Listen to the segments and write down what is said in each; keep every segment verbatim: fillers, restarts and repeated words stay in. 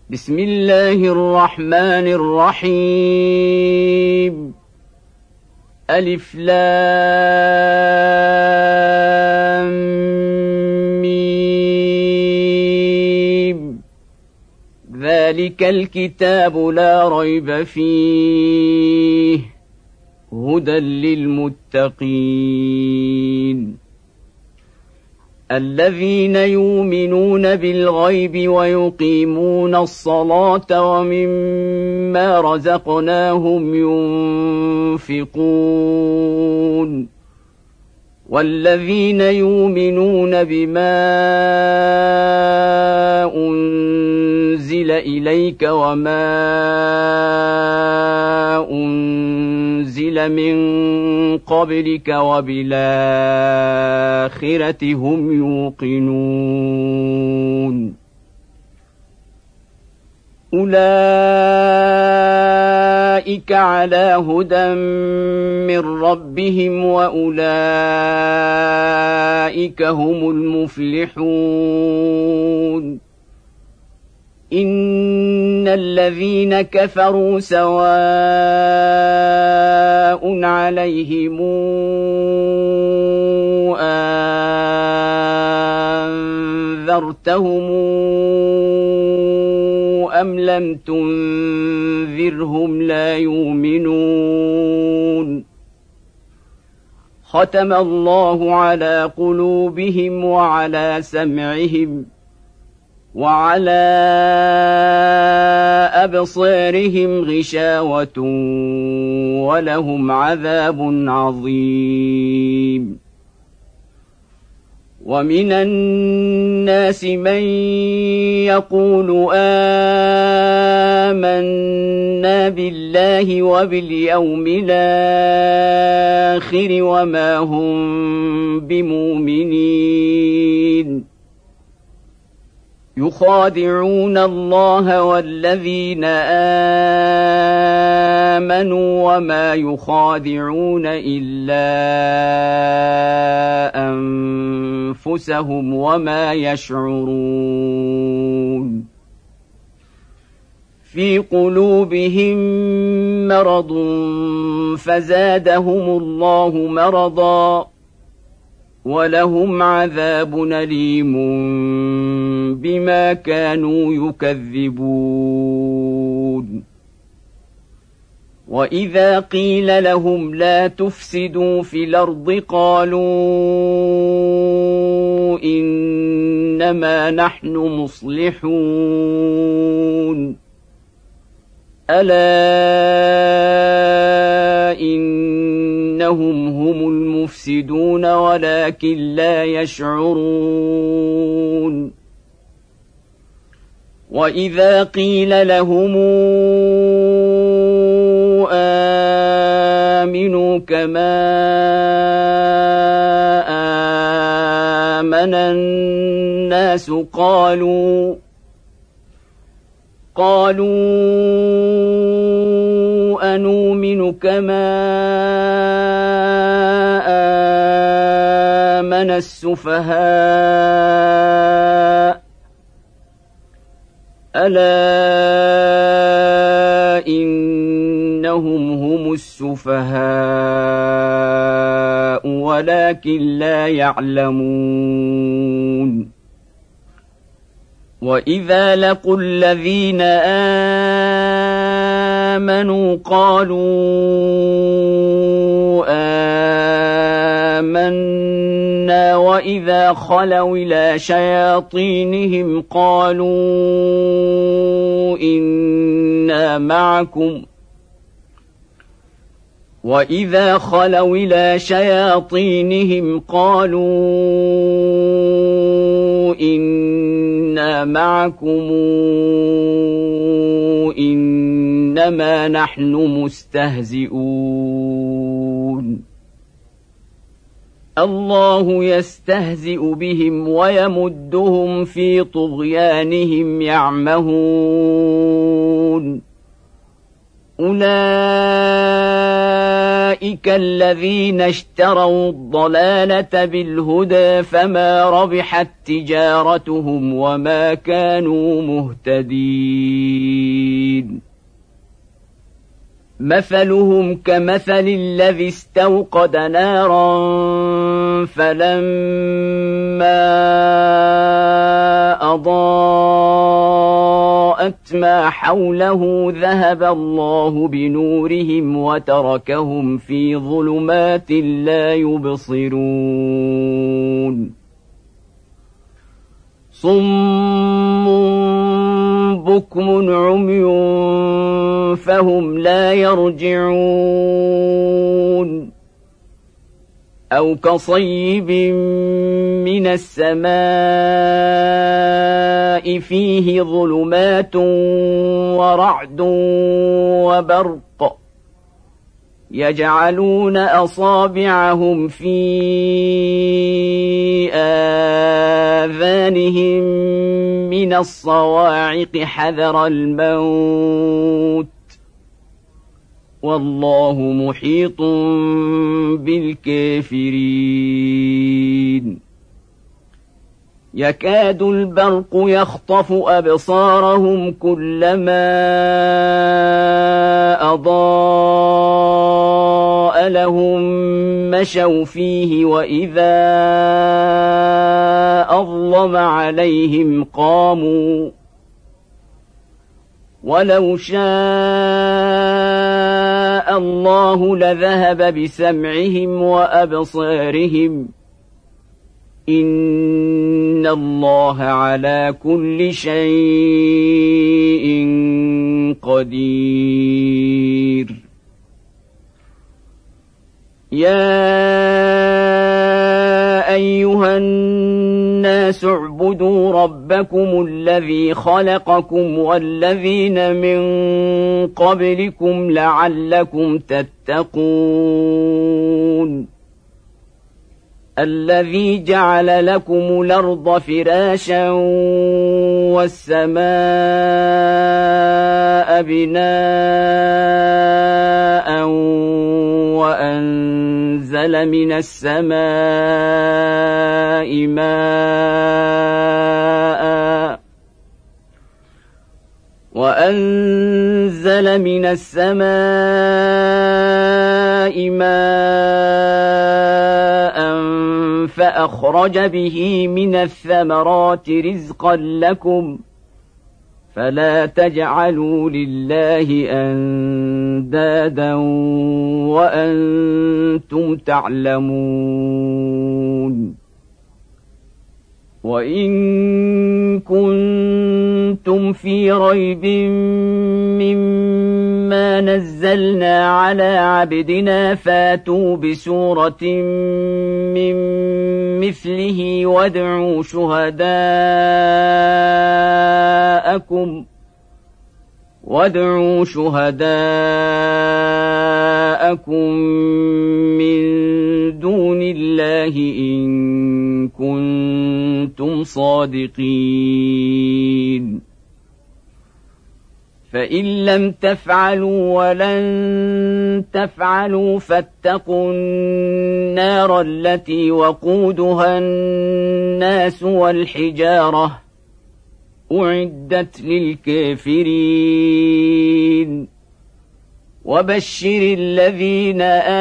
بسم الله الرحمن الرحيم ألف لام ميم ذلك الكتاب لا ريب فيه هدى للمتقين الذين يؤمنون بالغيب ويقيمون الصلاة ومما رزقناهم ينفقون والذين يؤمنون بما أنزل إليك وما أنزل من قبلك وبالآخرة هم يوقنون أولئك على هدى من ربهم وأولئك هم المفلحون إن الذين كفروا سواء عليهم أنذرتهم أم لم تنذرهم لا يؤمنون ختم الله على قلوبهم وعلى سمعهم وعلى أبصارهم غشاوة ولهم عذاب عظيم ومن الناس من يقول آمنا بالله وباليوم الآخر وما هم بمؤمنين يخادعون الله والذين آمنوا وما يخادعون إلا أنفسهم وما يشعرون في قلوبهم مرض فزادهم الله مرضا ولهم عذاب أليم بما كانوا يكذبون وإذا قيل لهم لا تفسدوا في الأرض قالوا إنما نحن مصلحون ألا إنهم هم المفسدون ولكن لا يشعرون وإذا قيل لهم آمنوا كما آمن الناس قالوا قالوا أنؤمن كما آمن السفهاء ألا إنهم هم السفهاء ولكن لا يعلمون وإذا لقوا الذين آمنوا قالوا آمنا وإذا خلوا إلى شياطينهم قالوا إنا معكم وإذا خلوا إلى شياطينهم قالوا إنا معكم إنما نحن مستهزئون الله يستهزئ بهم ويمدهم في طغيانهم يعمهون أولئك الذين اشتروا الضلالة بالهدى فما ربحت تجارتهم وما كانوا مهتدين مثلهم كمثل الذي استوقد نارا فلما أضاءت ما حوله ذهب الله بنورهم وتركهم في ظلمات لا يبصرون صم بكم عمي فهم لا يرجعون أو كصيب من السماء فيه ظلمات ورعد وبرق يجعلون أصابعهم في آذانهم من الصواعق حذر الموت والله محيط بالكافرين يكاد البرق يخطف أبصارهم كلما أضاء لهم مشوا فيه وإذا أظلم عليهم قاموا ولو شاء الله لذهب بسمعهم وأبصارهم إن الله على كل شيء قدير يا أيها الناس اعبدوا ربكم الذي خلقكم والذين من قبلكم لعلكم تتقون الذي جعل لكم الأرض فراشا والسماء بناء وأنزل من السماء ماء وأنزل من السماء ماء فأخرج به من الثمرات رزقا لكم فلا تجعلوا لله أندادا وأنتم تعلمون وإن كنتم في ريب مما نزلنا على عبدنا فاتوا بسورة من مثله وادعوا شهداءكم وادعوا شهداءكم من دون الله إن كنتم صادقين فإن لم تفعلوا ولن تفعلوا فاتقوا النار التي وقودها الناس والحجارة أعدت للكافرين وبشر الذين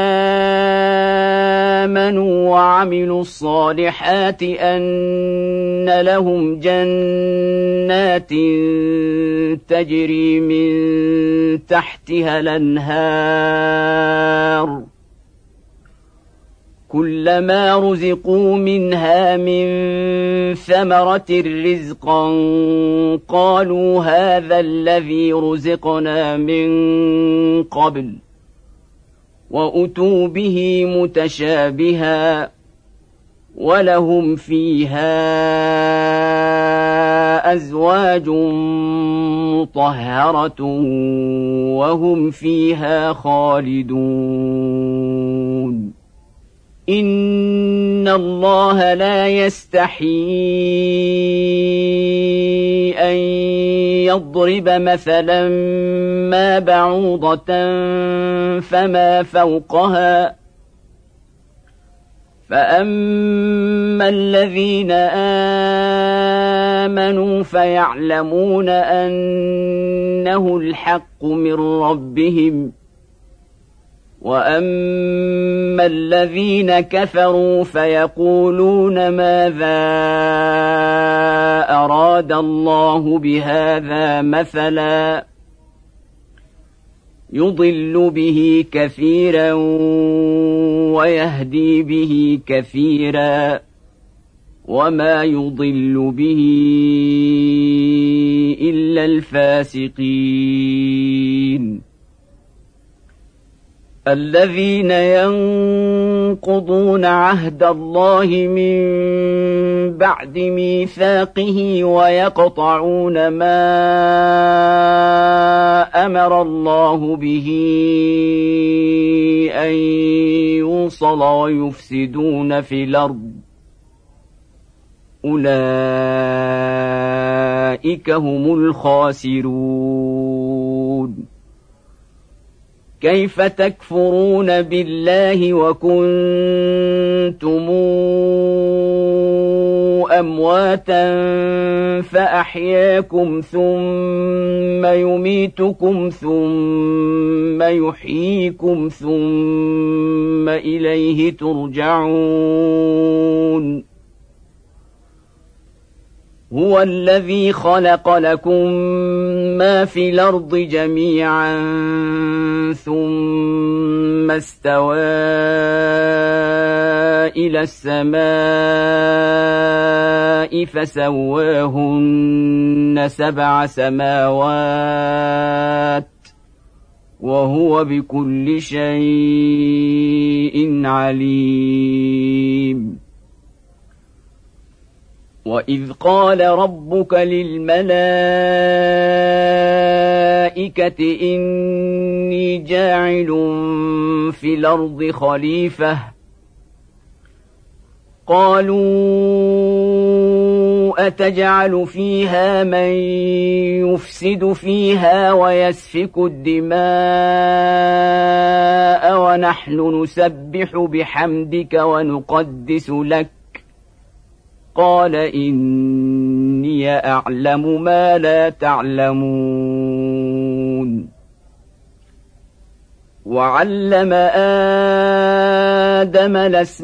آمنوا وعملوا الصالحات أن لهم جنات تجري من تحتها الأنهار كلما رزقوا منها من ثمرة رزقا قالوا هذا الذي رزقنا من قبل وأتوا به متشابها ولهم فيها أزواج مطهرة وهم فيها خالدون إن الله لا يستحيي أن لنضرب مثلا ما بعوضة فما فوقها فأما الذين آمنوا فيعلمون أنه الحق من ربهم وأما الذين كفروا فيقولون ماذا أراد الله بهذا مثلا يضل به كثيرا ويهدي به كثيرا وما يضل به إلا الفاسقين الذين ينقضون عهد الله من بعد ميثاقه ويقطعون ما أمر الله به أن يوصل ويفسدون في الأرض أولئك هم الخاسرون كيف تكفرون بالله وكنتم أمواتا فأحياكم ثم يميتكم ثم يحييكم ثم إليه ترجعون هو الذي خلق لكم ما في الأرض جميعا ثم استوى إلى السماء فسواهن سبع سماوات وهو بكل شيء عليم وإذ قال ربك للملائكة إني جاعل في الأرض خليفة قالوا أتجعل فيها من يفسد فيها ويسفك الدماء ونحن نسبح بحمدك ونقدس لك قال إني أعلم ما لا تعلمون وعلم آدم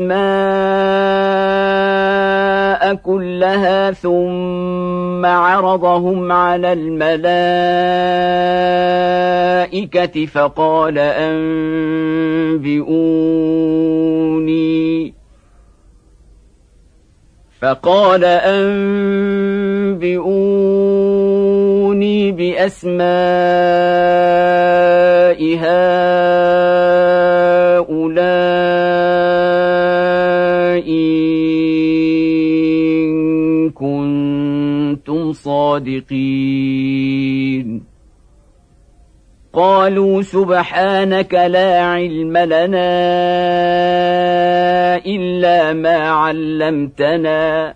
الأسماء كلها ثم عرضهم على الملائكة فقال أنبئوني فقال أنبئوني بأسماء هؤلاء إن كنتم صادقين قالوا سبحانك لا علم لنا إلا ما علمتنا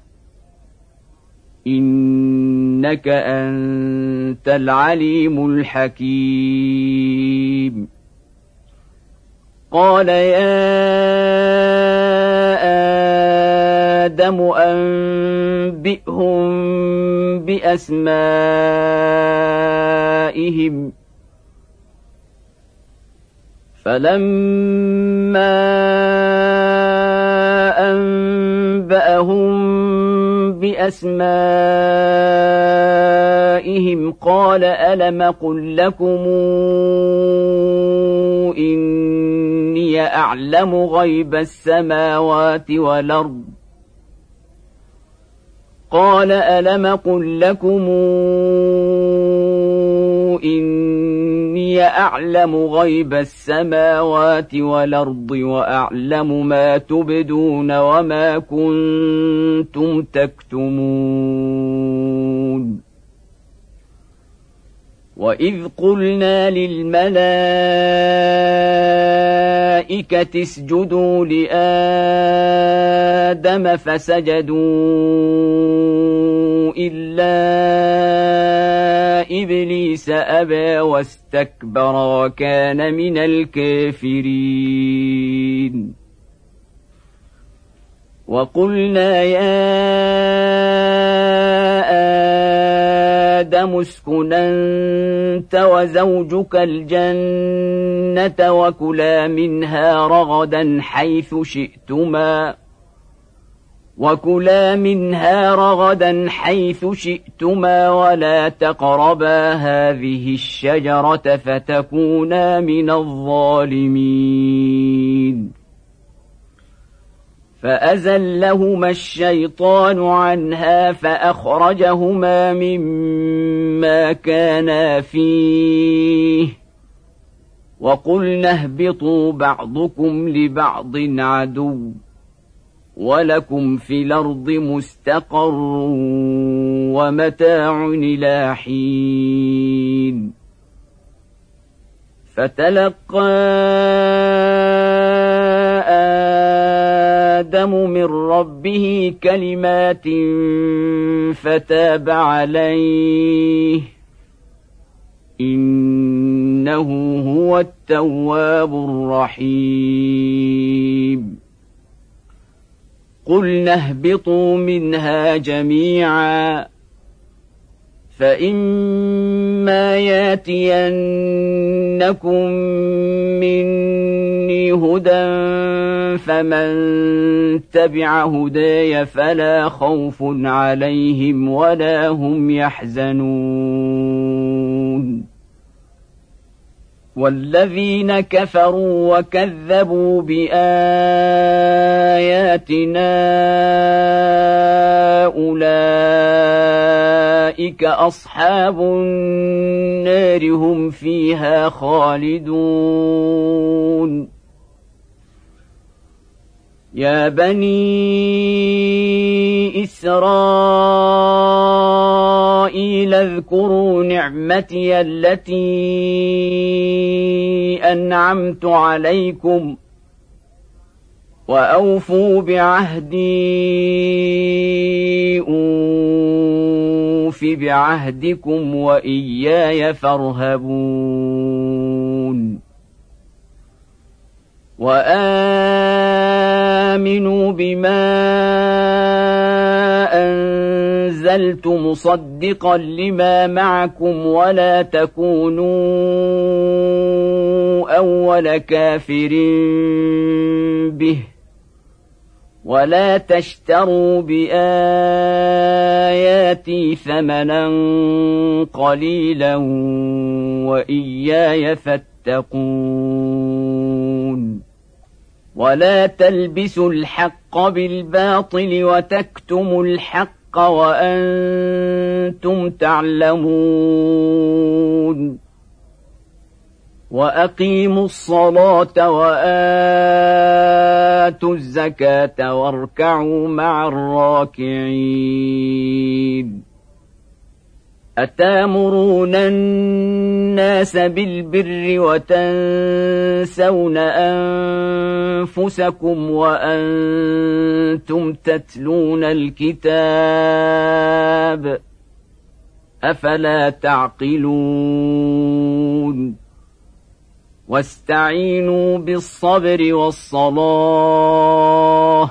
إنك أنت العليم الحكيم قال يا آدم أنبئهم بأسمائهم فلما أنبأهم بأسمائهم قال ألم قل لكم إني أعلم غيب السماوات والأرض قال ألم قل لكم إني أعلم غيب السماوات والأرض وأعلم ما تبدون وما كنتم تكتمون وإذ قلنا للملائكة اسجدوا لآدم فسجدوا إلا إبليس أبى واستكبر وكان من الكافرين وقلنا يا آدم اسكن أنت وزوجك الجنة وكلا منها رغدا حيث شئتما وكلا منها رغدا حيث شئتما ولا تقربا هذه الشجرة فتكونا من الظالمين فأزلهما الشيطان عنها فأخرجهما مما كانا فيه وقلنا اهبطوا بعضكم لبعض عدو ولكم في الأرض مستقر ومتاع إلى حين فتلقى آدم من ربه كلمات فتاب عليه إنه هو التواب الرحيم قلنا اهبطوا منها جميعا فإما ياتينكم مني هدى فمن تبع هداي فلا خوف عليهم ولا هم يحزنون والذين كفروا وكذبوا بآياتنا أولئك أصحاب النار هم فيها خالدون يا بني إسرائيل اذكروا نعمتي التي أنعمت عليكم وأوفوا بعهدي أوف بعهدكم وإياي فارهبون وآمنوا بما أنزلت مصدقا لما معكم ولا تكونوا أول كافر به ولا تشتروا بآياتي ثمنا قليلا وإياي فاتقون ولا تلبسوا الحق بالباطل وتكتموا الحق وأنتم تعلمون وأقيموا الصلاة وآتوا الزكاة واركعوا مع الراكعين أتامرون الناس بالبر وتنسون أنفسكم وأنتم تتلون الكتاب أفلا تعقلون واستعينوا بالصبر والصلاة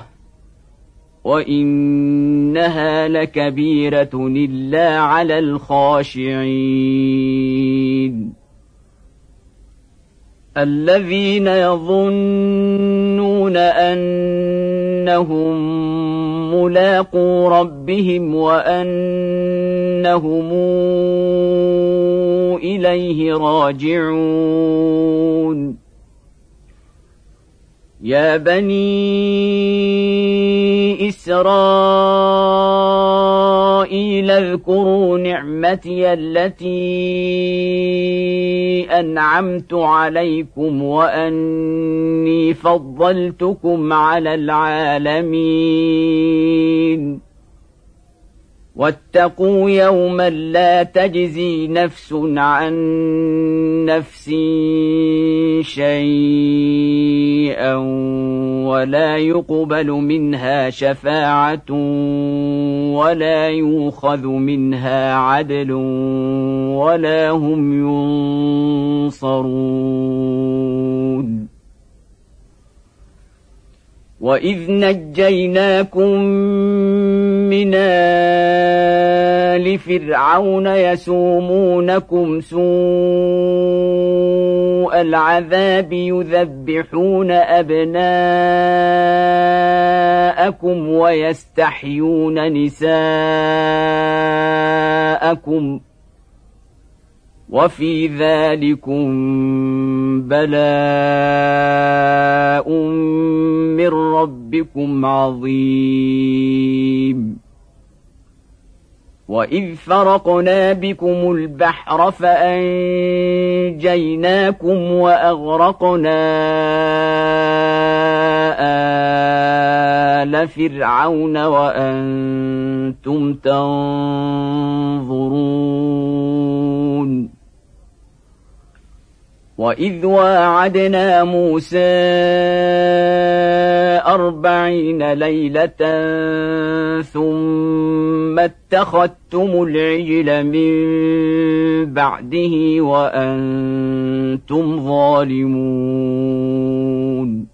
وإنها لكبيرة إلا على الخاشعين الذين يظنون أنهم ملاقو ربهم وأنهم إليه راجعون يا بني إسرائيل اذكروا نعمتي التي أنعمت عليكم وأني فضلتكم على العالمين واتقوا يوما لا تجزي نفس عن نفس شيئا ولا يقبل منها شفاعة ولا يؤخذ منها عدل ولا هم ينصرون. وإذ نجيناكم من آل فرعون يسومونكم سوء العذاب يذبحون أبناءكم ويستحيون نساءكم وفي ذلكم بلاء من ربكم عظيم. وإذ فرقنا بكم البحر فأنجيناكم وأغرقنا آل فرعون وأنتم تنظرون. وإذ واعدنا موسى أربعين ليلة ثم اتخذتم العجل من بعده وأنتم ظالمون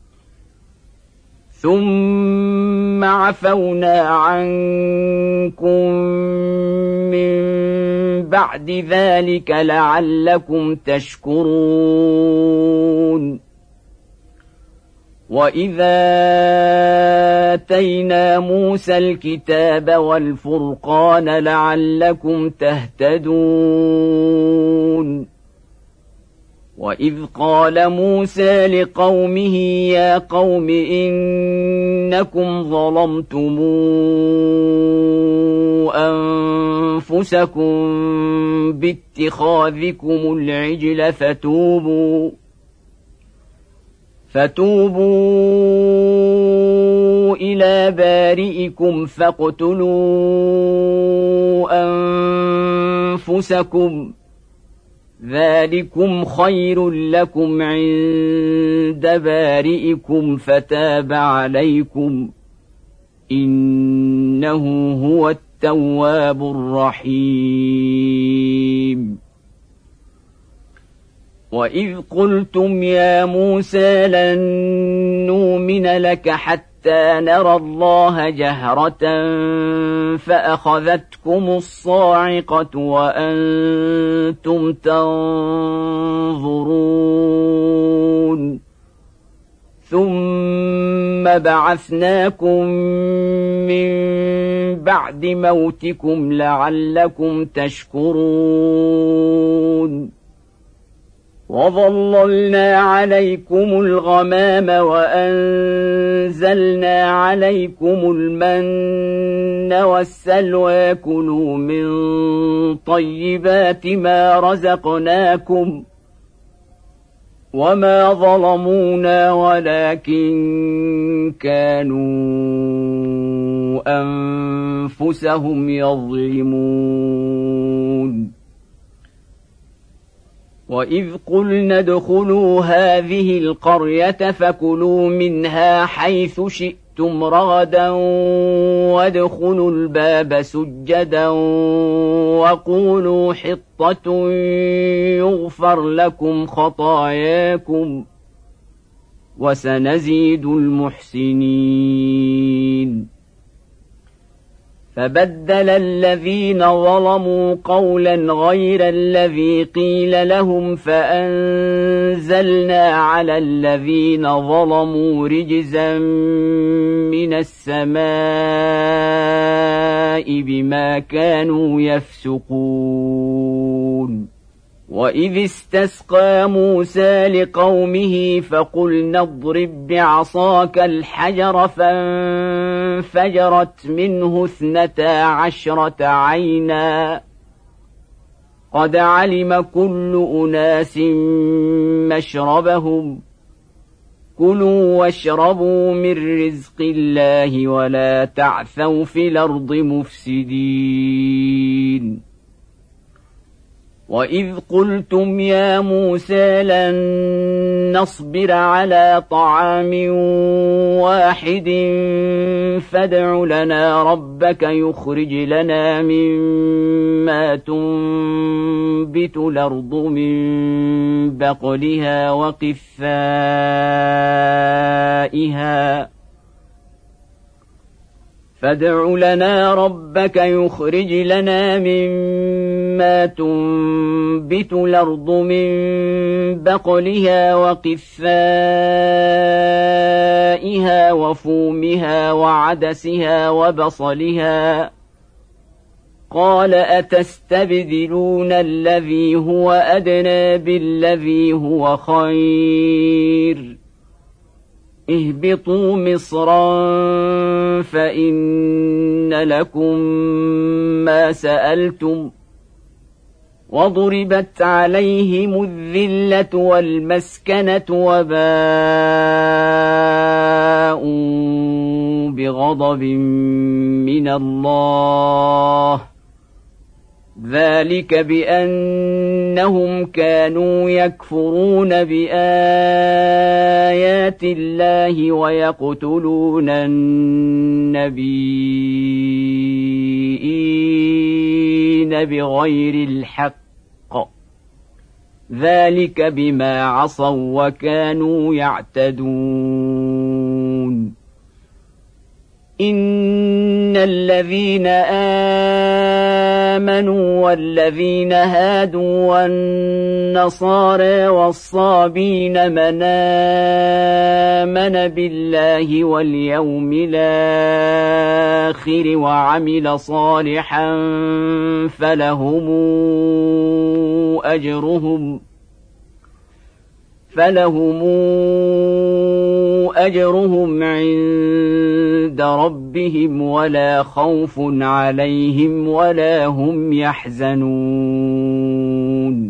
ثم عفونا عنكم من بعد ذلك لعلكم تشكرون. وإذا آتينا موسى الكتاب والفرقان لعلكم تهتدون. وإذ قال موسى لقومه يا قوم إنكم ظلمتم أنفسكم باتخاذكم العجل فتوبوا فتوبوا إلى بارئكم فاقتلوا أنفسكم ذلكم خير لكم عند بارئكم فتاب عليكم إنه هو التواب الرحيم. وإذ قلتم يا موسى لن نؤمن لك حتى نرى الله جهرة فأخذتكم الصاعقة وأنتم تنظرون ثم بعثناكم من بعد موتكم لعلكم تشكرون. وظللنا عليكم الغمام وأنزلنا عليكم المن والسلوى كلوا من طيبات ما رزقناكم وما ظلمونا ولكن كانوا أنفسهم يظلمون. وإذ قلنا ادخلوا هذه القرية فكلوا منها حيث شئتم رغدا وادخلوا الباب سجدا وقولوا حطة يغفر لكم خطاياكم وسنزيد المحسنين. فبدل الذين ظلموا قولا غير الذي قيل لهم فأنزلنا على الذين ظلموا رجزا من السماء بما كانوا يفسقون. وإذ استسقى موسى لقومه فقلنا اضرب بعصاك الحجر فانفجرت منه اثنتا عشرة عينا قد علم كل أناس مشربهم كلوا واشربوا من رزق الله ولا تعثوا في الأرض مفسدين. وإذ قلتم يا موسى لن نصبر على طعام واحد فادع لنا ربك يخرج لنا مما تنبت الأرض من بقلها وقثائها فادع لنا ربك يخرج لنا مما تنبت الأرض من بقلها وقثائها وفومها وعدسها وبصلها قال أتستبدلون الذي هو أدنى بالذي هو خير اهبطوا مصرا فإن لكم ما سألتم وضربت عليهم الذلة والمسكنة وباءوا بغضب من الله ذلك بأنهم كانوا يكفرون بآيات الله ويقتلون النبيين بغير الحق ذلك بما عصوا وكانوا يعتدون إن الذين آمنوا والذين هادوا والنصارى والصابين من آمن بالله واليوم الآخر وعمل صالحا فلهم أجرهم فلهم أجرهم عند ربهم ولا خوف عليهم ولا هم يحزنون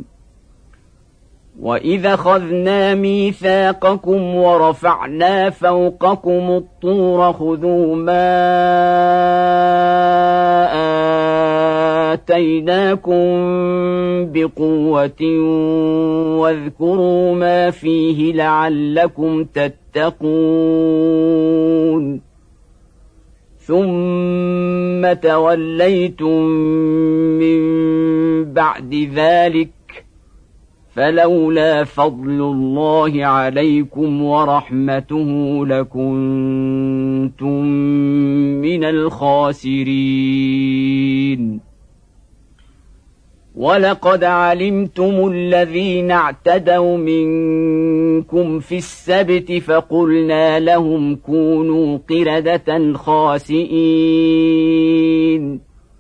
وإذا أخذنا ميثاقكم ورفعنا فوقكم الطور خذوا ما آتيناكم بقوة واذكروا ما فيه لعلكم تتقون ثم توليتم من بعد ذلك فلولا فضل الله عليكم ورحمته لكنتم من الخاسرين ولقد علمتم الذين اعتدوا منكم في السبت فقلنا لهم كونوا قردة خاسئين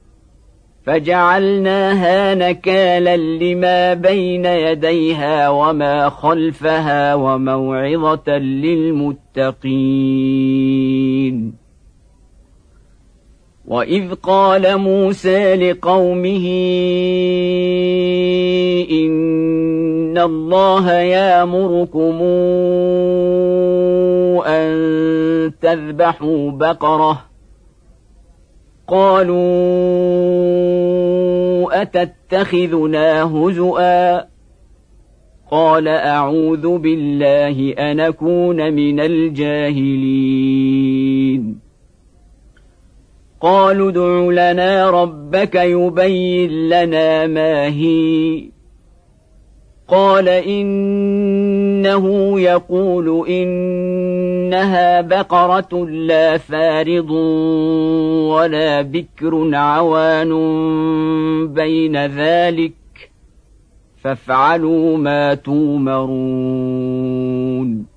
فجعلناها نكالا لما بين يديها وما خلفها وموعظة للمتقين وإذ قال موسى لقومه إن الله يأمركم أن تذبحوا بقرة قالوا أتتخذنا هزؤا قال أعوذ بالله أن أكون من الجاهلين قالوا ادع لنا ربك يبين لنا ما هي قال إنه يقول إنها بقرة لا فارض ولا بكر عوان بين ذلك فافعلوا ما تومرون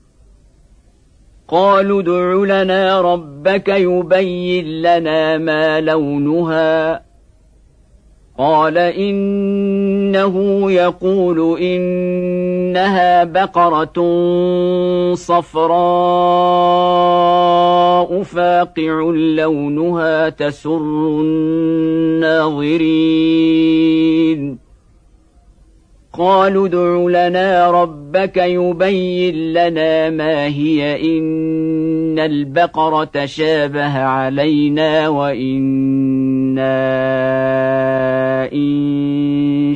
قالوا ادع لنا ربك يبين لنا ما لونها قال إنه يقول إنها بقرة صفراء فاقع لونها تسر الناظرين قالوا ادع لنا ربك يبين لنا ما هي إن البقرة تشابه علينا وإنا إن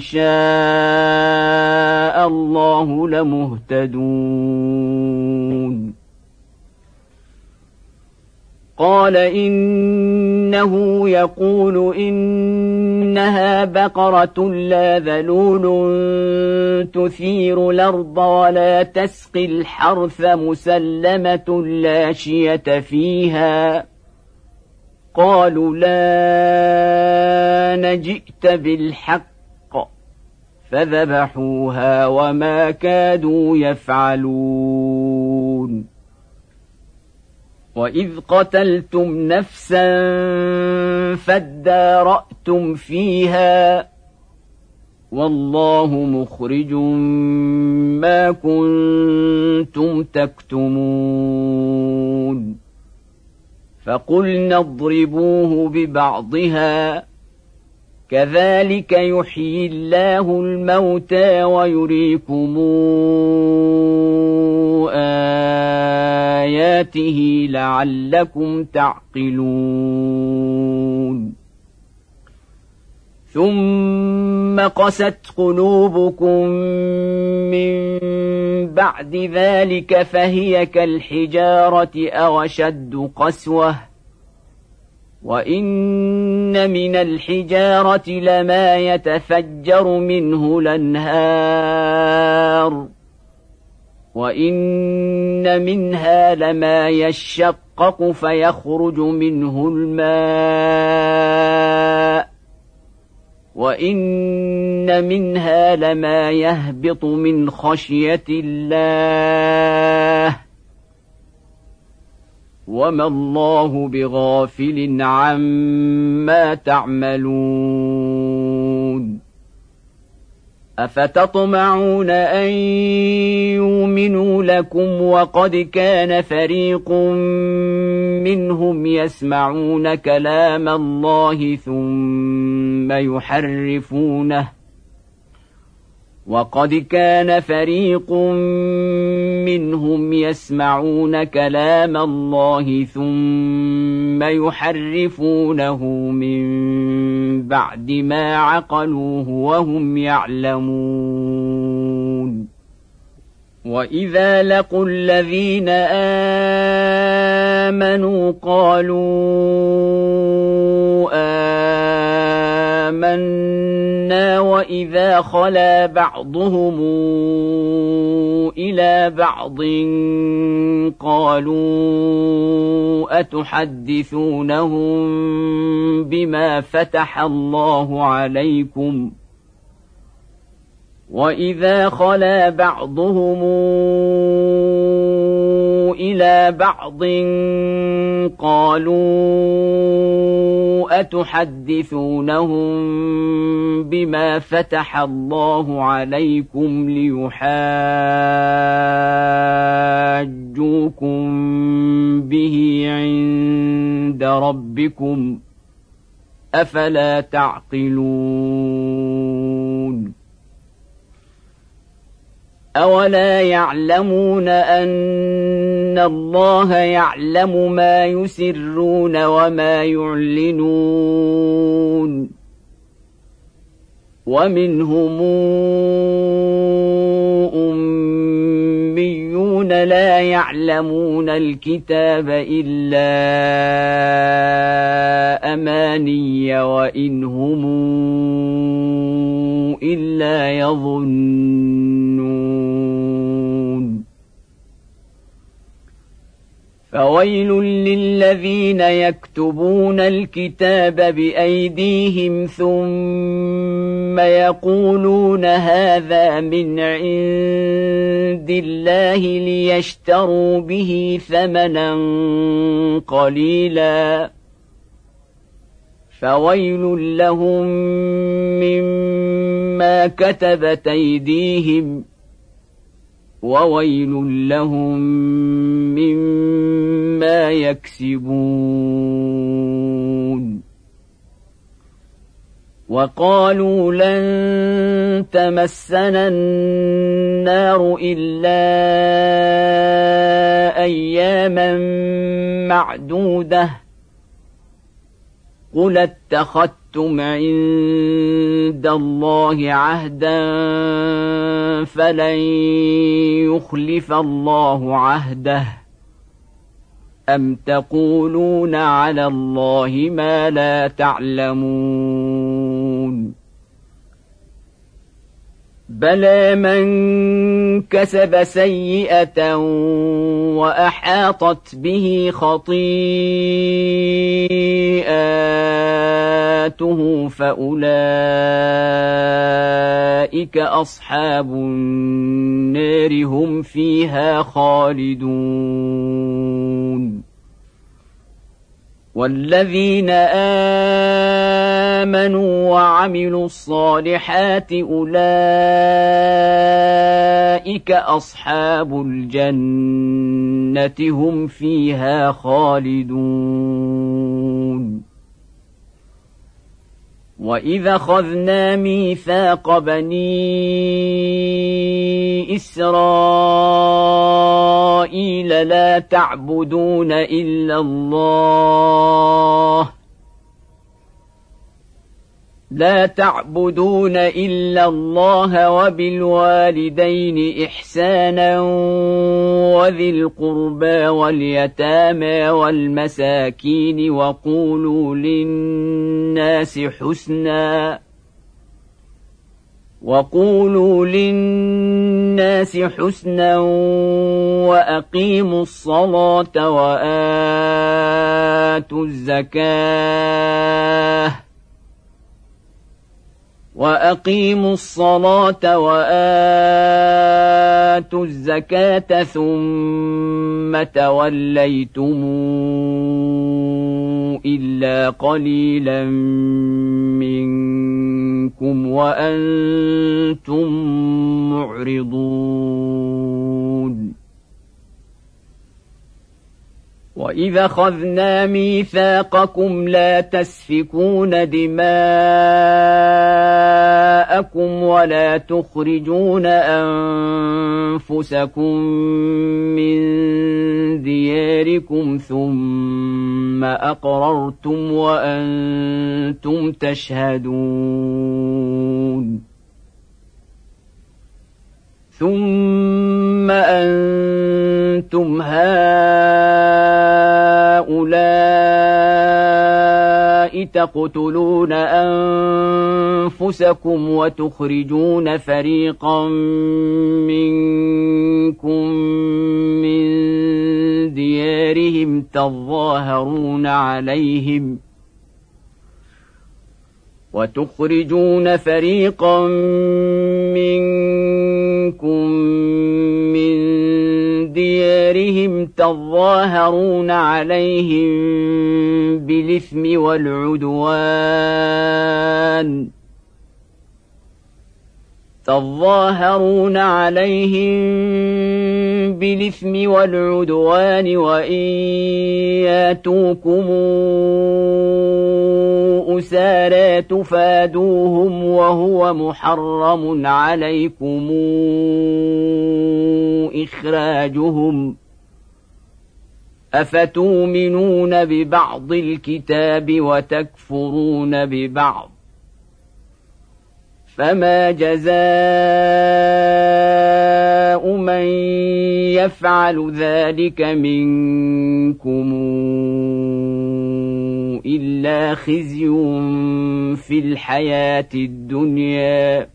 شاء الله لمهتدون قال إنه يقول إنها بقرة لا ذلول تثير الأرض ولا تسقي الحرث مسلمة لا شية فيها قالوا لا نجئت بالحق فذبحوها وما كادوا يفعلون وإذ قتلتم نفسا فادارأتم فيها والله مخرج ما كنتم تكتمون فقلنا اضربوه ببعضها كذلك يحيي الله الموتى ويريكم آياته لعلكم تعقلون ثم قست قلوبكم من بعد ذلك فهي كالحجارة أو أشد قسوة وإن من الحجارة لما يتفجر منه الأنهار وإن منها لما يشقق فيخرج منه الماء وإن منها لما يهبط من خشية الله وما الله بغافل عما تعملون أفتطمعون أن يؤمنوا لكم وقد كان فريق منهم يسمعون كلام الله ثم يحرفونه وقد كان فريق منهم يسمعون كلام الله ثم يحرفونه من بعد ما عقلوه وهم يعلمون وإذا لقوا الذين آمنوا قالوا آمنا وإذا خلا بعضهم إلى بعض قالوا أتحدثونهم بما فتح الله عليكم وإذا خلا بعضهم إلى بعض قالوا أتحدثونهم بما فتح الله عليكم ليحاجوكم به عند ربكم أفلا تعقلون أولا يعلمون أن الله يعلم ما يسرون وما يعلنون ومنهم أميون لا يعلمون الكتاب إلا أماني وإن هم إلا يظنون فويل للذين يكتبون الكتاب بأيديهم ثم يقولون هذا من عند الله ليشتروا به ثمنا قليلا فويل لهم مما كتبت أيديهم وويل لهم مما يكسبون وقالوا لن تمسنا النار إلا أياما معدودة قل اتخذتم عند الله عهدا فلن يخلف الله عهده أم تقولون على الله ما لا تعلمون بلى من كسب سيئة وأحاطت به خطيئاته فأولئك أصحاب النار هم فيها خالدون والذين آمنوا وعملوا الصالحات أولئك أصحاب الجنة هم فيها خالدون وإذا أخذنا ميثاق بني إسرائيل لا تعبدون إلا الله لا تعبدون إلا الله وبالوالدين إحسانا وذي القربى واليتامى والمساكين وقولوا للناس حسنا وقولوا للناس حسنا وأقيموا الصلاة وآتوا الزكاة وأقيموا الصلاة وآتوا الزكاة ثم توليتم إلا قليلا منكم وأنتم معرضون وإذا أخذنا ميثاقكم لا تسفكون دماءكم ولا تخرجون أنفسكم من دياركم ثم أقررتم وأنتم تشهدون ثم أنتم هؤلاء تقتلون أنفسكم وتخرجون فريقا منكم من ديارهم تظاهرون عليهم وتخرجون فريقا منكم من ديارهم تظاهرون عليهم بالإثم والعدوان تظاهرون عليهم بالإثم والعدوان وإن ياتوكم أسارى تفادوهم وهو محرم عليكم إخراجهم أفتؤمنون ببعض الكتاب وتكفرون ببعض فما جزاء من يفعل ذلك منكم إلا خزي في الحياة الدنيا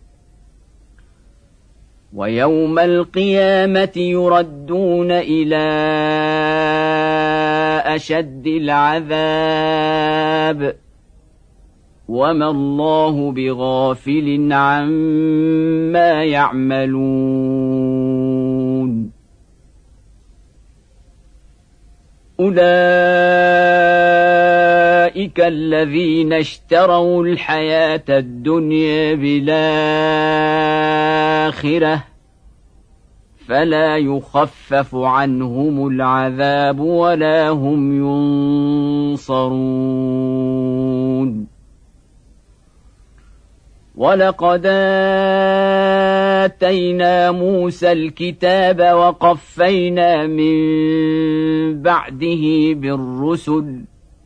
ويوم القيامة يردون إلى أشد العذاب وما الله بغافل عما يعملون أولئك الذين اشتروا الحياة الدنيا بالآخرة فلا يخفف عنهم العذاب ولا هم ينصرون ولقد آتينا موسى الكتاب وقفينا من بعده بالرسل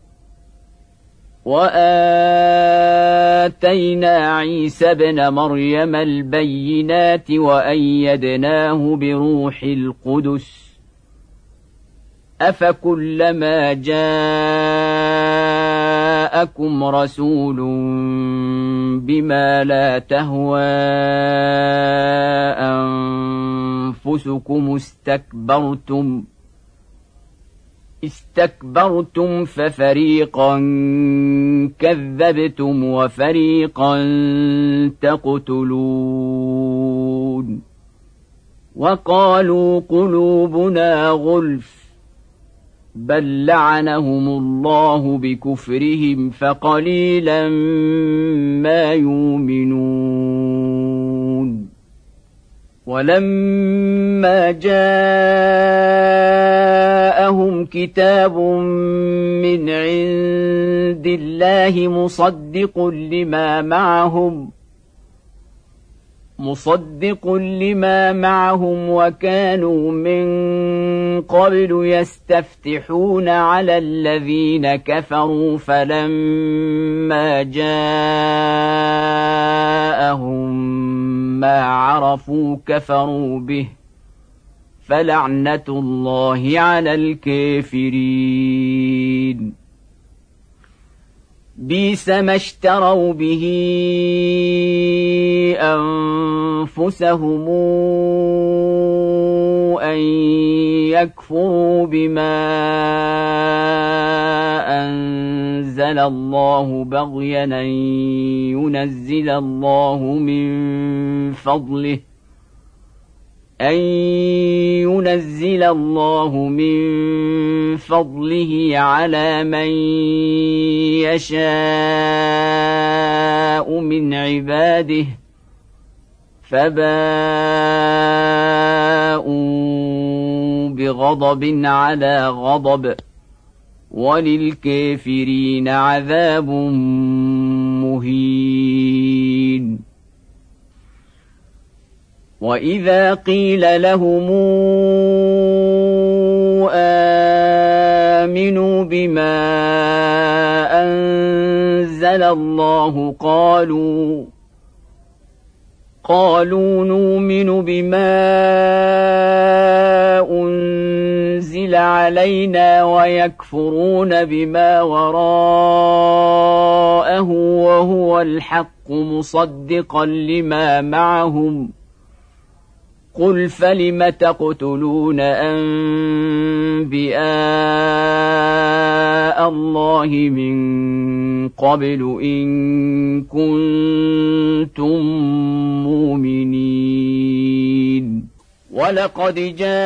وآتينا عيسى ابن مريم البينات وأيدناه بروح القدس أفكلما جاءكم رسول بما لا تهوى أنفسكم استكبرتم استكبرتم ففريقا كذبتم وفريقا تقتلون وقالوا قلوبنا غلف بل لعنهم الله بكفرهم فقليلا ما يؤمنون ولما جاءهم كتاب من عند الله مصدق لما معهم مصدق لما معهم وكانوا من قبل يستفتحون على الذين كفروا فلما جاءهم ما عرفوا كفروا به فلعنة الله على الكافرين بئس ما اشتروا به أنفسهم أن يكفروا بما أنزل الله بغيا أن ينزل الله من فضله أن ينزل الله من فضله على من يشاء من عباده فباءوا بغضب على غضب وللكافرين عذاب مهين وإذا قيل لهم آمنوا بما أنزل الله قالوا قالوا نؤمن بما أنزل علينا ويكفرون بما وراءه وهو الحق مصدقا لما معهم قل فلم تقتلون أنبياء الله من قبل إن كنتم مؤمنين ولقد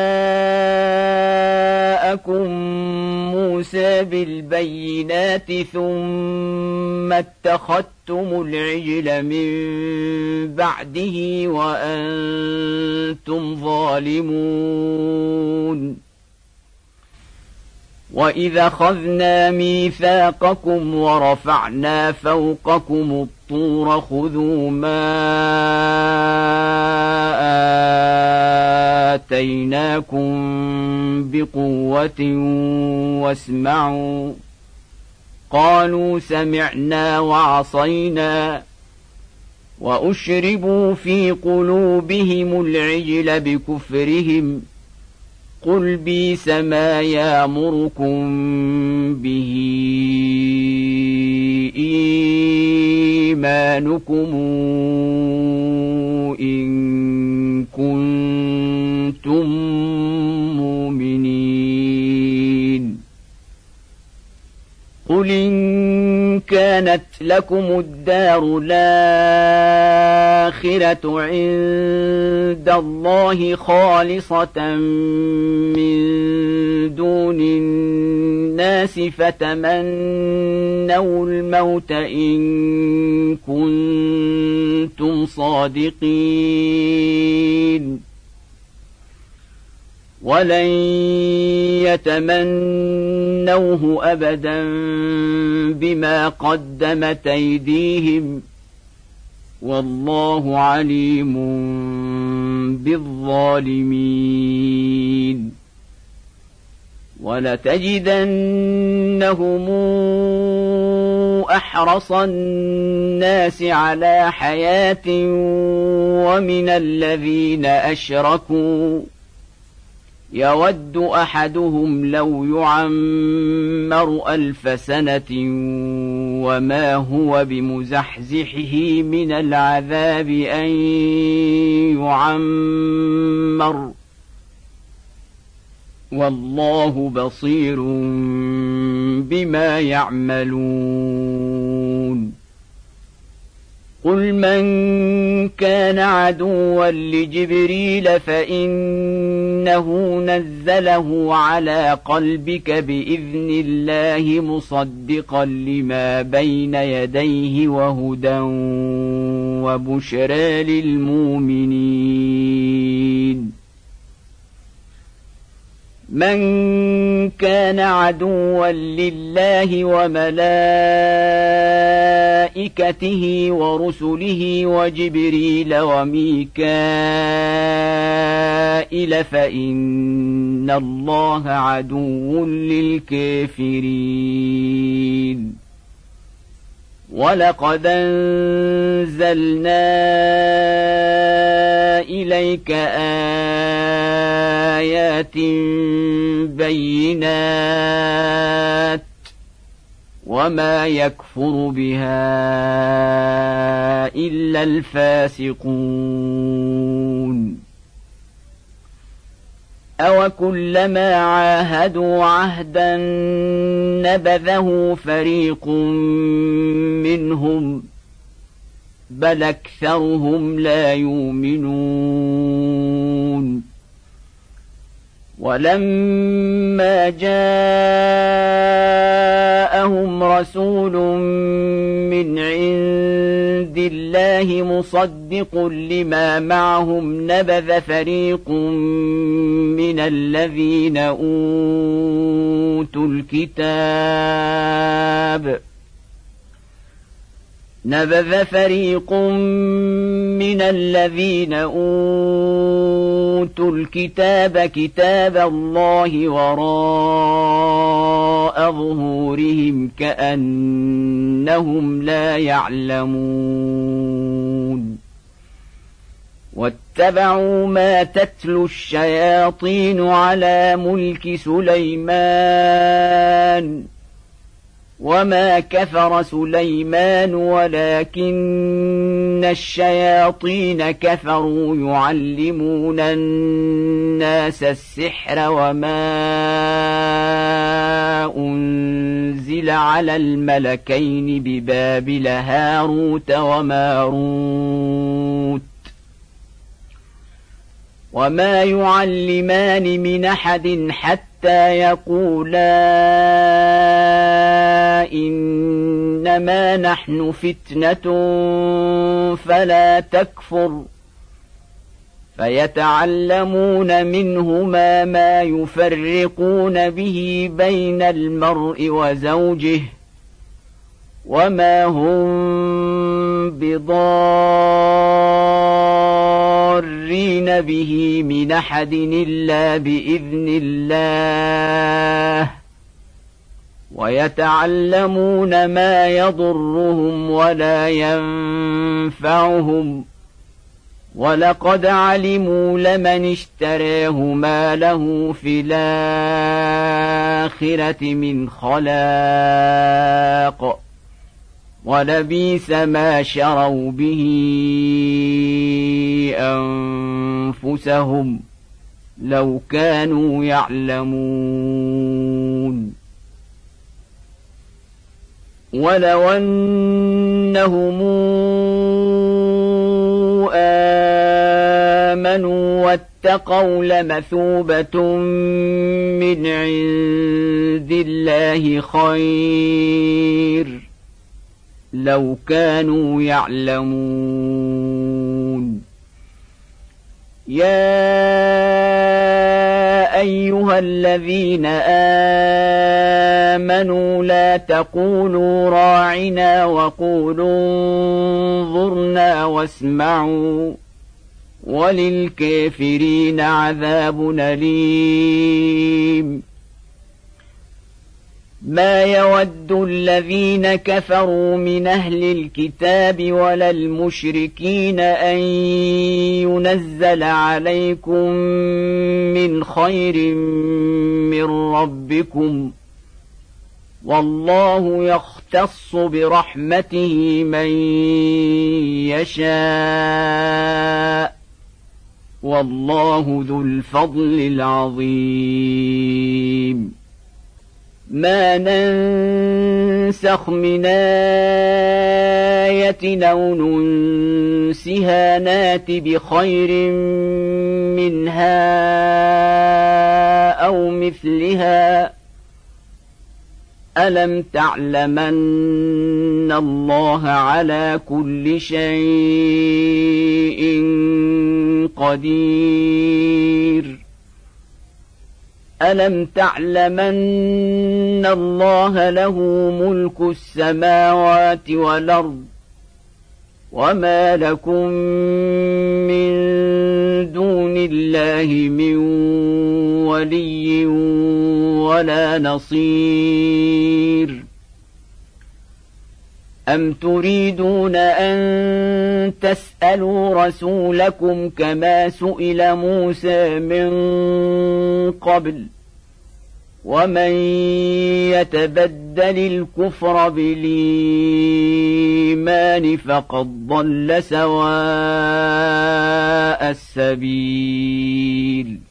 جاءكم موسى بالبينات ثم اتخذتم العجل من بعده وأنتم ظالمون وإذا أخذنا ميثاقكم ورفعنا فوقكم الطور خذوا ما آتيناكم بقوة واسمعوا قالوا سمعنا وعصينا وأشربوا في قلوبهم العجل بكفرهم قل بئس ما يأمركم به إيمانكم إن كنتم مؤمنين قل إن كانت لكم الدار الآخرة عند الله خالصة من دون الناس فتمنوا الموت إن كنتم صادقين ولن يتمنوه أبدا بما قدمت أيديهم والله عليم بالظالمين ولتجدنهم أحرص الناس على حياة ومن الذين أشركوا يود أحدهم لو يعمر ألف سنة وما هو بمزحزحه من العذاب أن يعمر والله بصير بما يعملون قل من كان عدوا لجبريل فإنه نزله على قلبك بإذن الله مصدقا لما بين يديه وهدى وبشرى للمؤمنين من كان عدوا لله وملائكته ورسله وجبريل وميكائيل فإن الله عدو للكافرين ولقد أنزلنا إليك آيات بينات وما يكفر بها إلا الفاسقون أوكلما عاهدوا عهدا نبذه فريق منهم بل أكثرهم لا يؤمنون ولما جاءهم رسول من عند الله مصدق لما معهم نبذ فريق من الذين أوتوا الكتاب نبذ فريق من الذين أوتوا الكتاب كتاب الله وراء ظهورهم كأنهم لا يعلمون واتبعوا ما تتلو الشياطين على ملك سليمان وما كفر سليمان ولكن الشياطين كفروا يعلمون الناس السحر وما أنزل على الملكين ببابل هاروت وماروت وما يعلمان من أحد حتى يقولا إنما نحن فتنة فلا تكفر فيتعلمون منهما ما يفرقون به بين المرء وزوجه وما هم بضارين به من أحد إلا بإذن الله ويتعلمون ما يضرهم ولا ينفعهم ولقد علموا لمن اشتراه ما له في الآخرة من خلاق ولبئس ما شروا به أنفسهم لو كانوا يعلمون ولو أنهم آمنوا واتقوا لمثوبة من عند الله خير لو كانوا يعلمون يا أيها الذين آمنوا لا تقولوا راعنا وقولوا انظرنا واسمعوا وللكافرين عذاب أليم. ما يود الذين كفروا من أهل الكتاب ولا المشركين أن ينزل عليكم من خير من ربكم، والله يختص برحمته من يشاء، والله ذو الفضل العظيم. ما ننسخ من آية أو ننسها نات بخير منها أو مثلها. ألم تعلمن الله على كل شيء قدير؟ ألم تعلمن الله له ملك السماوات والأرض، وما لكم من دون الله من ولي ولا نصير؟ أم تريدون أن تسألوا رسولكم كما سئل موسى من قبل؟ ومن يتبدل الكفر بالإيمان فقد ضل سواء السبيل.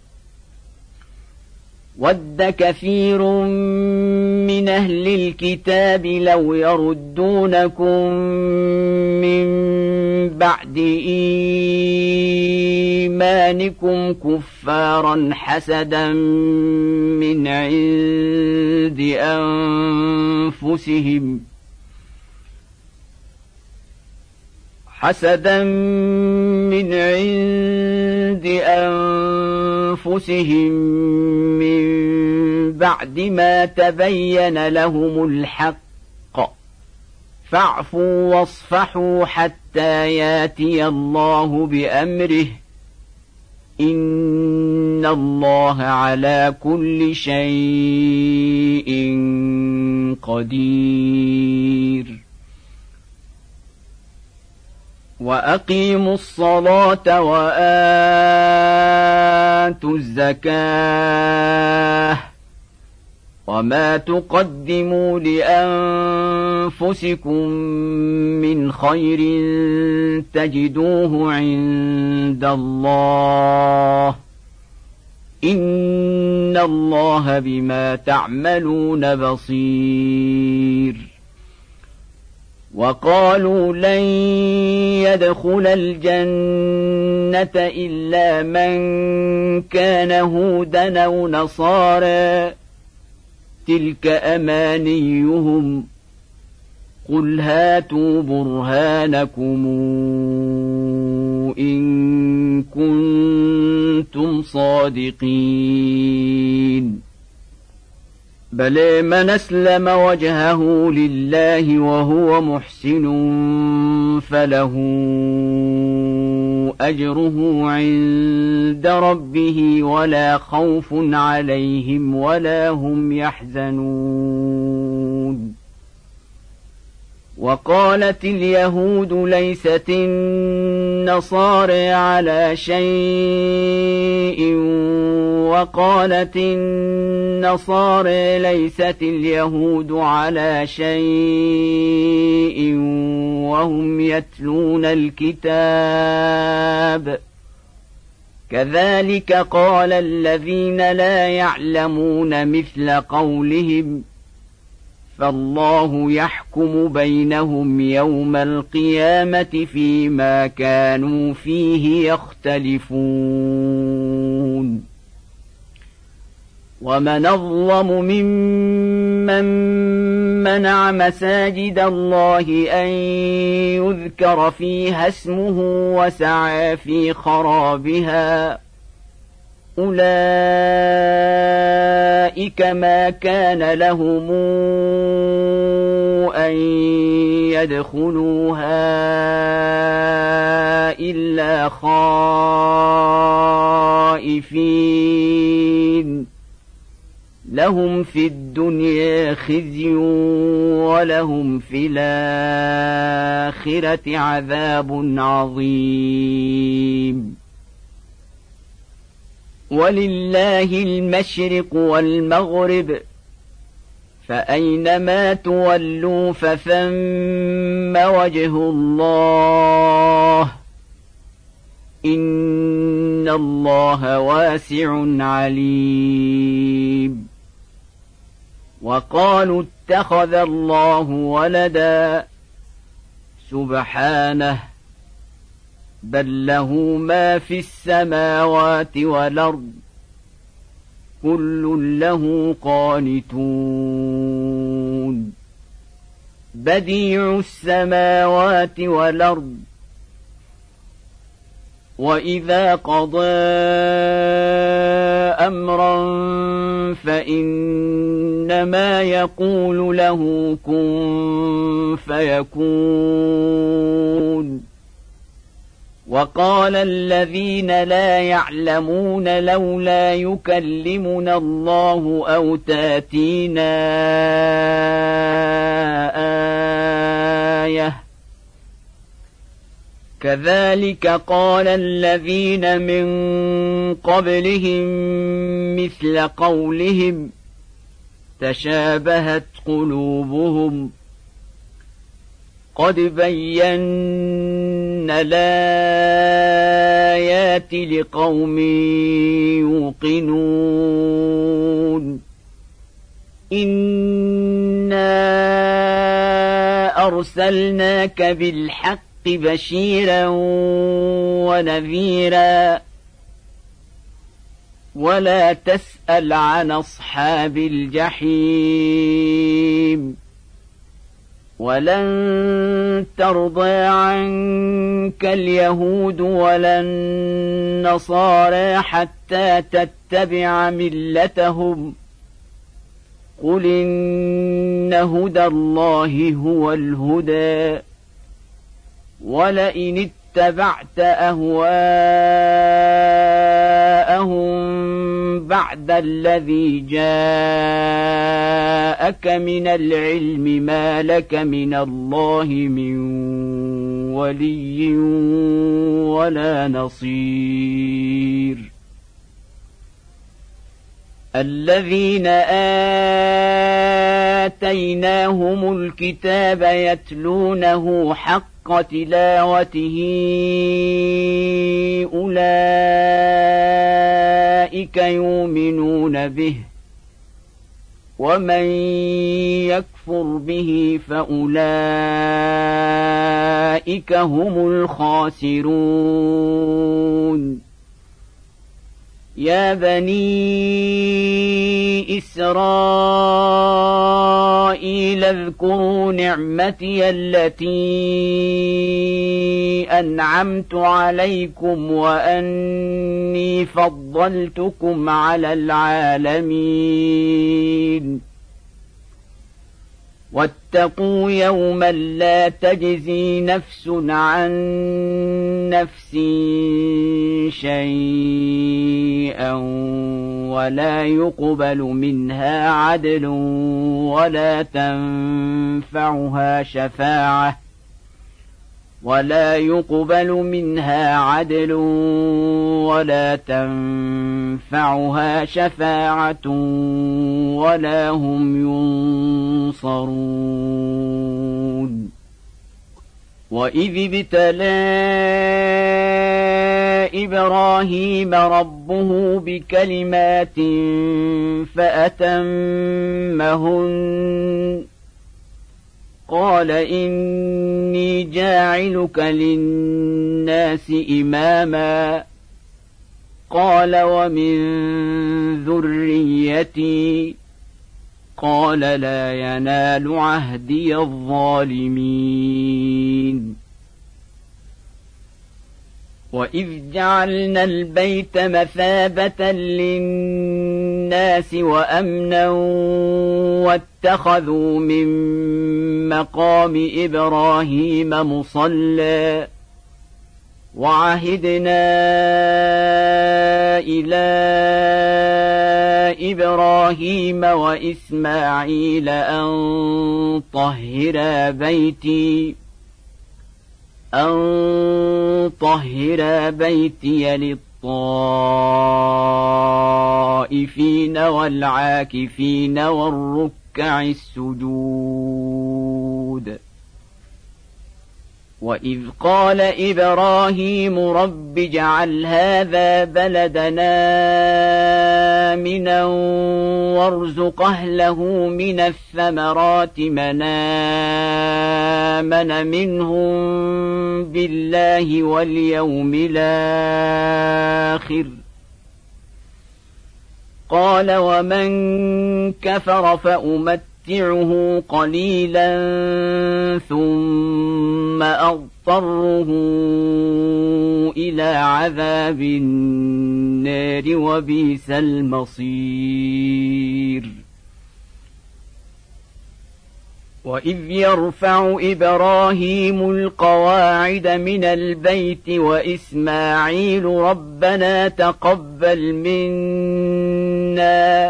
ود كثير من أهل الكتاب لو يردونكم من بعد إيمانكم كفارا حسدا من عند أنفسهم حسدا من عند أنفسهم من بعد ما تبين لهم الحق، فاعفوا واصفحوا حتى ياتي الله بأمره، إن الله على كل شيء قدير. وأقيموا الصلاة وآتوا الزكاة، وما تقدموا لأنفسكم من خير تجدوه عند الله، إن الله بما تعملون بصير. وقالوا لن يدخل الجنة إلا من كان هودا أو نصارى، تلك أمانيهم، قل هاتوا برهانكم إن كنتم صادقين. بل من أسلم وجهه لله وهو محسن فله أجره عند ربه ولا خوف عليهم ولا هم يحزنون. وقالت اليهود ليست النصارى على شيء، وقالت النصارى ليست اليهود على شيء وهم يتلون الكتاب، كذلك قال الذين لا يعلمون مثل قولهم، فالله يحكم بينهم يوم القيامة فيما كانوا فيه يختلفون. ومن أظلم ممن منع مساجد الله أن يذكر فيها اسمه وسعى في خرابها، أولئك أولئك ما كان لهم أن يدخلوها إلا خائفين لهم في الدنيا خزي ولهم في الآخرة عذاب عظيم ولله المشرق والمغرب فأينما تولوا فثم وجه الله إن الله واسع عليم وقالوا اتخذ الله ولدا سبحانه بل له ما في السماوات والأرض كل له قانتون بديع السماوات والأرض وإذا قضى أمرا فإنما يقول له كن فيكون وقال الذين لا يعلمون لولا يكلمنا الله أو تأتينا آية كذلك قال الذين من قبلهم مثل قولهم تشابهت قلوبهم قد بينا الآيات لقوم يوقنون إنا أرسلناك بالحق بشيرا ونذيرا ولا تسأل عن أصحاب الجحيم ولن ترضى عنك اليهود ولا النصارى حتى تتبع ملتهم قل إن هدى الله هو الهدى ولئن اتبعت أهواءهم بعد الذي جاءك من العلم ما لك من الله من ولي ولا نصير الذين آتيناهم الكتاب يتلونه حق تلاوته أولئك يؤمنون به ومن يكفر به فأولئك هم الخاسرون يا بني إسرائيل اذكروا نعمتي التي أنعمت عليكم وأني فضلتكم على العالمين واتقوا يوما لا تجزي نفس عن نفس شيئا ولا يقبل منها عدل ولا تنفعها شفاعة ولا يقبل منها عدل ولا تنفعها شفاعة ولا هم ينصرون وإذ ابتلى إبراهيم ربه بكلمات فأتمهن قال إني جاعلك للناس إماما قال ومن ذريتي قال لا ينال عهدي الظالمين وإذ جعلنا البيت مثابة للناس وأمنا واتخذوا من مقام إبراهيم مصلى وعهدنا إلى إبراهيم وإسماعيل أن طهرا بيتي أن طهرا بيتي للطائفين والعاكفين والركع السجود وإذ قال إبراهيم رب اجعل هذا بلدنا آمنا وارزق أهله من الثمرات من آمن منهم بالله واليوم الآخر قال ومن كفر فأمتعه قليلا ثم أضطره إلى عذاب النار وبئس المصير وإذ يرفع إبراهيم القواعد من البيت وإسماعيل ربنا تقبل منا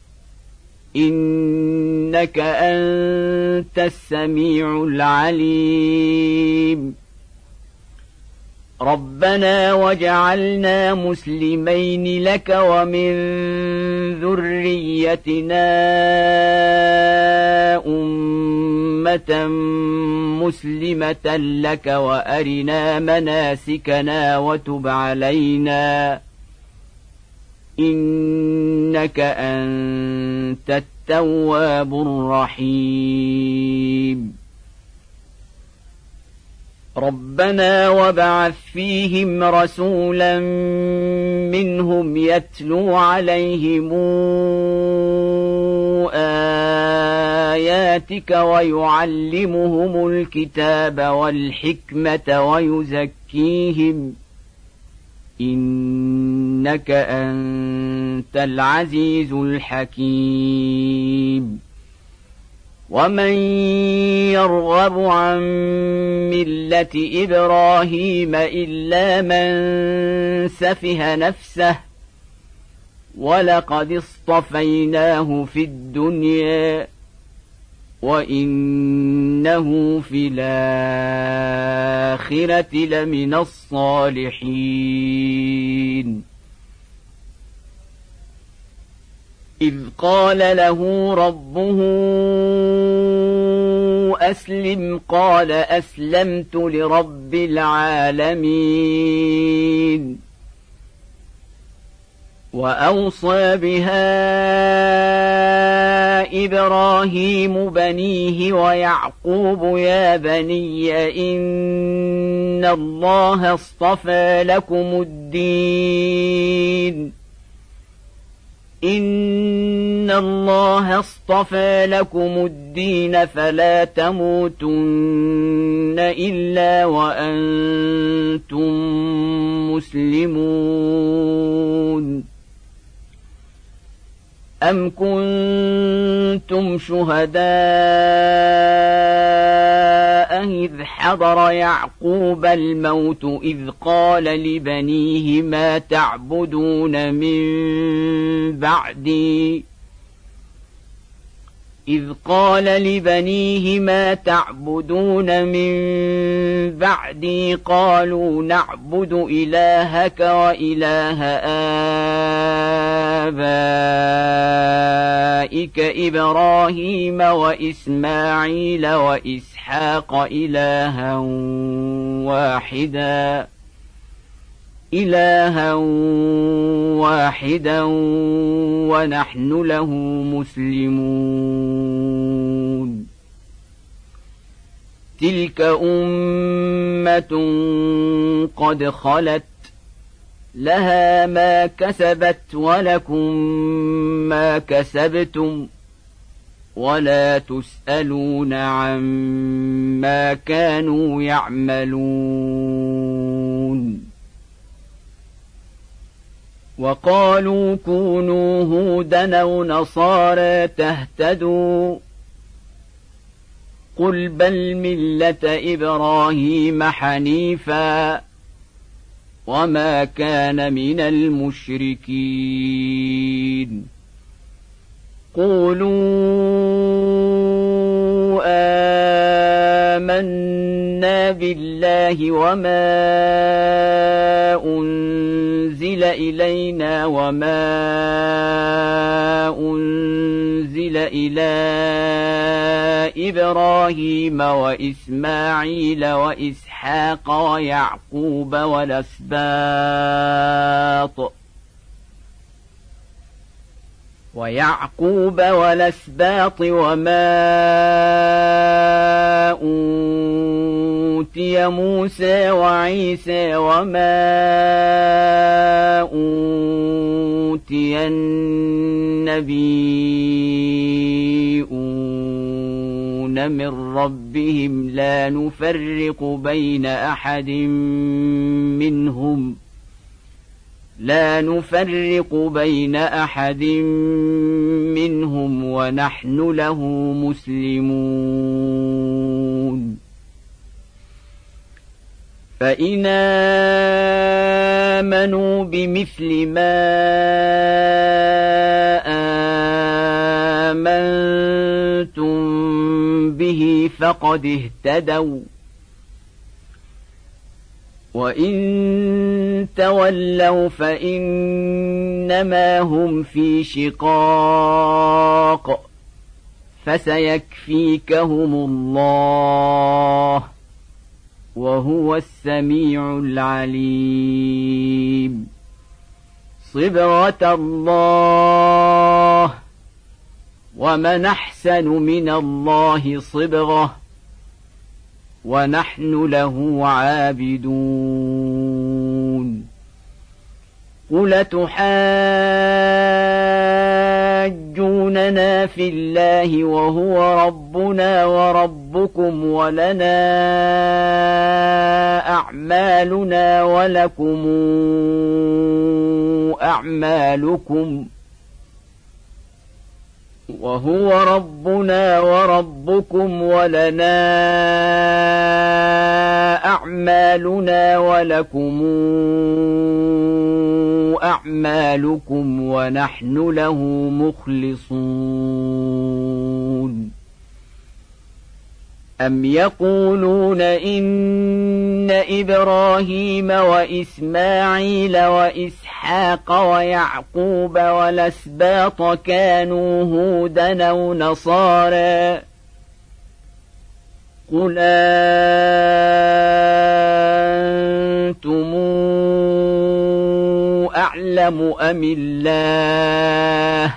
إنك أنت السميع العليم ربنا وجعلنا مسلمين لك ومن ذريتنا أمة مسلمة لك وأرنا مناسكنا وتب علينا إنك أنت التواب الرحيم ربنا وابعث فيهم رسولا منهم يتلو عليهم آياتك ويعلمهم الكتاب والحكمة ويزكيهم إنك أنت العزيز الحكيم ومن يرغب عن ملة إبراهيم إلا من سفه نفسه ولقد اصطفيناه في الدنيا وإنه في الآخرة لمن الصالحين إذ قال له ربه أسلم قال أسلمت لرب العالمين وأوصى بها إبراهيم بنيه ويعقوب يا بني إن الله اصطفى لكم الدين إن الله اصطفى لكم الدين فلا تموتن إلا وأنتم مسلمون أم كنتم شهداء إذ حضر يعقوب الموت إذ قال لبنيه ما تعبدون من بعدي إذ قال لبنيه ما تعبدون من بعدي قالوا نعبد إلهك وإله آبائك إبراهيم وإسماعيل وإسحاق إلها واحدا إلها واحدا ونحن له مسلمون تلك أمة قد خلت لها ما كسبت ولكم ما كسبتم ولا تسألون عما كانوا يعملون وقالوا كونوا هودا أو نصارى تهتدوا قل بل ملة إبراهيم حنيفا وما كان من المشركين قولوا آمنا بالله وما أنزل إلينا وما أنزل إلى إبراهيم وإسماعيل وإسحاق ويعقوب والأسباط ويعقوب والأسباط وما أوتي موسى وعيسى وما أوتي النبيون من ربهم لا نفرق بين أحد منهم لا نفرق بين أحد منهم ونحن له مسلمون فإن آمنوا بمثل ما آمنتم به فقد اهتدوا وإن تولوا فإنما هم في شقاق فسيكفيكهم الله وهو السميع العليم صبغة الله ومن أحسن من الله صبغة ونحن له عابدون قل تحاجوننا في الله وهو ربنا وربكم ولنا أعمالنا ولكم أعمالكم وهو ربنا وربكم ولنا أعمالنا ولكم أعمالكم ونحن له مخلصون أم يقولون إن إبراهيم وإسماعيل وإسحاق ويعقوب والأسباط كانوا هودا أو نصارى قل أنتم أعلم أم الله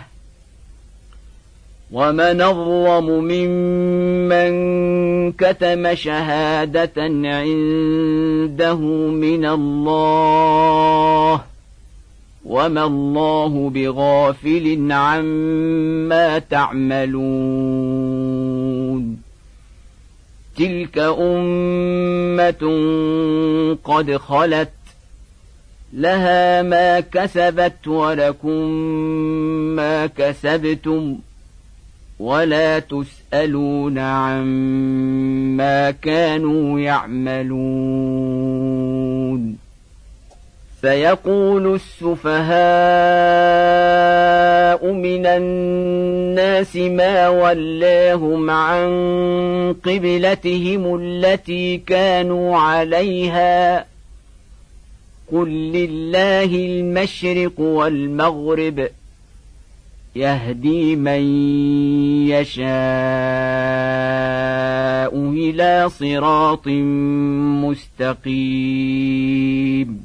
ومن أظلم ممن كتم شهادة عنده من الله وما الله بغافل عما تعملون تلك أمة قد خلت لها ما كسبت ولكم ما كسبتم ولا تسألون عما كانوا يعملون سيقول السفهاء من الناس ما ولاهم عن قبلتهم التي كانوا عليها قل لله المشرق والمغرب يهدي من يشاء إلى صراط مستقيم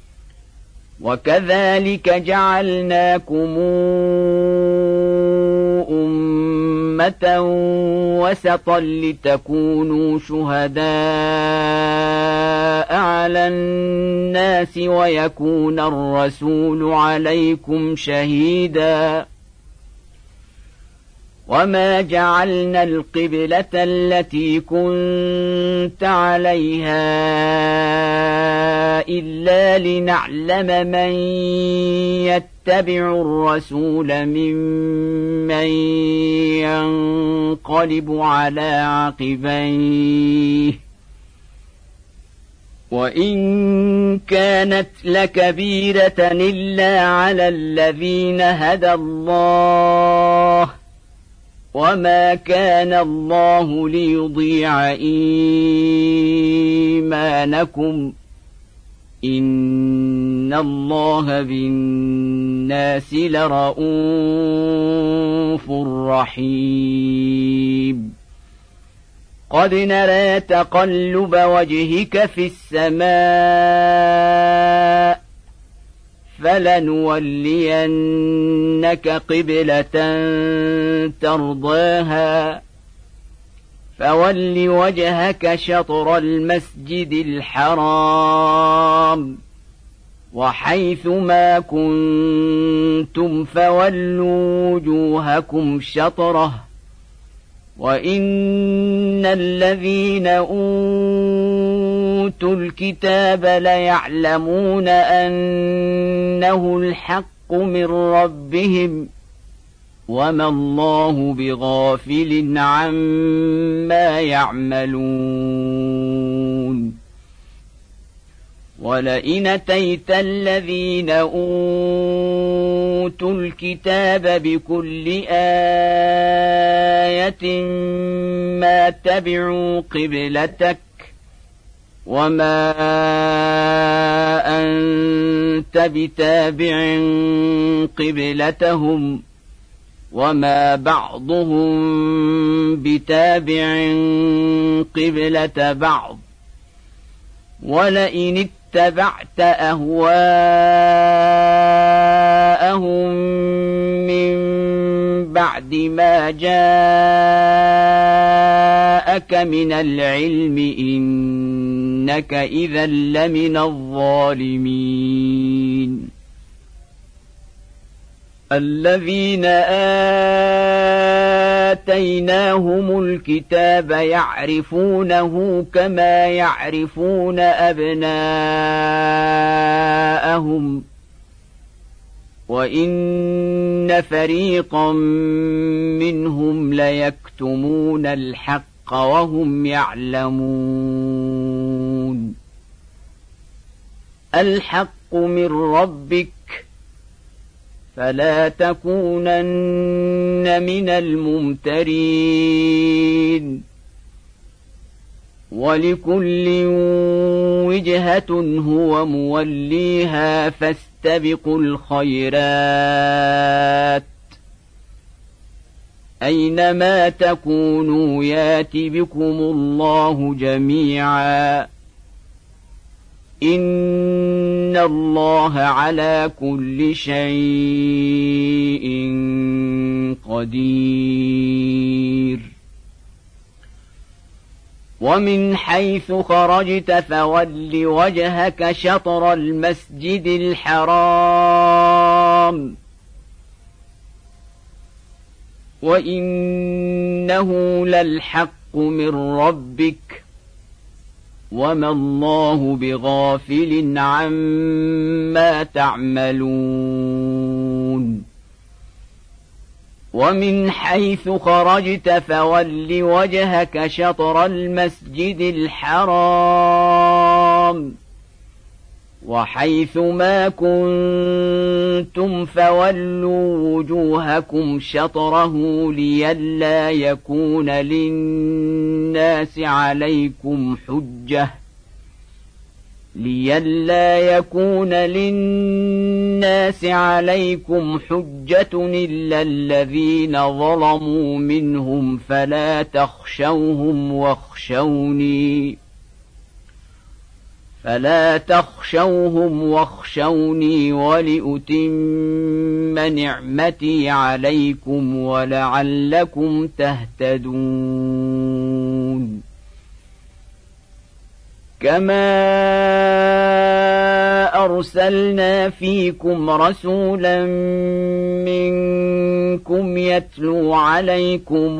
وكذلك جعلناكم أمة وسطا لتكونوا شهداء على الناس ويكون الرسول عليكم شهيدا وما جعلنا القبلة التي كنت عليها إلا لنعلم من يتبع الرسول ممن ينقلب على عقبيه وإن كانت لكبيرة إلا على الذين هدى الله وما كان الله ليضيع إيمانكم إن الله بالناس لرءوف رحيم قد نرى تقلب وجهك في السماء فلنولينك قبلة ترضاها فول وجهك شطر المسجد الحرام وحيث ما كنتم فولوا وجوهكم شطره وإن الذين أوتوا الكتاب ليعلمون أنه الحق من ربهم وما الله بغافل عما يعملون ولئن أتيت الذين أوتوا الكتاب بكل آية ما تبعوا قبلتك وما أنت بتابع قبلتهم وما بعضهم بتابع قبلة بعض ولئن اتبعت أهواءهم من بعد ما جاءك من العلم إنك إذا لمن الظالمين الذين آتيناهم الكتاب يعرفونه كما يعرفون أبناءهم وإن فريقا منهم ليكتمون الحق وهم يعلمون الحق من ربك فلا تكونن من الممترين ولكل وجهة هو موليها فاستبقوا الخيرات أينما تكونوا يات بكم الله جميعا إن الله على كل شيء قدير ومن حيث خرجت فول وجهك شطر المسجد الحرام وإنه للحق من ربك وما الله بغافل عما تعملون ومن حيث خرجت فول وجهك شطر المسجد الحرام وحيث ما كنتم فولوا وجوهكم شطره لئلا يكون للناس عليكم حجة لئلا يكون للناس عليكم حجة إلا الذين ظلموا منهم فلا تخشوهم واخشوني فلا تخشوهم واخشوني ولأتم نعمتي عليكم ولعلكم تهتدون كما أرسلنا فيكم رسولا منكم يتلو عليكم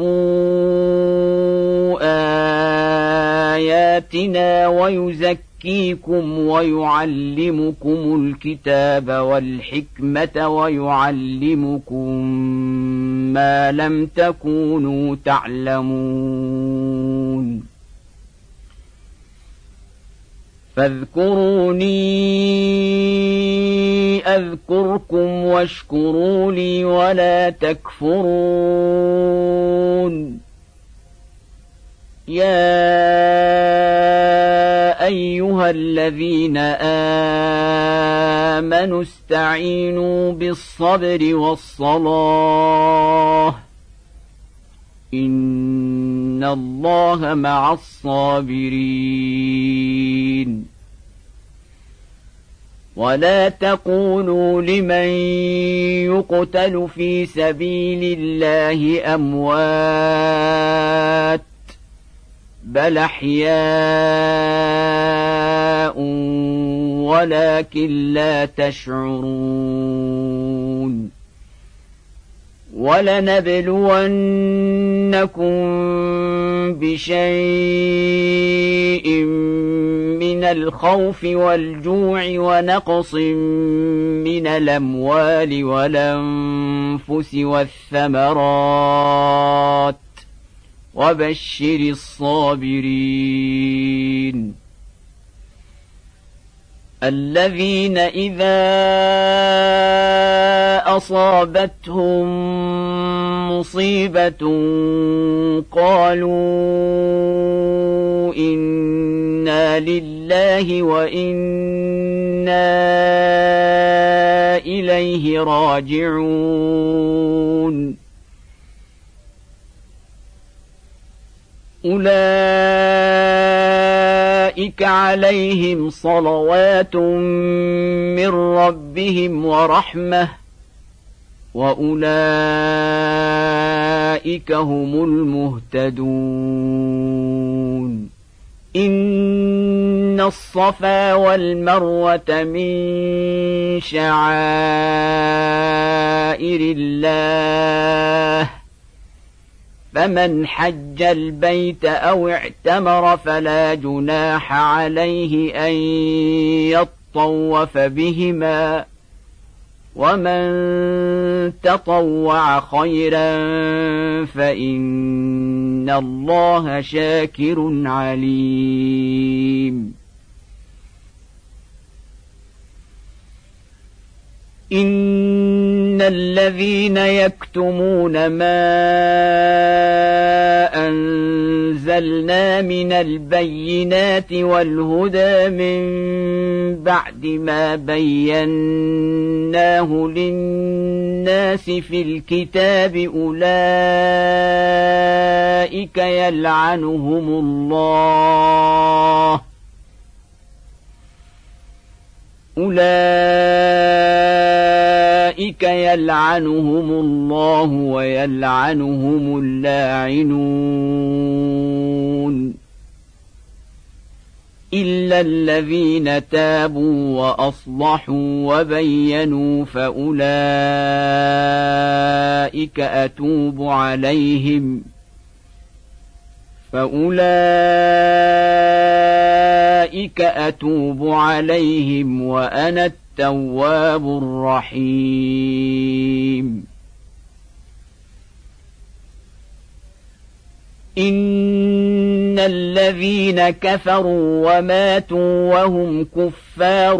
آياتنا ويزكيكم ويعلمكم الكتاب والحكمة ويعلمكم ما لم تكونوا تعلمون فاذكروني أذكركم واشكروا لي ولا تكفرون يا أيها الذين آمنوا استعينوا بالصبر والصلاة إن الله مع الصابرين ولا تقولوا لمن يقتل في سبيل الله أموات بل أحياء ولكن لا تشعرون ولنبلونكم بشيء من الخوف والجوع ونقص من الأموال والأنفس والثمرات وبشر الصابرين الذين إذا أصابتهم مصيبة قالوا إنا لله وإنا إليه راجعون أولئك عليهم صلوات من ربهم ورحمة وأولئك هم المهتدون إن الصفا والمروة من شعائر الله فمن حج البيت أو اعتمر فلا جناح عليه أن يطوف بهما ومن تطوع خيرا فإن الله شاكر عليم إن الذين يكتمون ما أنزلنا من البينات والهدى من بعد ما بيناه للناس في الكتاب أولئك يلعنهم الله أولئك يلعنهم الله ويلعنهم اللاعنون إلا الذين تابوا وأصلحوا وبينوا فأولئك أتوب عليهم فأولئك أتوب عليهم وأنا التواب الرحيم إن الذين كفروا وماتوا وهم كفار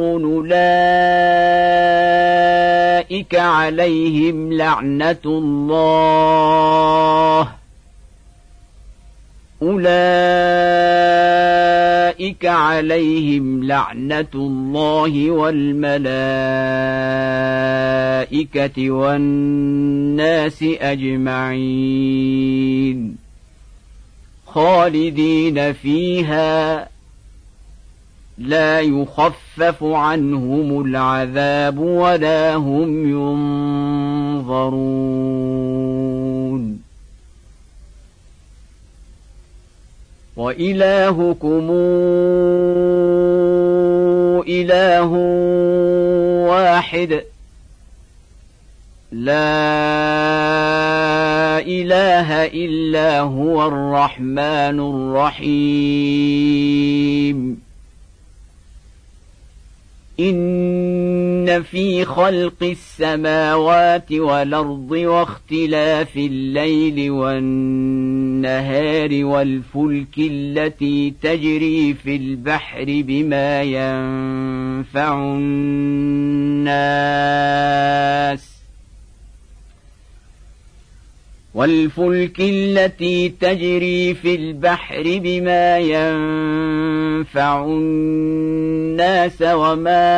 أولئك عليهم لعنة الله أولئك عليهم لعنة الله والملائكة والناس أجمعين خالدين فيها لا يخفف عنهم العذاب ولا هم ينظرون وإلهكم إله واحد لا إله إلا هو الرحمن الرحيم إن في خلق السماوات والأرض واختلاف الليل والنهار والفلك التي تجري في البحر بما ينفع الناس والفلك التي تجري في البحر بما ينفع الناس وما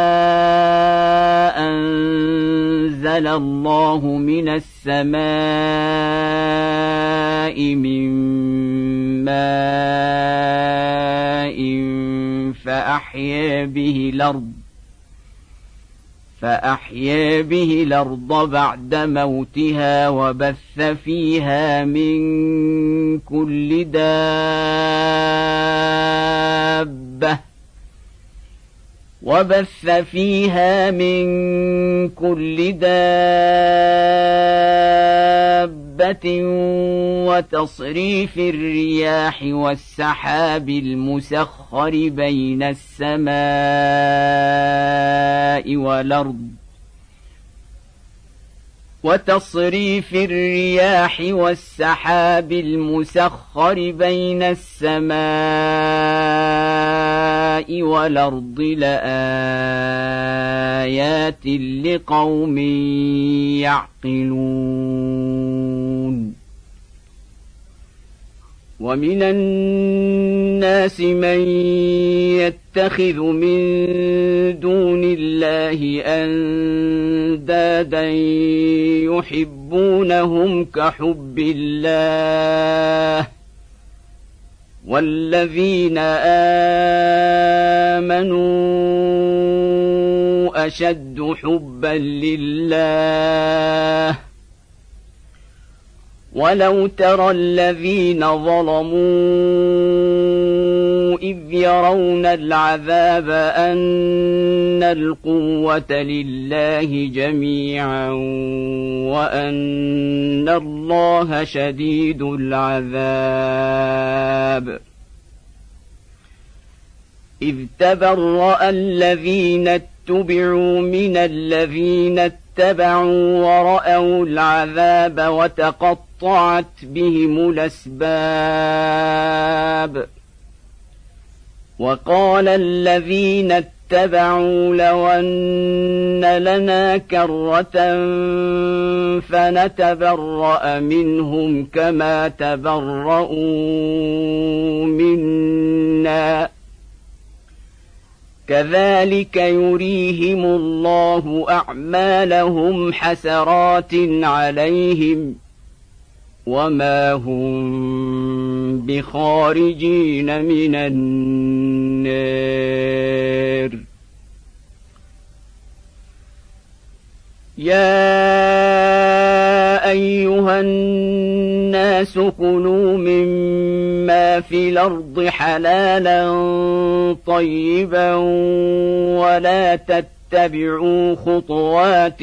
أنزل الله من السماء من ماء فأحيا به الأرض فأحيا به الأرض بعد موتها وبث فيها من كل دابة وبث فيها من كل دابة وتصريف الرياح والسحاب المسخر بين السماء والأرض وتصريف الرياح والسحاب المسخر بين السماء والأرض لآيات لقوم يعقلون ومن الناس من يتخذ من دون الله أندادا يحبونهم كحب الله والذين آمنوا أشد حبا لله ولو ترى الذين ظلموا إذ يرون العذاب أن القوة لله جميعا وأن الله شديد العذاب إذ تبرأ الذين اتبعوا من الذين اتبعوا ورأوا العذاب وتقطعت بهم الأسباب وقال الذين اتبعوا لو أن لنا كرة فنتبرأ منهم كما تبرؤوا منا كذلك يريهم الله أعمالهم حسرات عليهم وما هم بخارجين من النار يا أيها الناس كلوا مما في الأرض حلالا طيبا ولا تتبعوا خطوات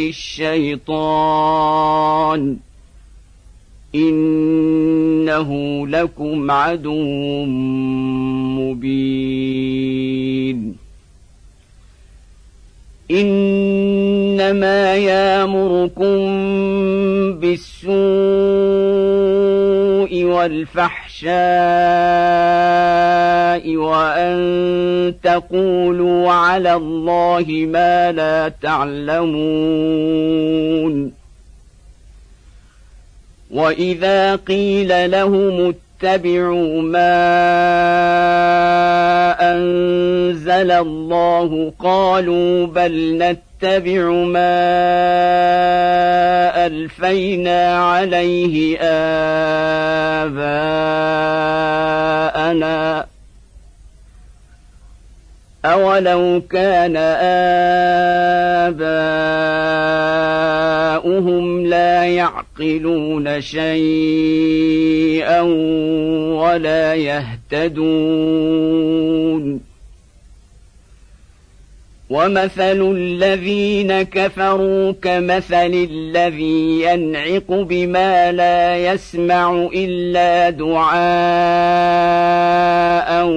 الشيطان إنه لكم عدو مبين إنما يأمركم بالسوء والفحشاء وأن تقولوا على الله ما لا تعلمون وإذا قيل لهم اتبعوا ما أنزل الله قالوا بل نتبع ما ألفينا عليه آباءنا أولو كان أبناؤهم لا يعقلون شيئا ولا يهتدون ومثل الذين كفروا كمثل الذي ينعق بما لا يسمع إلا دعاء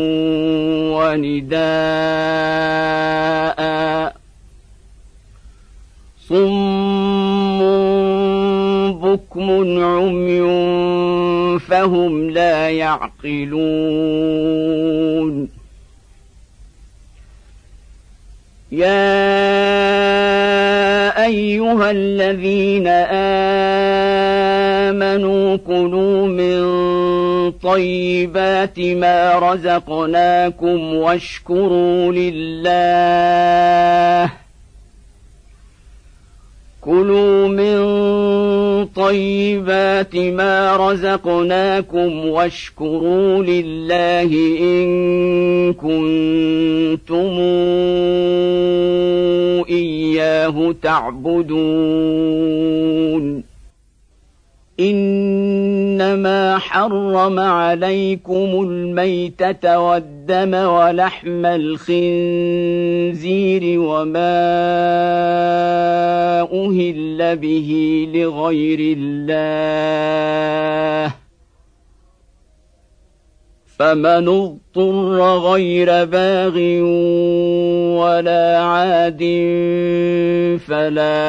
ونداء صم بكم عمي فهم لا يعقلون يا أيها الذين آمنوا كلوا من طيبات ما رزقناكم واشكروا لله كلوا من طيبات ما رزقناكم واشكروا لله إن كنتم إياه تعبدون إنما حرم عليكم الميتة والدم ولحم الخنزير وما أهل به لغير الله فمن اضطر غير باغ ولا عاد فلا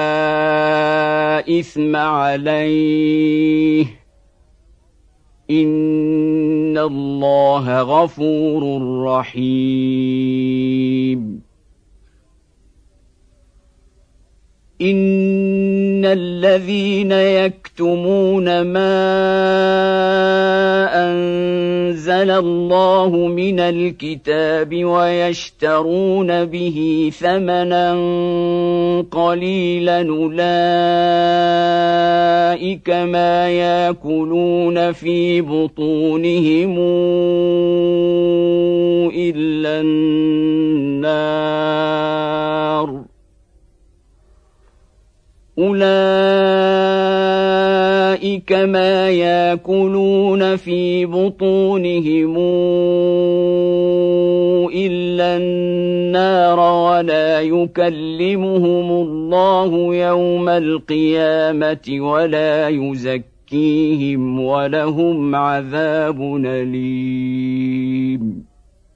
إثم عليه إن الله غفور رحيم إن الذين يكتمون ما أنزل الله من الكتاب ويشترون به ثمنا قليلا أولئك ما يأكلون في بطونهم إلا النار أولئك ما يأكلون في بطونهم إلا النار ولا يكلمهم الله يوم القيامة ولا يزكيهم ولهم عذاب أليم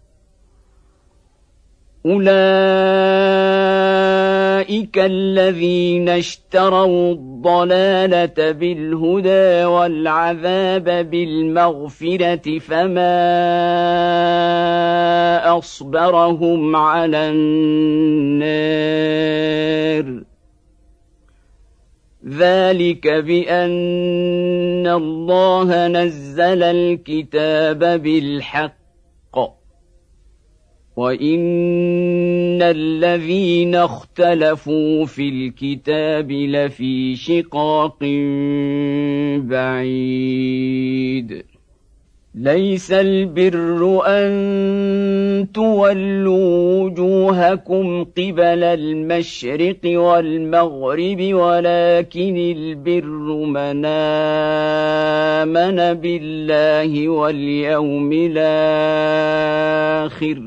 أولئك الذين اشتروا الضلالة بالهدى والعذاب بالمغفرة فما أصبرهم على النار ذلك بأن الله نزل الكتاب بالحق وإن الذين اختلفوا في الكتاب لفي شقاق بعيد ليس البر أن تولوا وجوهكم قبل المشرق والمغرب ولكن البر من آمن بالله واليوم الآخر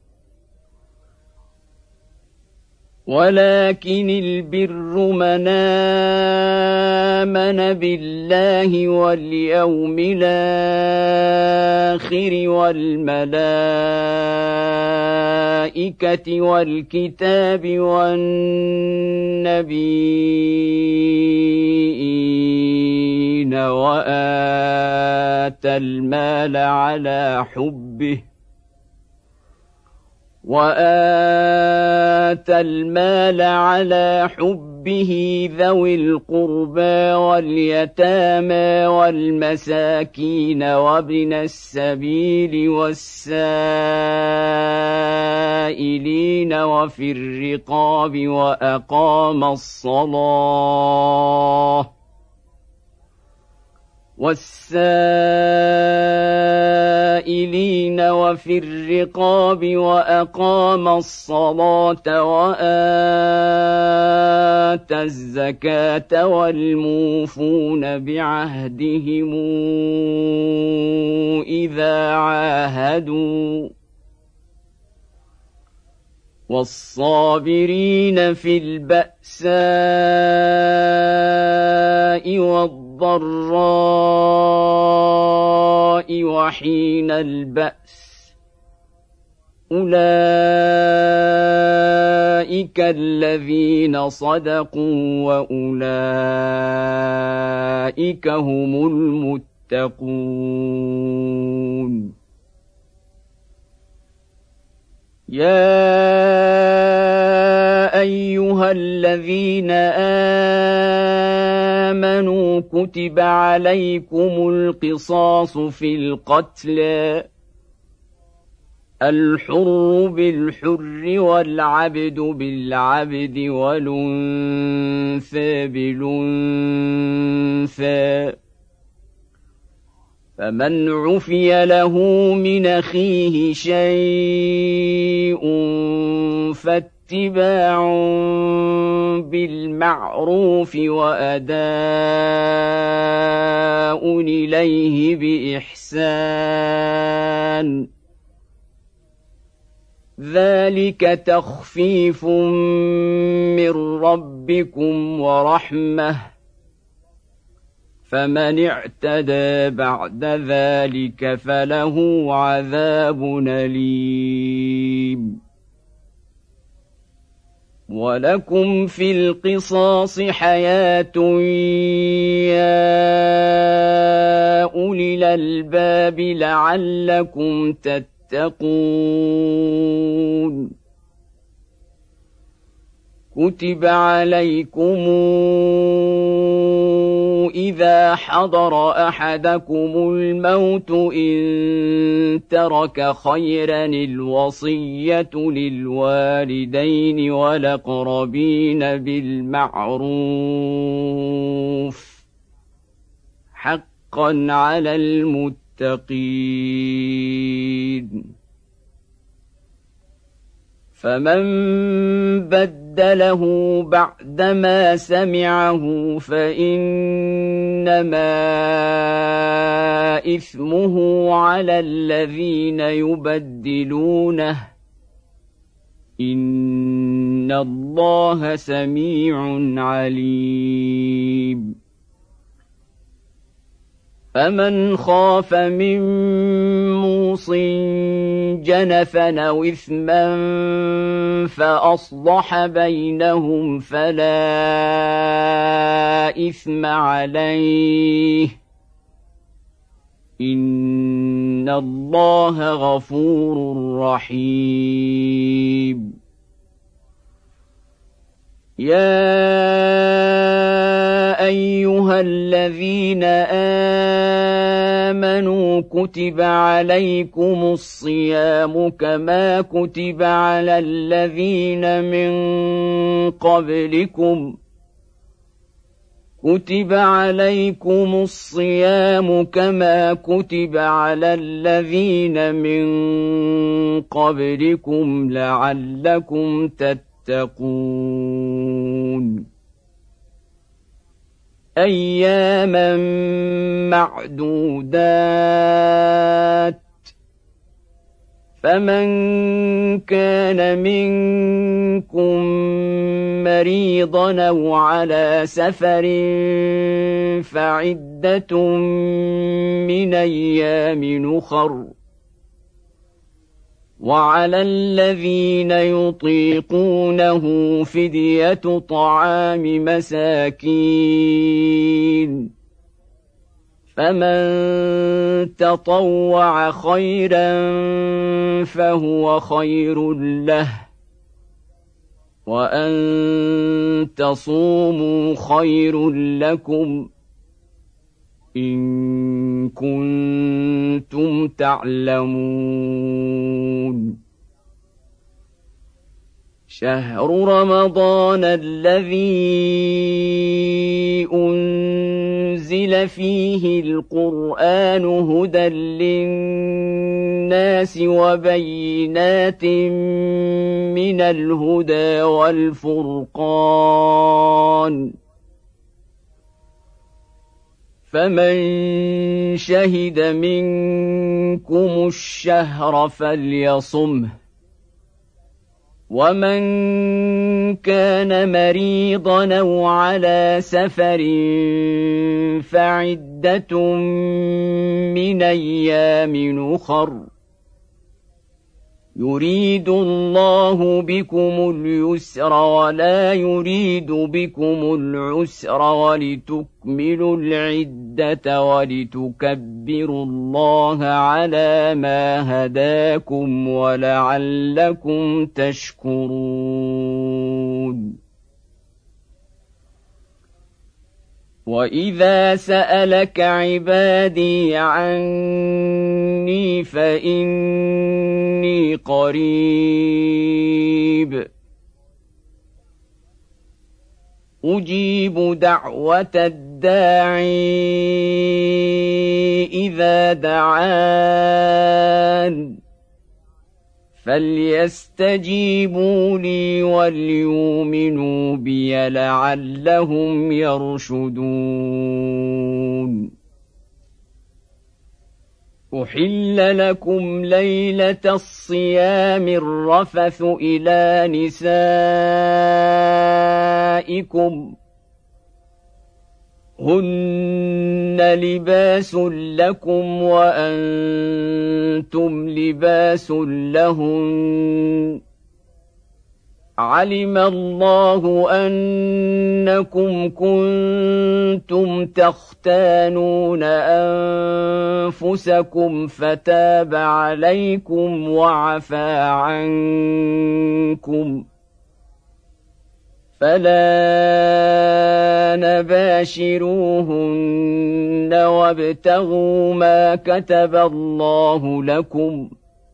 ولكن البر من آمن بالله واليوم الآخر والملائكة والكتاب والنبيين وآتى المال على حبه وآتى المال على حبه ذوي القربى واليتامى والمساكين وابن السبيل والسائلين وفي الرقاب وأقام الصلاة والسائلين وفي الرقاب وأقام الصلاة وآتى الزكاة والموفون بعهدهم إذا عاهدوا والصابرين في البأساء والضراء وحين البأس أولئك الذين صدقوا وأولئك هم المتقون. يا أيها الذين آمنوا كتب عليكم القصاص في القتلى الحر بالحر والعبد بالعبد والأنثى بالأنثى فمن عفي له من أخيه شيء فاتباع بالمعروف وأداء إليه بإحسان ذلك تخفيف من ربكم ورحمة فمن اعتدى بعد ذلك فله عذاب أليم. ولكم في القصاص حياة يا أولي الألباب لعلكم تتقون. كتب عليكم إذا حضر أحدكم الموت إن ترك خيرا الوصية للوالدين والأقربين بالمعروف حقا على المتقين. فمن بدله بعدما سمعه فإنما إثمه على الذين يبدلونه إن الله سميع عليم. فمن خاف من موص جنفا أو إثما فأصلح بينهم فلا إثم عليه إن الله غفور رحيم. يا أيها الذين آمنوا كتب عليكم الصيام كما كتب على الذين من قبلكم كتب عليكم الصيام كما كتب على الذين من قبلكم لعلكم تتقون. أياما معدودات فمن كان منكم مريضا أو على سفر فعدة من أيام أخر وعلى الذين يطيقونه فدية طعام مساكين فمن تطوع خيرا فهو خير له وأن تصوموا خير لكم إن كنتم تعلمون. شهر رمضان الذي أنزل أنزل فيه القرآن هدى للناس وبينات من الهدى والفرقان فمن شهد منكم الشهر فليصمه ومن كان مريضا أو على سفر فعدة من أيام أخر يريد الله بكم اليسر ولا يريد بكم العسر ولتكملوا العدة ولتكبروا الله على ما هداكم ولعلكم تشكرون. وإذا سألك عبادي عني فإني قريب أجيب دعوة الداعي إذا دعان فليستجيبوا لي وليؤمنوا بي لعلهم يرشدون. أحل لكم ليلة الصيام الرفث إلى نسائكم هن لباس لكم وأنتم لباس لهن علم الله أنكم كنتم تختانون أنفسكم فتاب عليكم وعفى عنكم فلا نباشروهن وابتغوا ما كتب الله لكم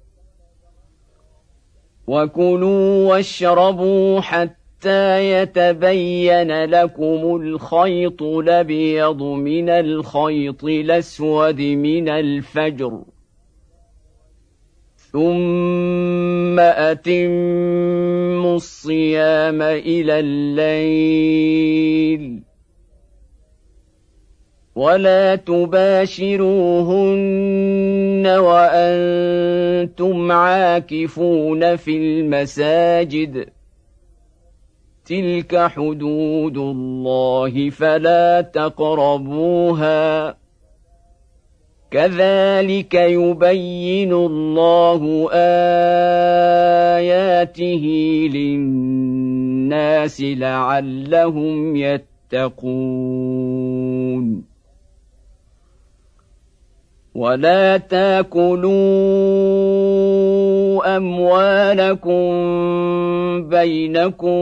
وكلوا واشربوا حتى يتبين لكم الخيط الأبيض من الخيط الأسود من الفجر ثم أتموا الصيام إلى الليل ولا تباشروهن وأنتم عاكفون في المساجد تلك حدود الله فلا تقربوها كذلك يبين الله آياته للناس لعلهم يتقون. ولا تاكلوا أموالكم بينكم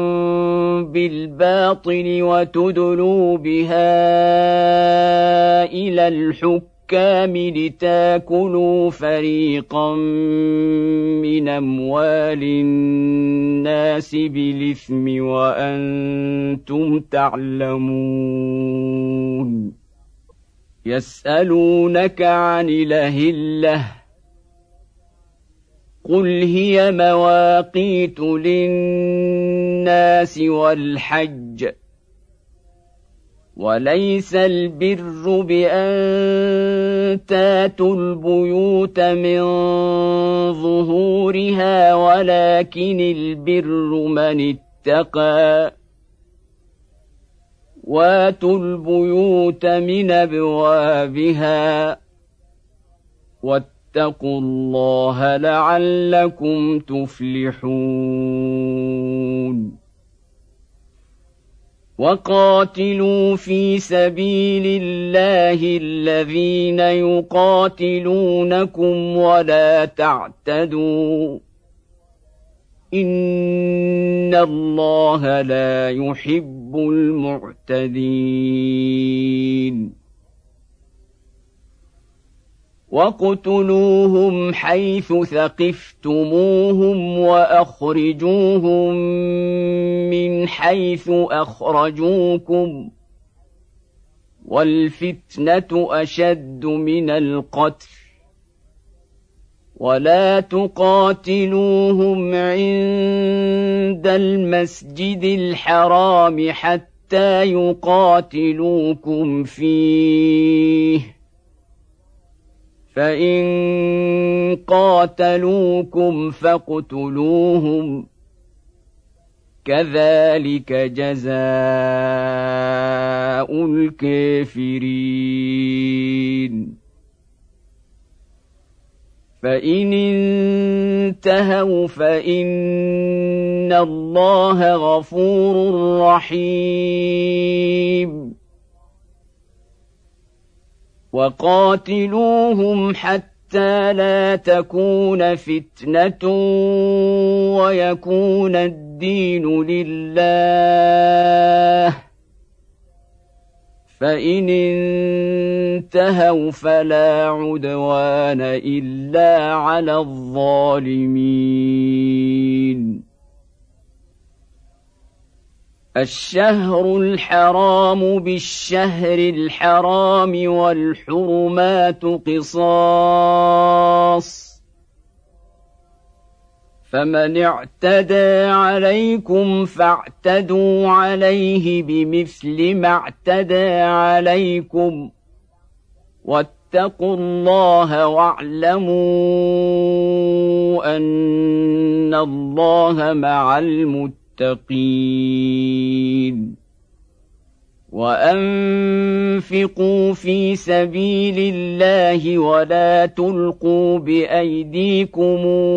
بالباطل وتدلوا بها إلى الحكام لتاكلوا فريقا من أموال الناس بالإثم وأنتم تعلمون. يسألونك عن الأهلة قل هي مواقيت للناس والحج وليس البر بأن تاتوا البيوت من ظهورها ولكن البر من اتقى واتوا البيوت من أبوابها واتقوا الله لعلكم تفلحون. وقاتلوا في سبيل الله الذين يقاتلونكم ولا تعتدوا إن الله لا يحب المعتدين. واقتلوهم حيث ثقفتموهم وأخرجوهم من حيث أخرجوكم والفتنة أشد من القتل ولا تقاتلوهم عند المسجد الحرام حتى يقاتلوكم فيه فإن قاتلوكم فاقتلوهم كذلك جزاء الكافرين فإن انتهوا فإن الله غفور رحيم وقاتلوهم حتى لا تكون فتنة ويكون الدين لله فإن انتهوا فلا عدوان إلا على الظالمين الشهر الحرام بالشهر الحرام والحرمات قصاص فمن اعتدى عليكم فاعتدوا عليه بمثل ما اعتدى عليكم واتقوا الله واعلموا أن الله مع المتقين وأنفقوا في سبيل الله ولا تلقوا بأيديكم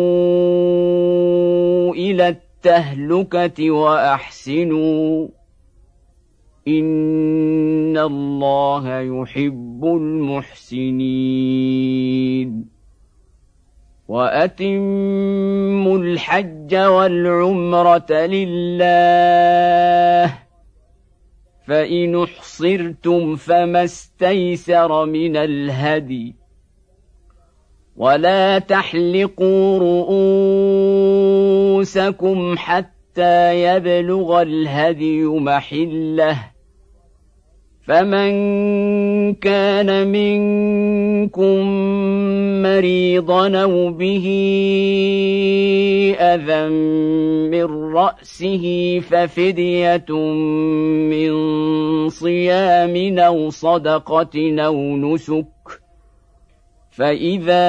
إلى التهلكة وأحسنوا إن الله يحب المحسنين وأتموا الحج والعمرة لله فإن احصرتم فما استيسر من الهدي ولا تحلقوا رؤوسكم حتى يبلغ الهدي محله فمن كان منكم مريضا أو به أذى من رأسه ففدية من صيام أو صدقة أو نسك فإذا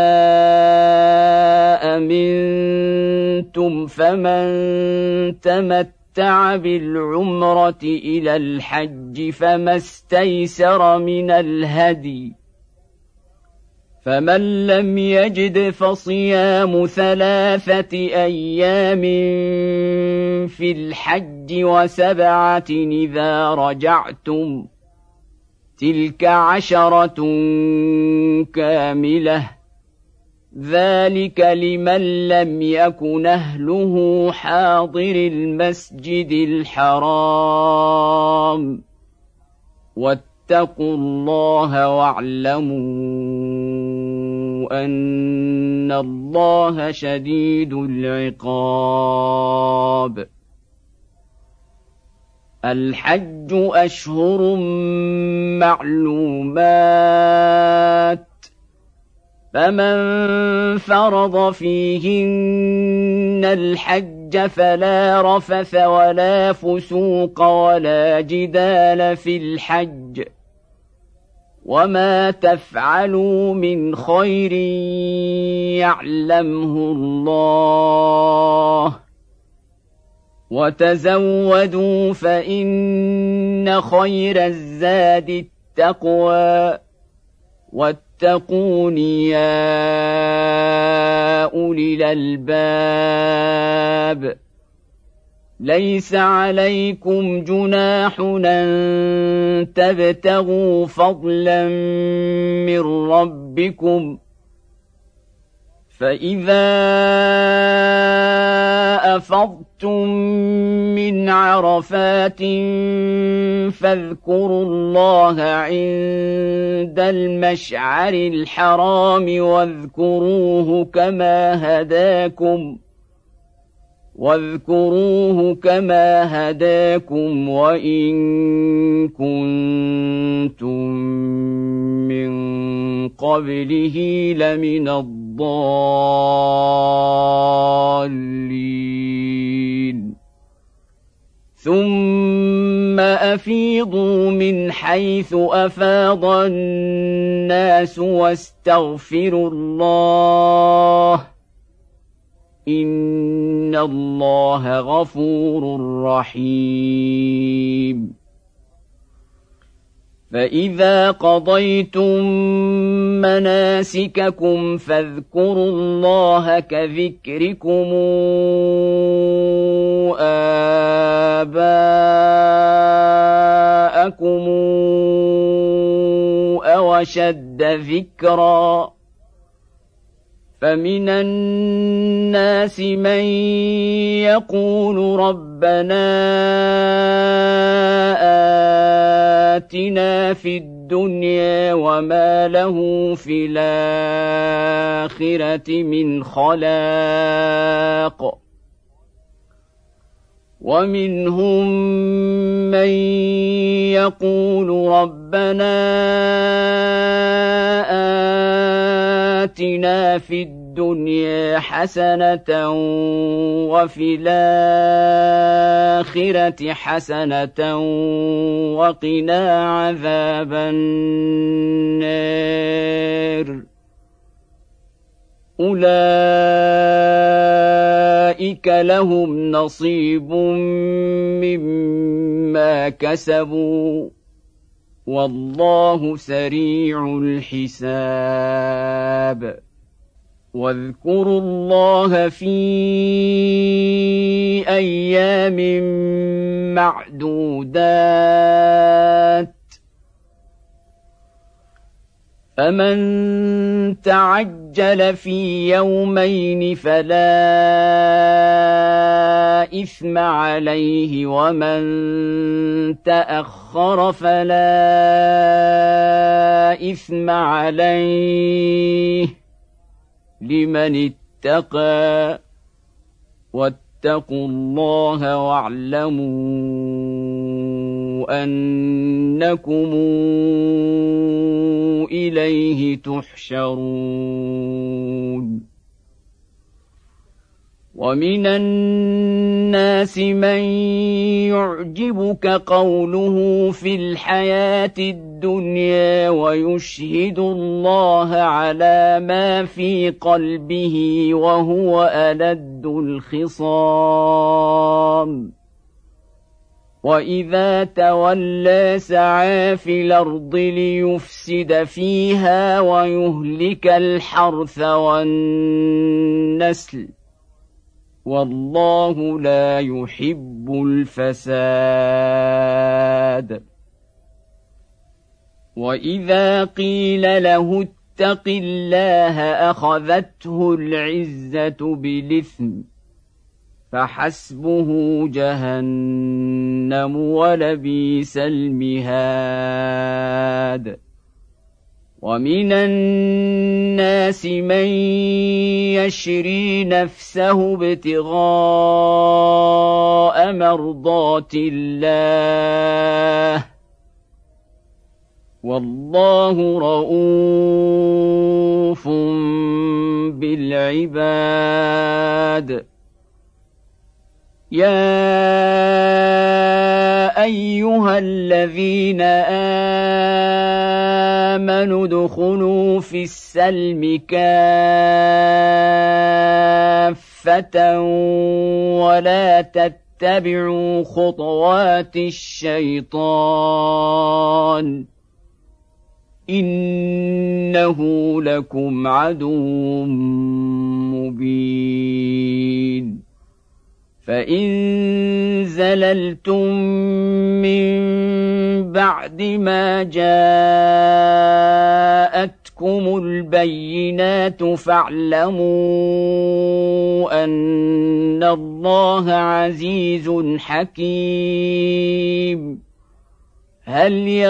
أمنتم فمن تمتع بالعمرة إلى الحج فما استيسر من الهدي فمن لم يجد فصيام ثلاثة أيام في الحج وسبعة إذا رجعتم تلك عشرة كاملة ذلك لمن لم يكن أهله حاضر المسجد الحرام واتقوا الله واعلموا أن الله شديد العقاب الحج أشهر معلومات فمن فرض فيهن الحج فلا رفث ولا فسوق ولا جدال في الحج وما تفعلوا من خير يعلمه الله وتزودوا فإن خير الزاد التقوى واتقون يا أولي الألباب ليس عليكم جناح أن تبتغوا فضلا من ربكم فإذا أفضتم من عرفات فاذكروا الله عند المشعر الحرام واذكروه كما هداكم واذكروه كما هداكم وإن كنتم من قبله لمن الضالين ثم أفيضوا من حيث أفاض الناس واستغفروا الله إن الله غفور رحيم فإذا قضيتم مناسككم فاذكروا الله كذكركم آباءكم أو أشد ذكرا فمن الناس من يقول ربنا آتنا في الدنيا وما له في الآخرة من خلاق ومنهم من يقول ربنا آتنا في الدنيا حسنة وفي الآخرة حسنة وقنا عذاب النار أولئك لهم نصيب مما كسبوا والله سريع الحساب واذكروا الله في أيام معدودات فمن تعجل في يومين فلا إثم عليه ومن تأخر فلا إثم عليه لمن اتقى واتقوا الله واعلموا أنكم إليه تحشرون ومن الناس من يعجبك قوله في الحياة الدنيا ويشهد الله على ما في قلبه وهو ألد الخصام وإذا تولى سعى في الأرض ليفسد فيها ويهلك الحرث والنسل والله لا يحب الفساد وإذا قيل له اتق الله أخذته العزة بالإثم فحسبه جهنم ولبئس المهاد ومن الناس من يشري نفسه ابتغاء مرضات الله والله رءوف بالعباد يا أيها الذين آمنوا ادخلوا في السلم كافة ولا تتبعوا خطوات الشيطان إنه لكم عدو مبين فإن زللتم من بعد ما جاءتكم البينات فاعلموا أن الله عزيز حكيم هل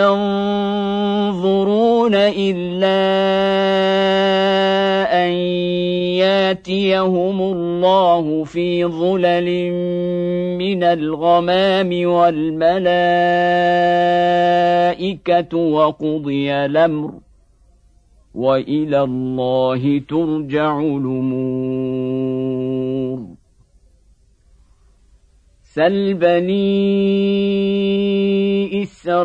ينظرون إلا أن ياتيهم الله في ظلل من الغمام والملائكة الملائكة وقضي الأمر وإلى الله ترجع الأمور. سل بني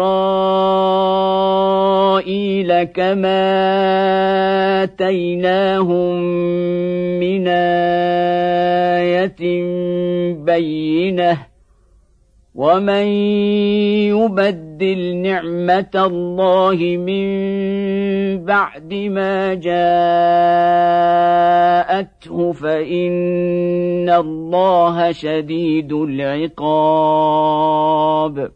إسرائيل كما آتيناهم من آية بينة ومن يبدل نعمة الله من بعد ما جاءته فإن الله شديد العقاب.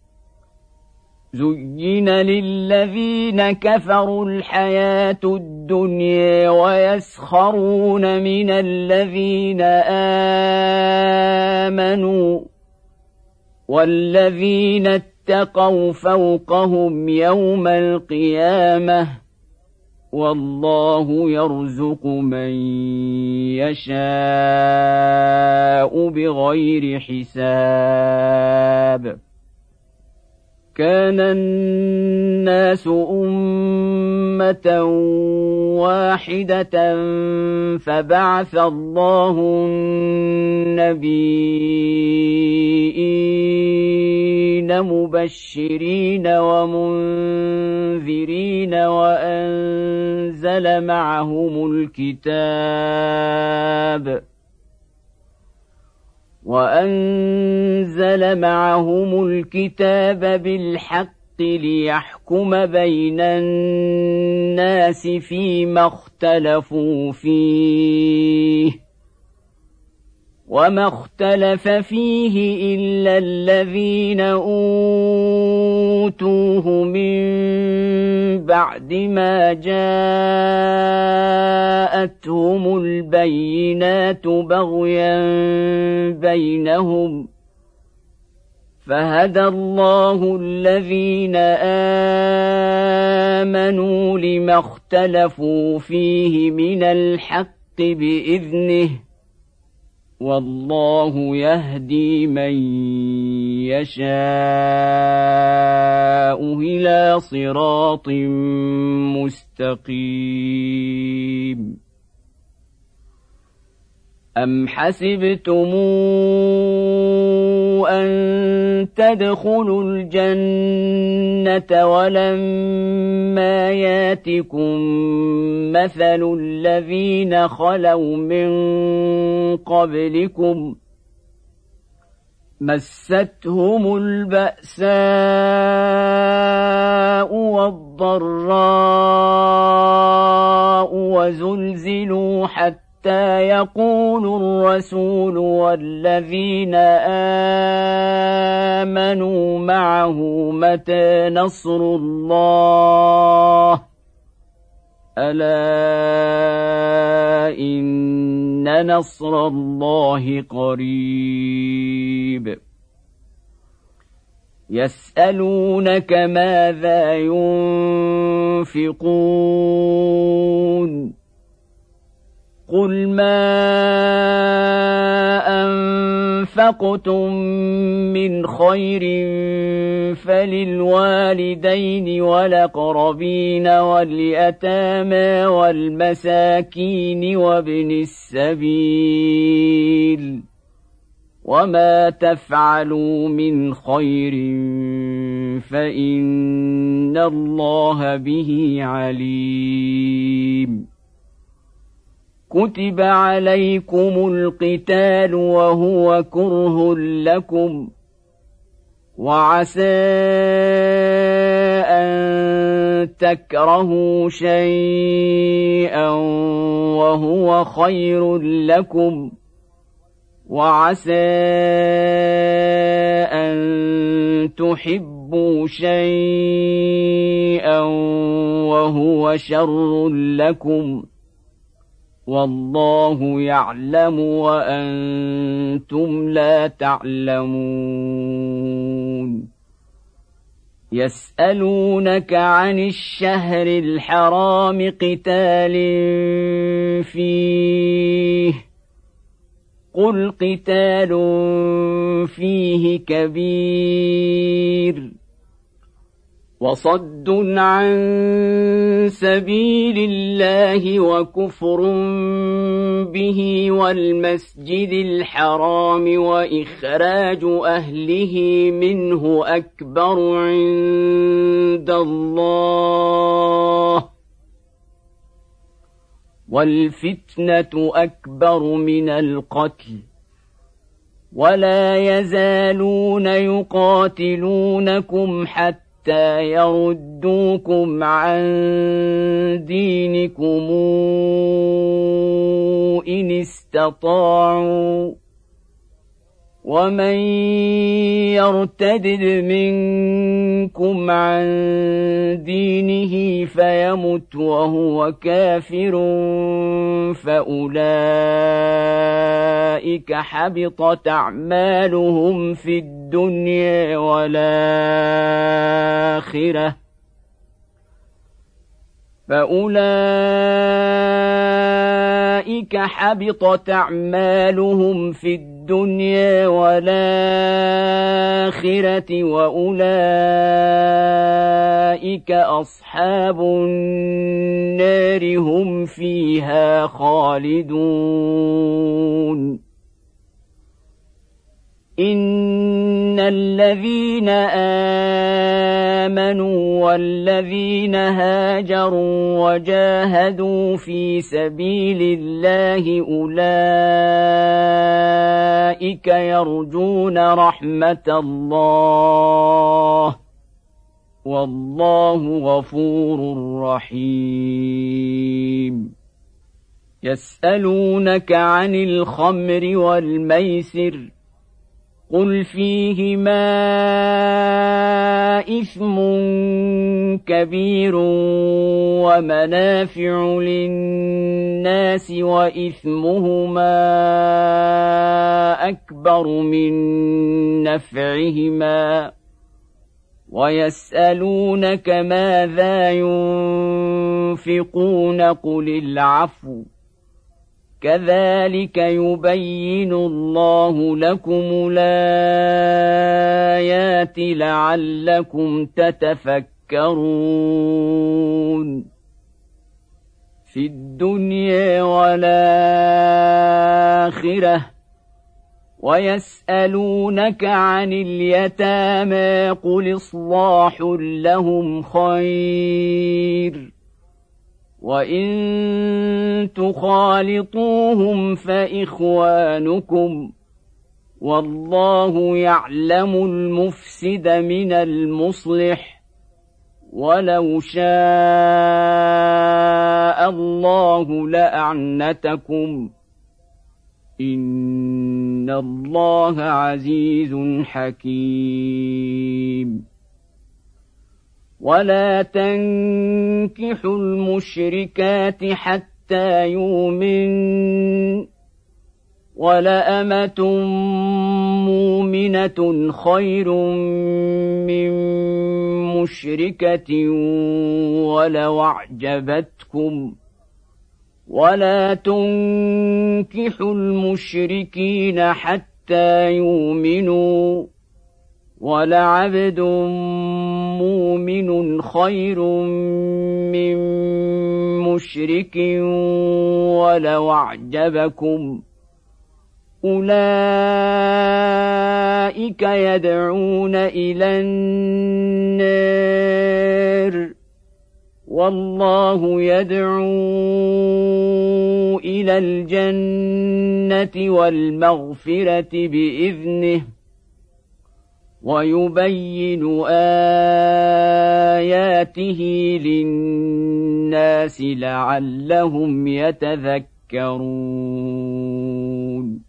زين للذين كفروا الحياة الدنيا ويسخرون من الذين آمنوا والذين اتقوا فوقهم يوم القيامة والله يرزق من يشاء بغير حساب. كان الناس أمة واحدة فبعث الله النبيين مبشرين ومنذرين وأنزل معهم الكتاب وأنزل معهم الكتاب بالحق ليحكم بين الناس فيما اختلفوا فيه وما اختلف فيه إلا الذين أوتوه من بعد ما جاءتهم البينات بغيا بينهم فهدى الله الذين آمنوا لما اختلفوا فيه من الحق بإذنه والله يهدي من يشاء إلى صراط مستقيم. أم حسبتم أن تدخلوا الجنة ولما ياتكم مثل الذين خلوا من قبلكم مستهم البأساء والضراء وزلزلوا حتى حتى يقول الرسول والذين آمنوا معه متى نصر الله ألا إن نصر الله قريب. يسألونك ماذا ينفقون قل ما أنفقتم من خير فللوالدين والأقربين واليتامى والمساكين وابن السبيل وما تفعلوا من خير فإن الله به عليم. كتب عليكم القتال وهو كره لكم وعسى أن تكرهوا شيئا وهو خير لكم وعسى أن تحبوا شيئا وهو شر لكم والله يعلم وأنتم لا تعلمون. يسألونك عن الشهر الحرام قتال فيه قل قتال فيه كبير وصد عن سبيل الله وكفر به والمسجد الحرام وإخراج أهله منه أكبر عند الله والفتنة أكبر من القتل ولا يزالون يقاتلونكم حتى حتى يردوكم عن دينكم إن استطاعوا ومن يرتدد منكم عن دينه فيمت وهو كافر فأولئك حبطت أعمالهم في الدنيا والآخرة فأولئك حبطت أعمالهم في الدنيا والآخرة وأولئك أصحاب النار هم فيها خالدون إن الذين آمنوا والذين هاجروا وجاهدوا في سبيل الله أولئك يرجون رحمة الله والله غفور رحيم يسألونك عن الخمر والميسر قل فيهما إثم كبير ومنافع للناس وإثمهما أكبر من نفعهما ويسألونك ماذا ينفقون قل العفو كذلك يبين الله لكم الآيات لعلكم تتفكرون في الدنيا والآخرة ويسألونك عن اليتامى قل إصلاح لهم خير وإن تخالطوهم فإخوانكم والله يعلم المفسد من المصلح ولو شاء الله لأعنتكم إن الله عزيز حكيم ولا تنكحوا المشركات حتى يؤمنوا ولأمة مؤمنة خير من مشركة ولو أعجبتكم ولا تنكحوا المشركين حتى يؤمنوا ولعبد مؤمن خير من مشرك ولو أعجبكم أولئك يدعون إلى النار والله يدعو إلى الجنة والمغفرة بإذنه ويبين آياته للناس لعلهم يتذكرون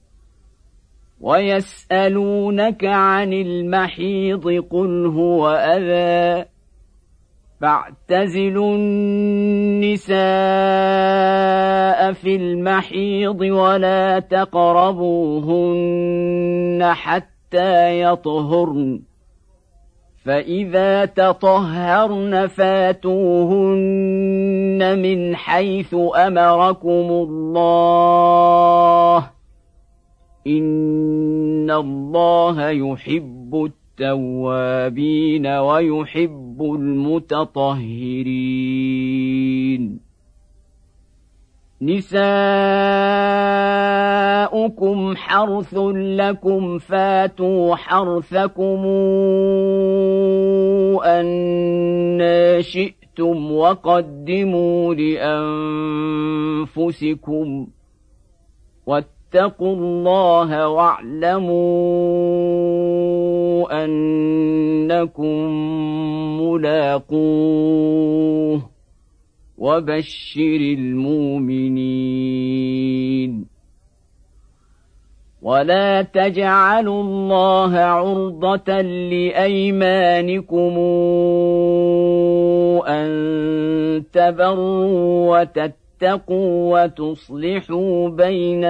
ويسألونك عن المحيض قل هو أذى فاعتزلوا النساء في المحيض ولا تقربوهن حتى يطهرن فإذا تطهرن فاتوهن من حيث أمركم الله إن الله يحب التوابين ويحب المتطهرين نساؤكم حرث لكم فاتوا حرثكم أنى شئتم وقدموا لأنفسكم واتقوا الله واعلموا أنكم ملاقوه وبشر المؤمنين ولا تجعلوا الله عرضة لأيمانكم أن تبروا وتتقوا وتصلحوا بين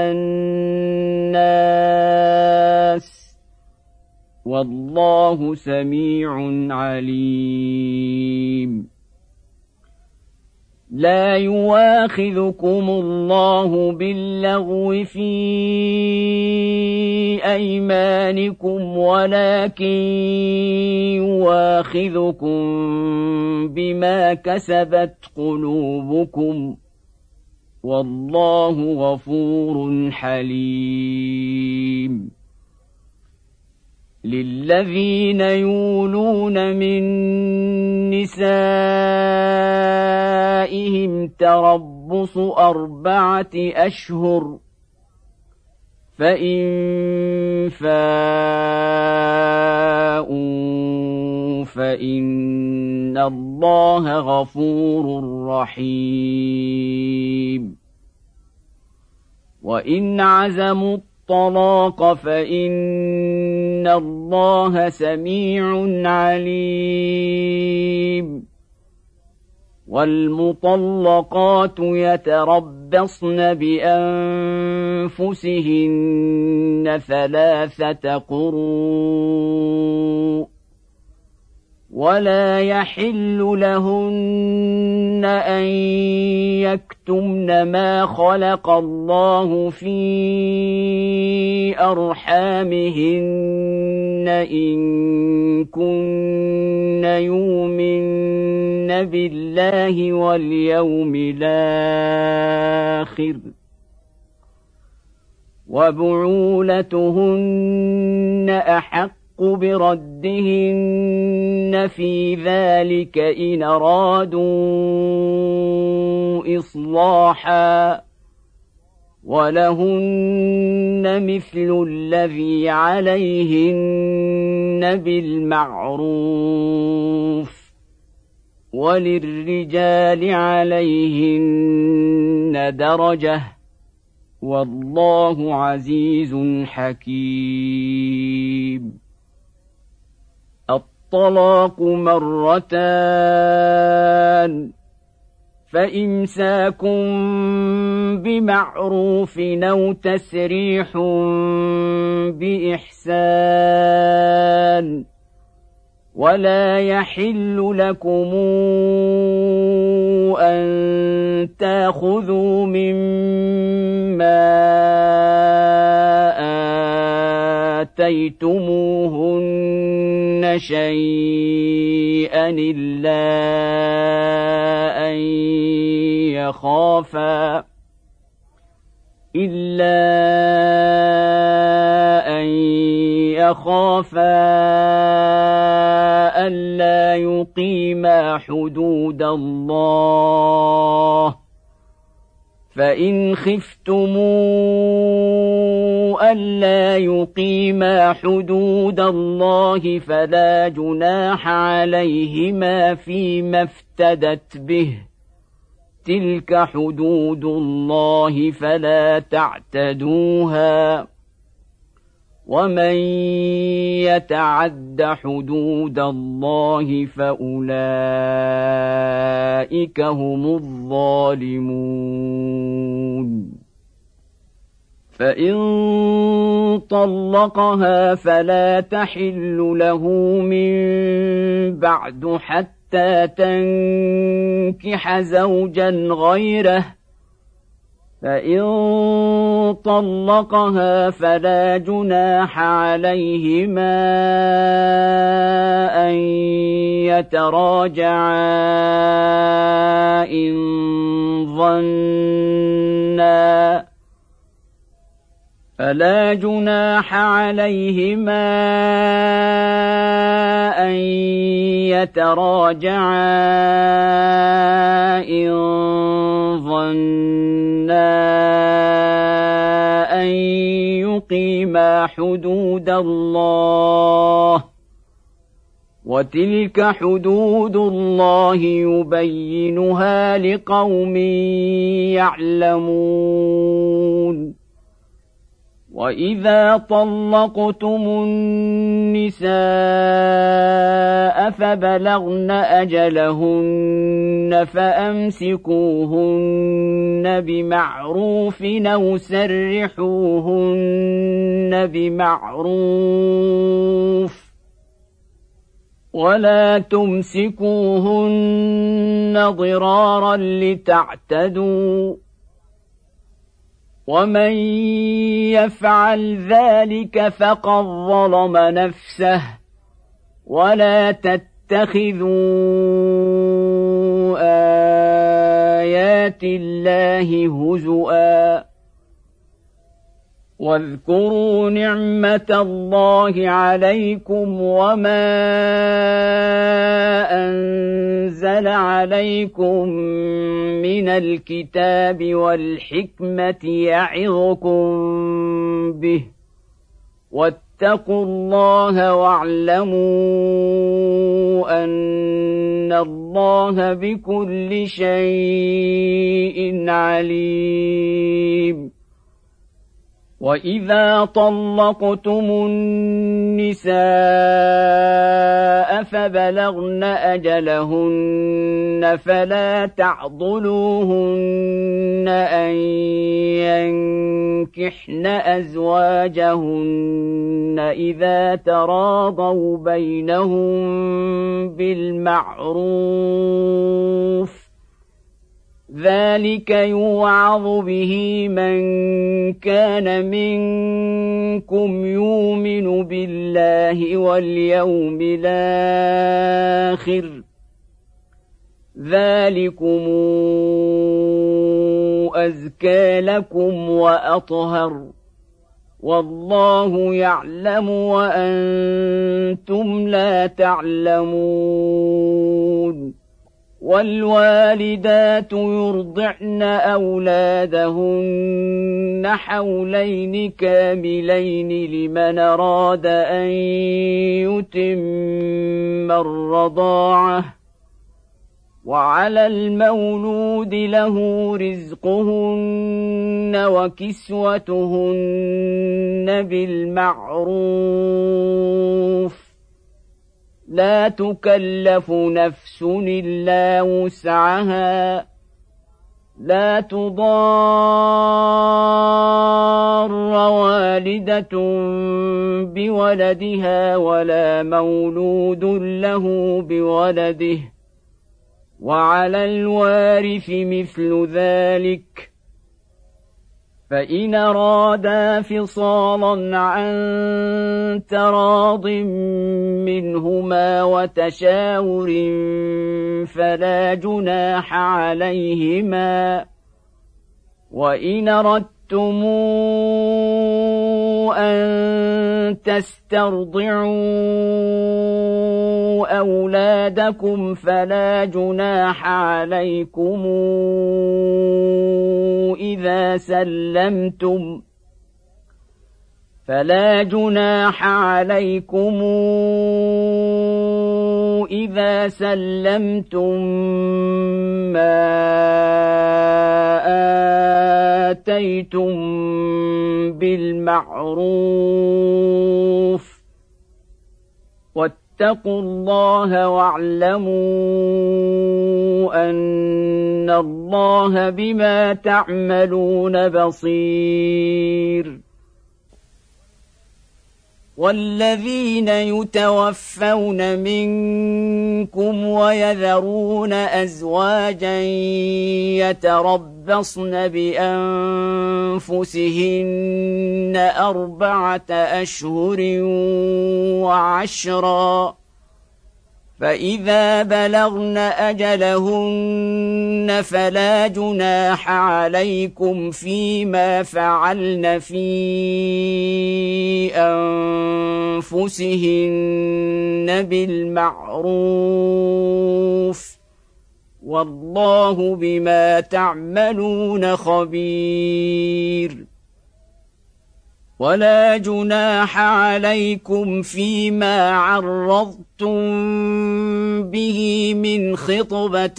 الناس والله سميع عليم لا يواخذكم الله باللغو في أيمانكم ولكن يواخذكم بما كسبت قلوبكم والله غفور حليم للذين يولون من نسائهم تربص أربعة أشهر فإن فاءوا فإن الله غفور رحيم وإن عزموا الطلاق فإن الله سميع عليم والمطلقات يتربصن بأنفسهن ثلاثة قروء ولا يحل لهن أن يكتمن ما خلق الله في أرحامهن إن كن يؤمن بالله واليوم الآخر وبعولتهن أحق بردهن في ذلك إن أرادوا إصلاحا ولهن مثل الذي عليهن بالمعروف وللرجال عليهن درجة والله عزيز حكيم الطلاق مرتان فإمساك بمعروف أو تسريح بإحسان ولا يحل لكم أن تأخذوا مما آتيتموهن شيئا إلا أن يخافا إلا أن يخافا ألا يقيما حدود الله فإن خفتموا ألا يقيما حدود الله فلا جناح عليهما فيما افتدت به تلك حدود الله فلا تعتدوها ومن يتعد حدود الله فأولئك هم الظالمون فإن طلقها فلا تحل له من بعد حتى تنكح زوجا غيره فإن طلقها فلا جناح عليهما أن يتراجعا إن ظنا فلا جناح عليهما أن يتراجعا إن ظنا أن يقيما حدود الله وتلك حدود الله يبينها لقوم يعلمون وإذا طلقتم النساء فبلغن أجلهن فأمسكوهن بمعروف أو سرحوهن بمعروف ولا تمسكوهن ضرارا لتعتدوا ومن يفعل ذلك فقد ظلم نفسه ولا تتخذوا آيات الله هزؤا واذكروا نعمة الله عليكم وما أنزل عليكم من الكتاب والحكمة يعظكم به واتقوا الله واعلموا أن الله بكل شيء عليم وإذا طلقتم النساء فبلغن أجلهن فلا تعضلوهن أن ينكحن أزواجهن إذا تراضوا بينهم بالمعروف ذلك يوعظ به من كان منكم يؤمن بالله واليوم الآخر ذلكم أزكى لكم وأطهر والله يعلم وأنتم لا تعلمون والوالدات يرضعن أولادهن حولين كاملين لمن أراد أن يتم الرضاعة وعلى المولود له رزقهن وكسوتهن بالمعروف لا تكلف نفس إلا وسعها لا تضار والدة بولدها ولا مولود له بولده وعلى الوارث مثل ذلك فإن أرادا فصالا عن تراض منهما وتشاور فلا جناح عليهما وإن أردتم أن تسترضعوا أولادكم فلا جناح عليكم إذا سلمتم فلا جناح عليكم إذا سلمتم ما آتيتم بالمعروف واتقوا الله واعلموا أن الله بما تعملون بصير والذين يتوفون منكم ويذرون أزواجا يتربصن بأنفسهن أربعة أشهر وعشرا فإذا بلغن أجلهن فلا جناح عليكم فيما فعلن في أنفسهن بالمعروف والله بما تعملون خبير ولا جناح عليكم فيما عرضتم به من خطبة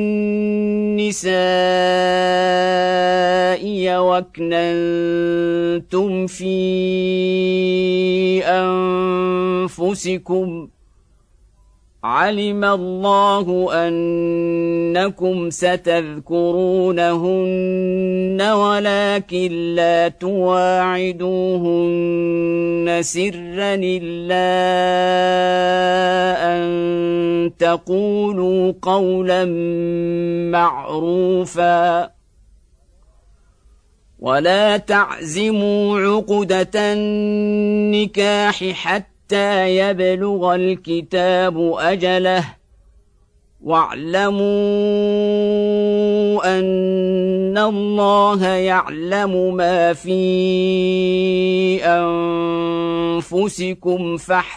النساء وأكننتم في أنفسكم علم الله أنكم ستذكرونهن ولكن لا تواعدوهن سرا إلا أن تقولوا قولا معروفا ولا تعزموا عقدة النكاح حتى حتى يبلغ الكتاب أجله واعلموا أن الله يعلم ما في أنفسكم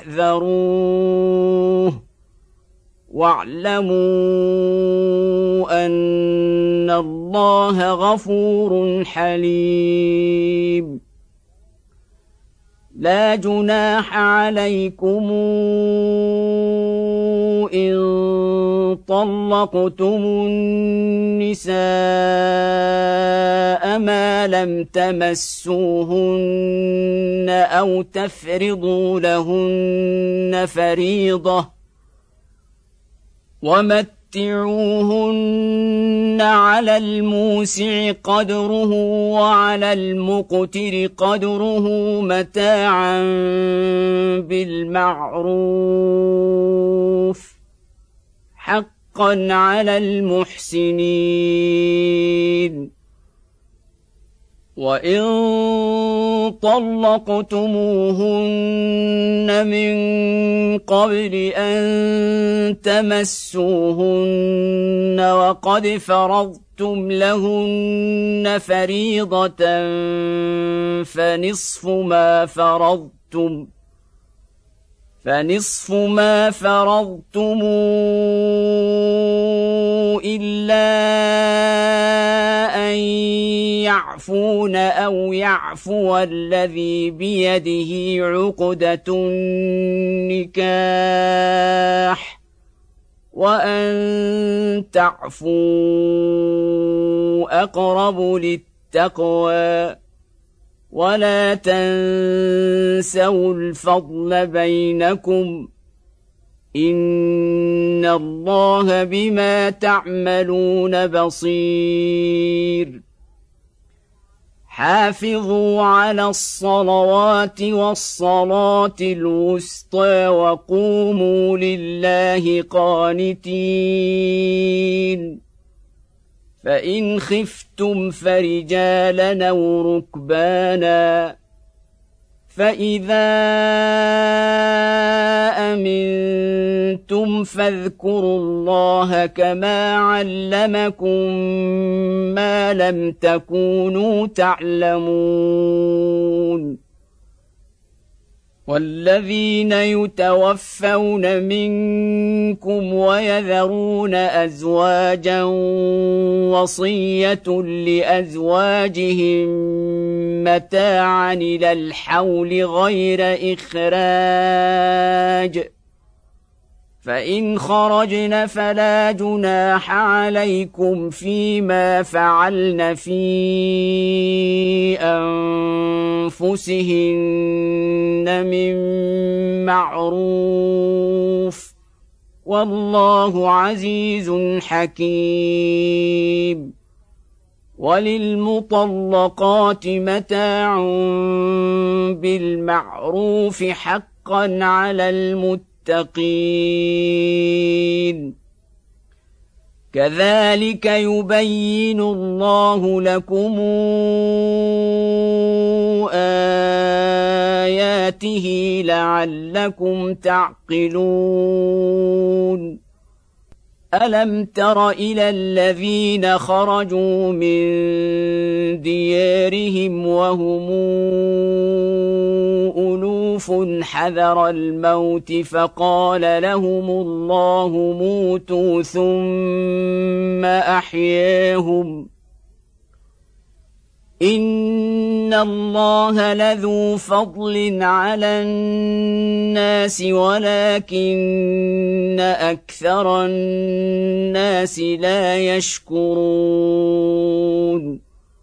فاحذروه واعلموا أن الله غفور حليم لا جناح عليكم إن طلقتم النساء ما لم تمسوهن أو تفرضوا لهن فريضة ومتعوهن على الموسع قدره وعلى المقتر قدره متاعا بالمعروف حقا على المحسنين وإن طلقتموهن من قبل أن تمسوهن وقد فرضتم لهن فريضة فنصف ما فرضتم فنصف ما فرضتم إلا أن يعفون أو يعفو الذي بيده عقدة النكاح وأن تعفوا أقرب للتقوى ولا تنسوا الفضل بينكم إن الله بما تعملون بصير حافظوا على الصلوات والصلاة الوسطى وقوموا لله قانتين فإن خفتم فرجالا أو ركبانا فإذا أمنتم فاذكروا الله كما علمكم ما لم تكونوا تعلمون والذين يتوفون منكم ويذرون أزواجا وصية لأزواجهم متاعا إلى الحول غير إخراج فإن خرجن فلا جناح عليكم فيما فعلن في أنفسهن من معروف والله عزيز حكيم وللمطلقات متاع بالمعروف حقا على المتقين كذلك يبين الله لكم آياته لعلكم تعقلون ألم تر إلى الذين خرجوا من ديارهم وهم ألوف حذر الموت فقال لهم الله موتوا ثم أحياهم إن الله لذو فضل على الناس ولكن أكثر الناس لا يشكرون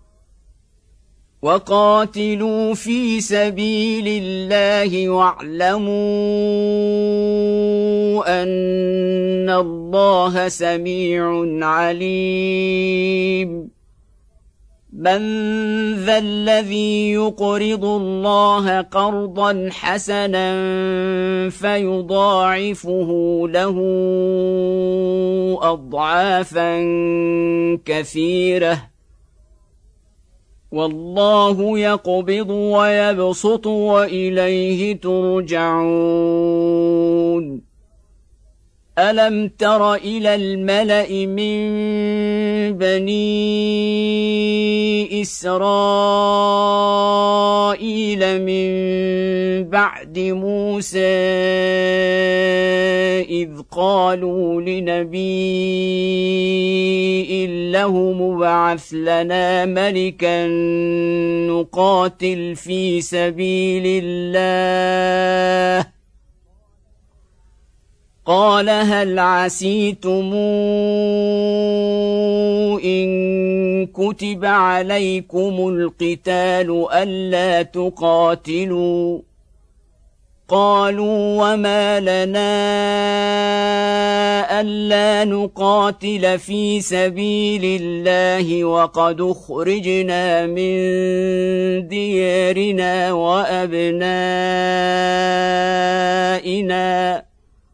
وقاتلوا في سبيل الله واعلموا أن الله سميع عليم من ذا الذي يقرض الله قرضا حسنا فيضاعفه له أضعافا كثيرة والله يقبض ويبسط وإليه ترجعون ألم تر إلى الملأ من بني إسرائيل من بعد موسى إذ قالوا لنبي له مبعث لنا ملكا نقاتل في سبيل الله قال هل عسيتم إن كتب عليكم القتال ألا تقاتلوا قالوا وما لنا ألا نقاتل في سبيل الله وقد أخرجنا من ديارنا وأبنائنا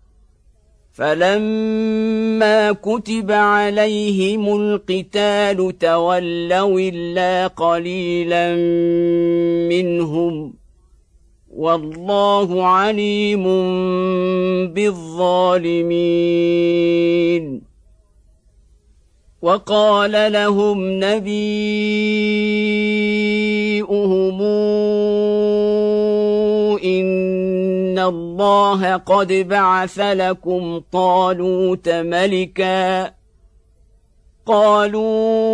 فلما كتب عليهم القتال تولوا إلا قليلا منهم والله عليم بالظالمين وقال لهم نبيؤهم إن الله قد بعث لكم طالوت ملكا قالوا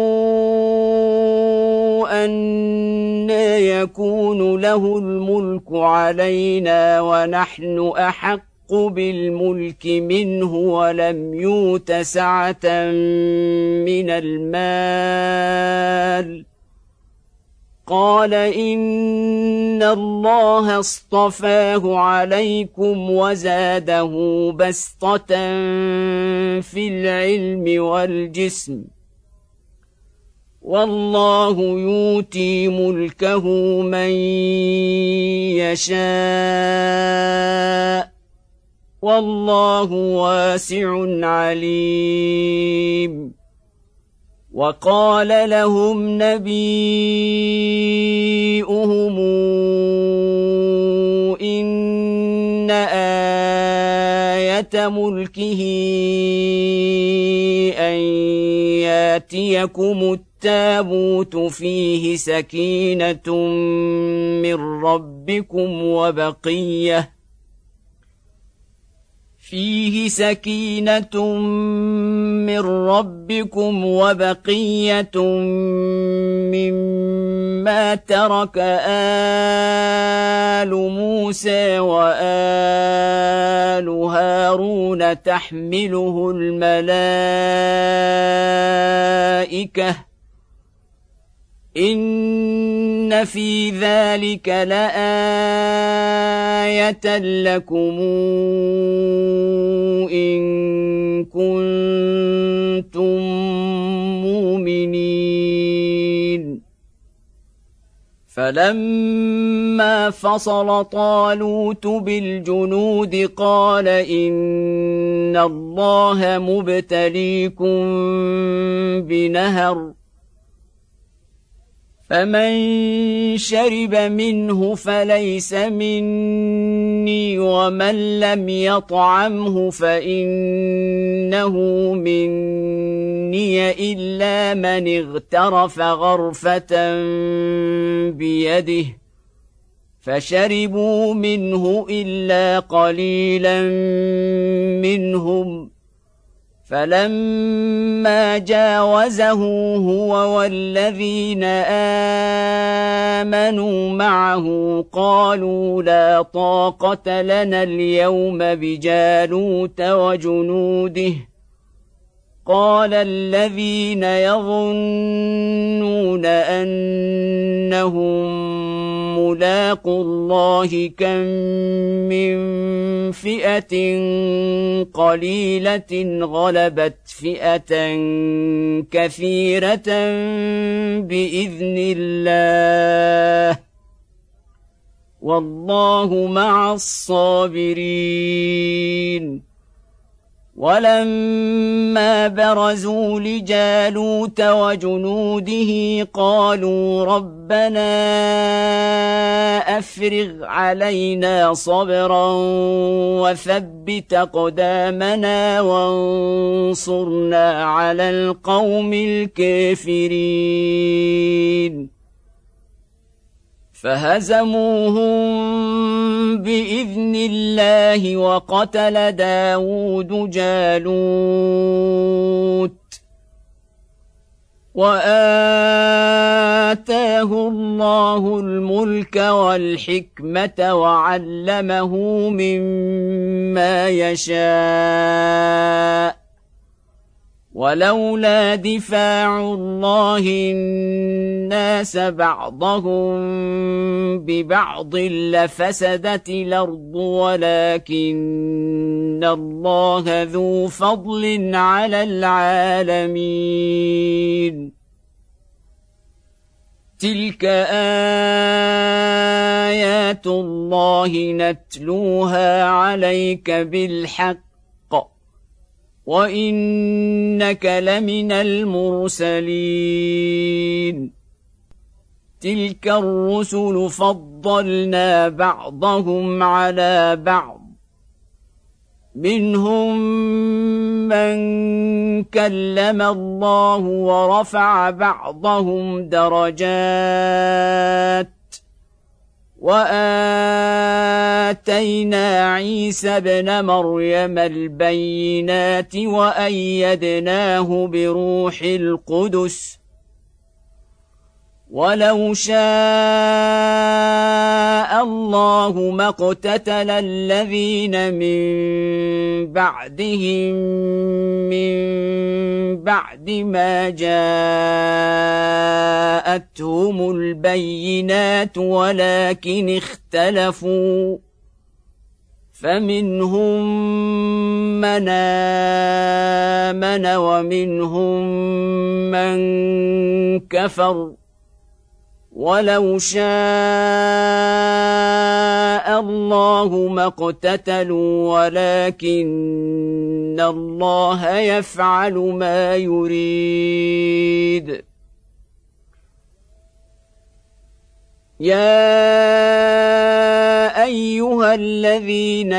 أنى يكون له الملك علينا ونحن أحق بالملك منه ولم يؤت سعة من المال قال إن الله اصطفاه عليكم وزاده بسطة في العلم والجسم والله يؤتي ملكه من يشاء والله واسع عليم وقال لهم نبيؤهم إن آية ملكه أن ياتيكم التابوت فيه سكينة من ربكم وبقية فيه سكينة من ربكم وبقية مما ترك آل موسى وآل هارون تحمله الملائكة إن في ذلك لآية لكم إن كنتم مؤمنين فلما فصل طالوت بالجنود قال إن الله مبتليكم بنهر فمن شرب منه فليس مني ومن لم يطعمه فإنه مني إلا من اغترف غرفة بيده فشربوا منه إلا قليلا منهم فلما جاوزه هو والذين آمنوا معه قالوا لا طاقة لنا اليوم بجالوت وجنوده قال الذين يظنون أنهم ملاقو الله كم من فئة قليلة غلبت فئة كثيرة بإذن الله والله مع الصابرين. ولما برزوا لجالوت وجنوده قالوا ربنا أفرغ علينا صبرا وثبت أقدامنا وانصرنا على القوم الكافرين فهزموهم بإذن الله وقتل داود جالوت وآتاه الله الملك والحكمة وعلمه مما يشاء ولولا دفاع الله الناس بعضهم ببعض لفسدت الأرض ولكن الله ذو فضل على العالمين. تلك آيات الله نتلوها عليك بالحق وإنك لمن المرسلين. تلك الرسل فضلنا بعضهم على بعض منهم من كلم الله ورفع بعضهم درجات وآتينا عيسى ابن مريم البينات وأيدناه بروح القدس ولو شاء الله ما اقتتل الذين من بعدهم من بعد ما جاءتهم البينات ولكن اختلفوا فمنهم من آمن ومنهم من كفر ولو شاء الله ما اقتتلوا ولكن الله يفعل ما يريد. يا أيها الذين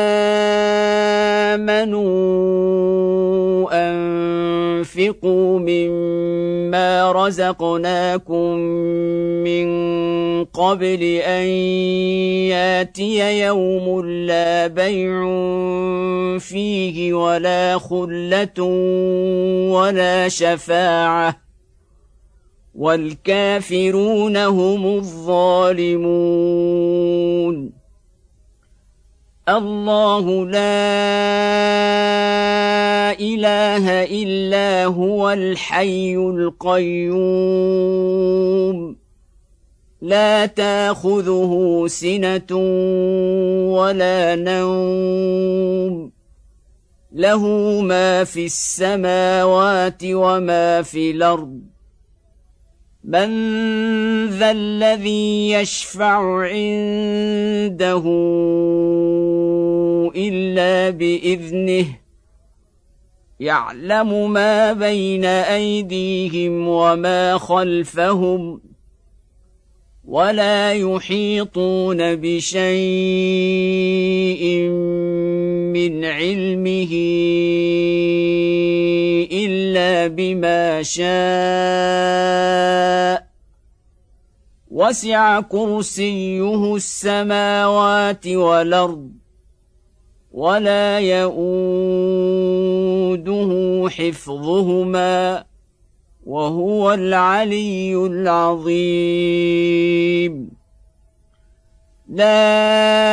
آمنوا أنفقوا مما رزقناكم من قبل أن ياتي يوم لا بيع فيه ولا خلة ولا شفاعة والكافرون هم الظالمون. الله لا إله إلا هو الحي القيوم لا تأخذه سنة ولا نوم له ما في السماوات وما في الأرض من ذا الذي يشفع عنده إلا بإذنه يعلم ما بين أيديهم وما خلفهم ولا يحيطون بشيء من علمه إلا بما شاء وسع كرسيه السماوات والأرض ولا يئوده حفظهما وهو العلي العظيم. لا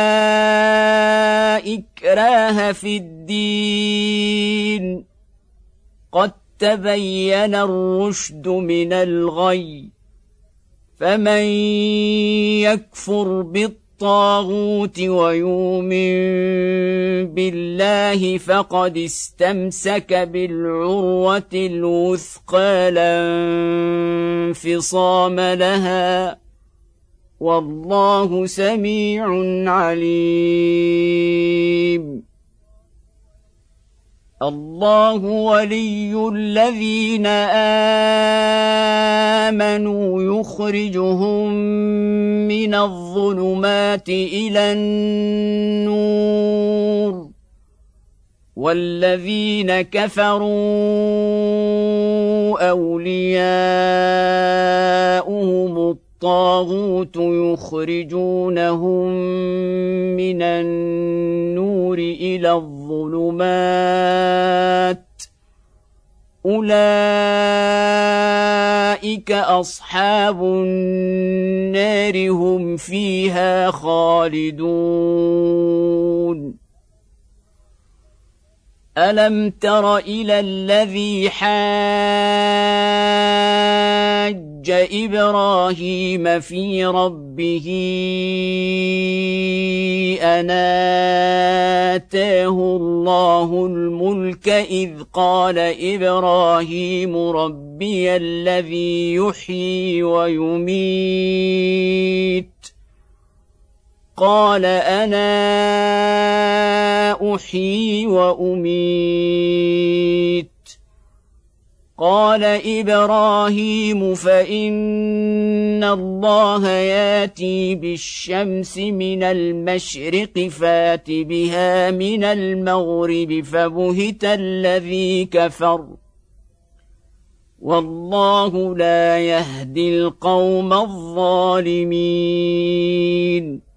إكراه في الدين قد تبين الرشد من الغي فمن يكفر بالطاغوت ويؤمن بالله فقد استمسك بالعروة الوثقى لا انفصام لها والله سميع عليم. الله ولي الذين آمنوا يخرجهم من الظلمات إلى النور والذين كفروا أولياؤهم الطاغوت يخرجونهم من النور إلى الظلمات أولئك أصحاب النار هم فيها خالدون. ألم تر إلى الذي حاج إبراهيم في ربه أن آتاه الله الملك إذ قال إبراهيم ربي الذي يحيي ويميت قال أنا أحيي وأميت قال إبراهيم فإن الله ياتي بالشمس من المشرق فات بها من المغرب فبهت الذي كفر والله لا يهدي القوم الظالمين.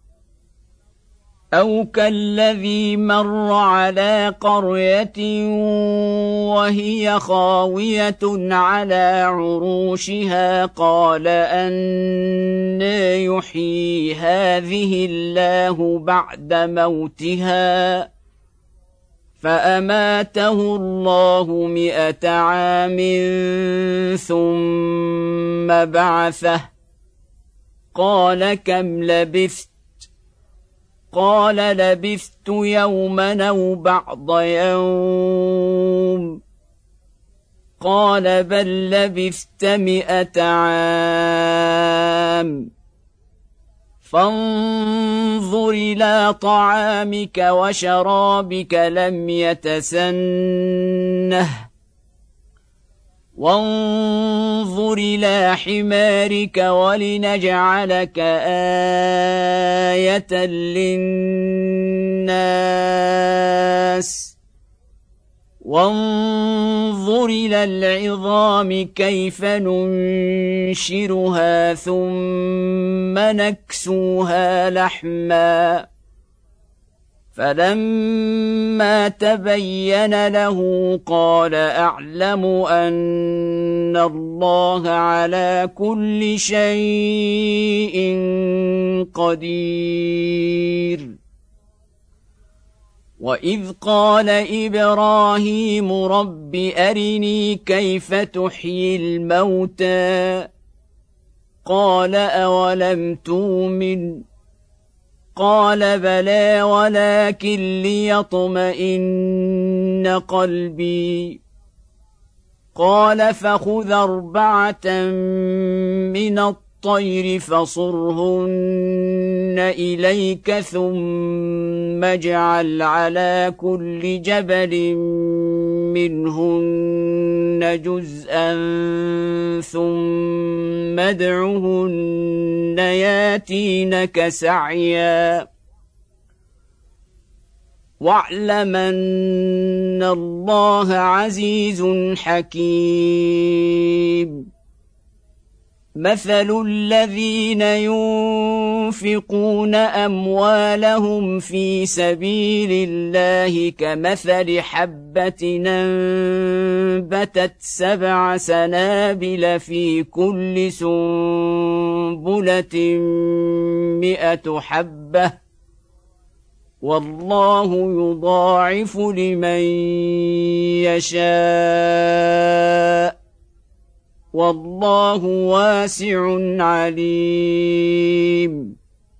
أو كالذي مر على قرية وهي خاوية على عروشها قال أنى يحيي هذه الله بعد موتها فأماته الله مئة عام ثم بعثه قال كم لبثت قال لبثت يوما أو بعض يوم قال بل لبثت مئة عام فانظر إلى طعامك وشرابك لم يتسنه وانظر إلى حمارك ولنجعلك آية للناس وانظر إلى العظام كيف ننشرها ثم نكسوها لحما فلما تبين له قال أعلم أن الله على كل شيء قدير. وإذ قال إبراهيم رب أرني كيف تحيي الموتى قال أولم تؤمن قال بلى ولكن ليطمئن قلبي قال فخذ أربعة من الطير فصرهن إليك ثم اجعل على كل جبل منهن جزءا ثم ادعهن ياتينك سعيا واعلم أن الله عزيز حكيم مثل الذين ينفقون أموالهم في سبيل الله كمثل حبة أنبتت سبع سنابل في كل سنبلة مئة حبة والله يضاعف لمن يشاء والله واسع عليم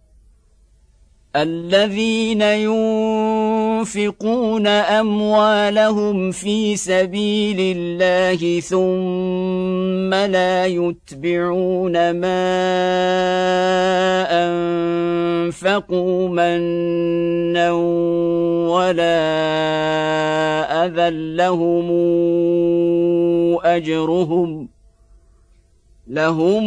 الذين ينفقون أموالهم في سبيل الله ثم لا يتبعون ما أنفقوا منا ولا أذى لهم أجرهم لهم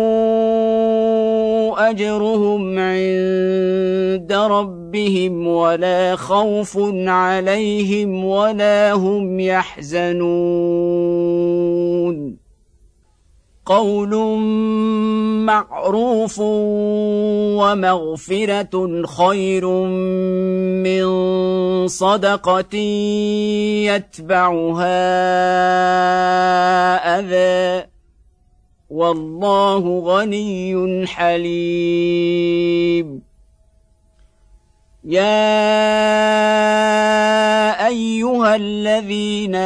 أجرهم عند ربهم ولا خوف عليهم ولا هم يحزنون قول معروف ومغفرة خير من صدقة يتبعها أذى والله غني حليم يا أيها الذين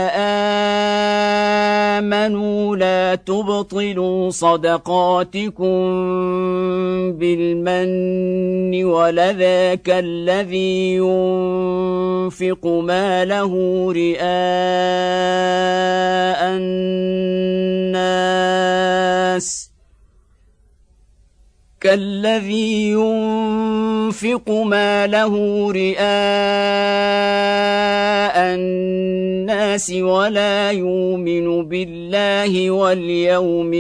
آمنوا لا تبطلوا صدقاتكم بالمن ولذا كالذي ينفق ماله رئاء الناس كالذي ينفق ماله رئاء الناس ولا يؤمن بالله واليوم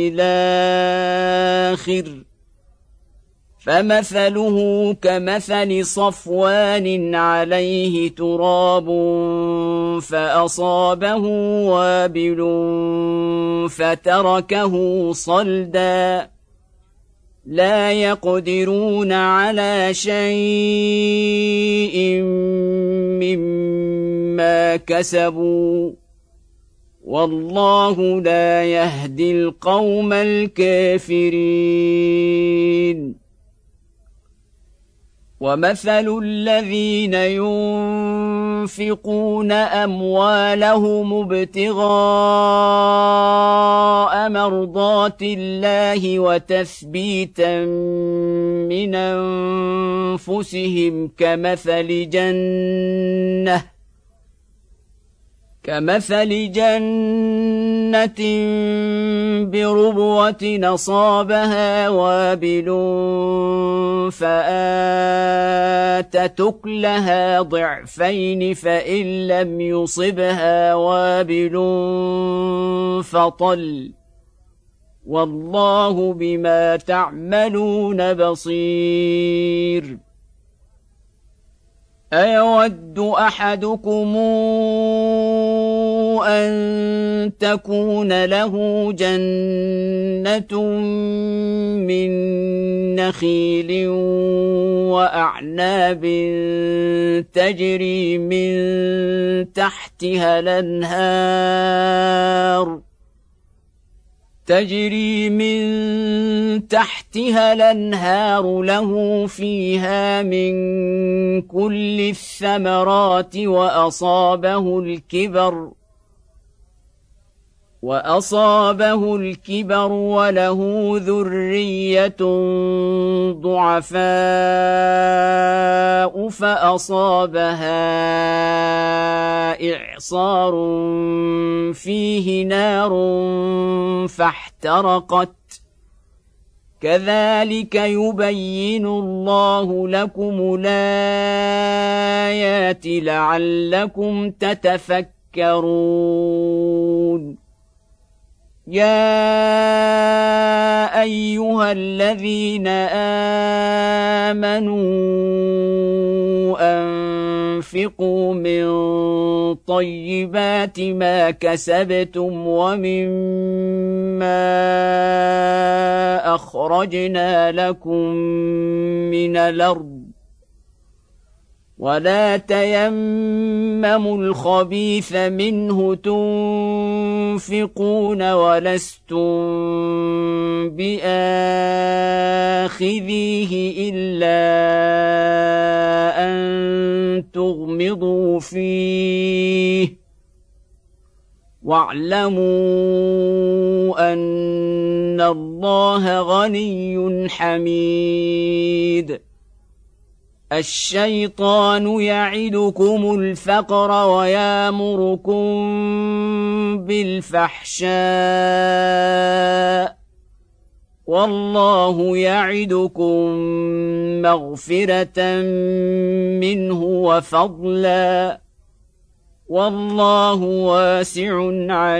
الآخر فمثله كمثل صفوان عليه تراب فأصابه وابل فتركه صلدا لا يقدرون على شيء مما كسبوا والله لا يهدي القوم الكافرين ومثل الذين ينفقون أموالهم ابتغاء مرضات الله وتثبيتا من أنفسهم كمثل جنة كمثل جنة بربوة أصابها وابل فآتت أكلها ضعفين فإن لم يصبها وابل فطل والله بما تعملون بصير أيود أحدكم أن تكون له جنة من نخيل وأعناب تجري من تحتها الأنهار تجري من تحتها الأنهار له فيها من كل الثمرات وأصابه الكبر وأصابه الكبر وله ذرية ضعفاء فأصابها إعصار فيه نار فاحترقت كذلك يبين الله لكم الآيات لعلكم تتفكرون يا أيها الذين آمنوا أنفقوا من طيبات ما كسبتم ومما أخرجنا لكم من الأرض ولا تيمموا الخبيث منه تنفقون ولستم بآخذيه إلا أن تغمضوا فيه واعلموا أن الله غني حميد الشيطان يعدكم الفقر ويامركم بالفحشاء والله يعدكم مغفرة منه وفضلا والله واسع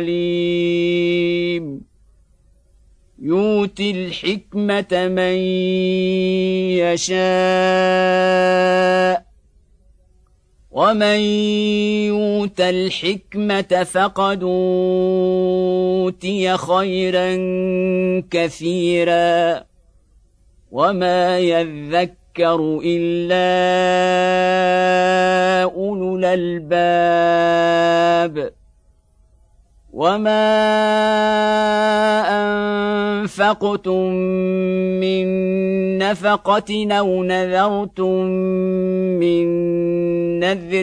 عليم يؤتي الحكمة من يشاء ومن يؤت الحكمة فقد أوتي خيرا كثيرا وما يذكر إلا أولو الألباب وما أنفقتم من نفقة أو نذرتم من نذر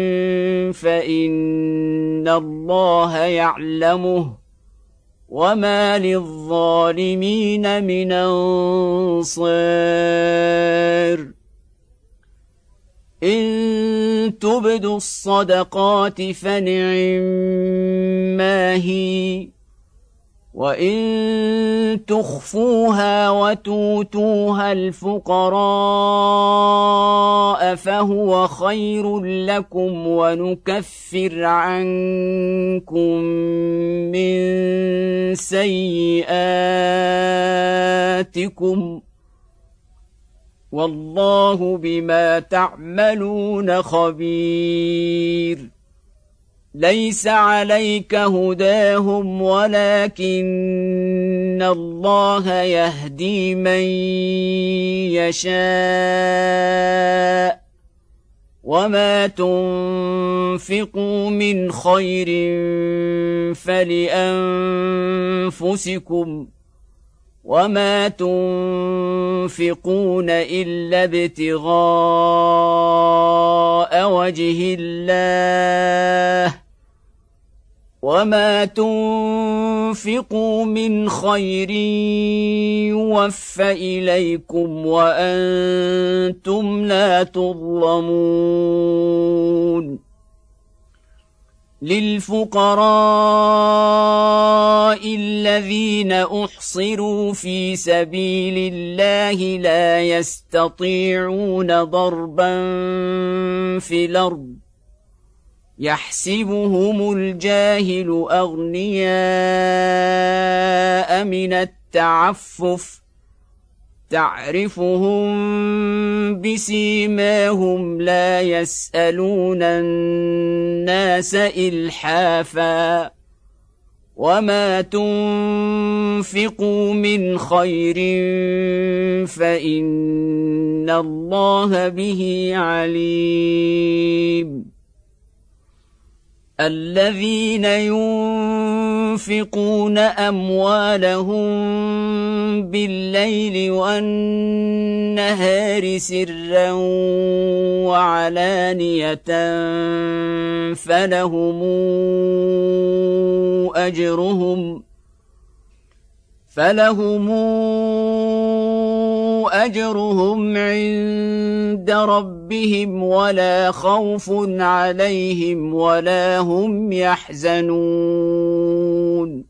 فإن الله يعلمه وما للظالمين من أنصار إن تبدوا الصدقات فنعما هي وإن تخفوها وتؤتوها الفقراء فهو خير لكم ونكفر عنكم من سيئاتكم والله بما تعملون خبير ليس عليك هداهم ولكن الله يهدي من يشاء وما تنفقوا من خير فلأنفسكم وما تنفقون إلا ابتغاء وجه الله وما تنفقوا من خير يوفى إليكم وأنتم لا تظلمون للفقراء الذين أحصروا في سبيل الله لا يستطيعون ضربا في الأرض يحسبهم الجاهل أغنياء من التعفف تعرفهم بسيماهم لا يسألون الناس إلحافا وما تنفقوا من خير فإن الله به عليم الذين ينفقون ينفقون أموالهم بالليل والنهار سرا وعلانية فلهم أجرهم فلهم أجرهم عند ربهم ولا خوف عليهم ولا هم يحزنون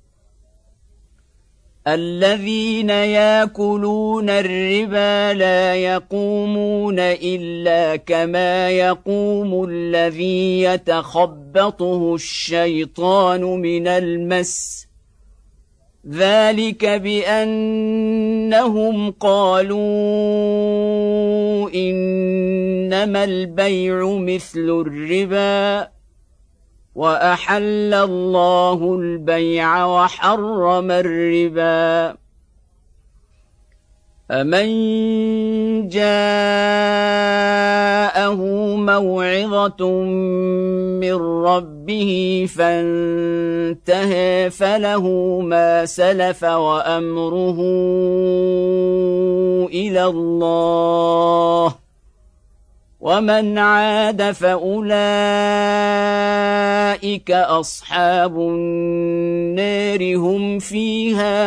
الذين يأكلون الربا لا يقومون إلا كما يقوم الذي يتخبطه الشيطان من المس ذلك بأنهم قالوا إنما البيع مثل الربا وأحل الله البيع وحرم الربا فمن جاءه موعظة من ربه فانتهى فله ما سلف وأمره إلى الله ومن عاد فأولئك أصحاب النار هم فيها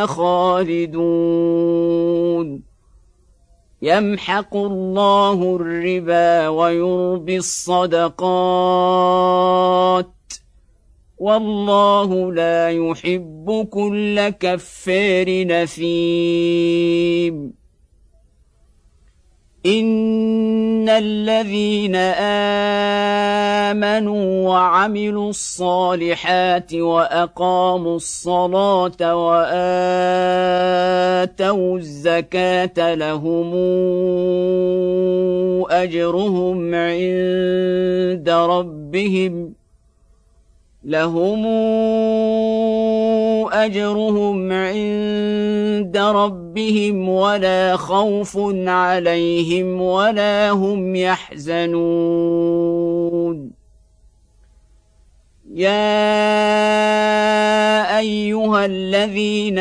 خالدون يمحق الله الربا ويربي الصدقات والله لا يحب كل كفار نثيم إن الذين آمنوا وعملوا الصالحات وأقاموا الصلاة وآتوا الزكاة لهم أجرهم عند ربهم لهم أجرهم عند ربهم ولا خوف عليهم ولا هم يحزنون يا أيها الذين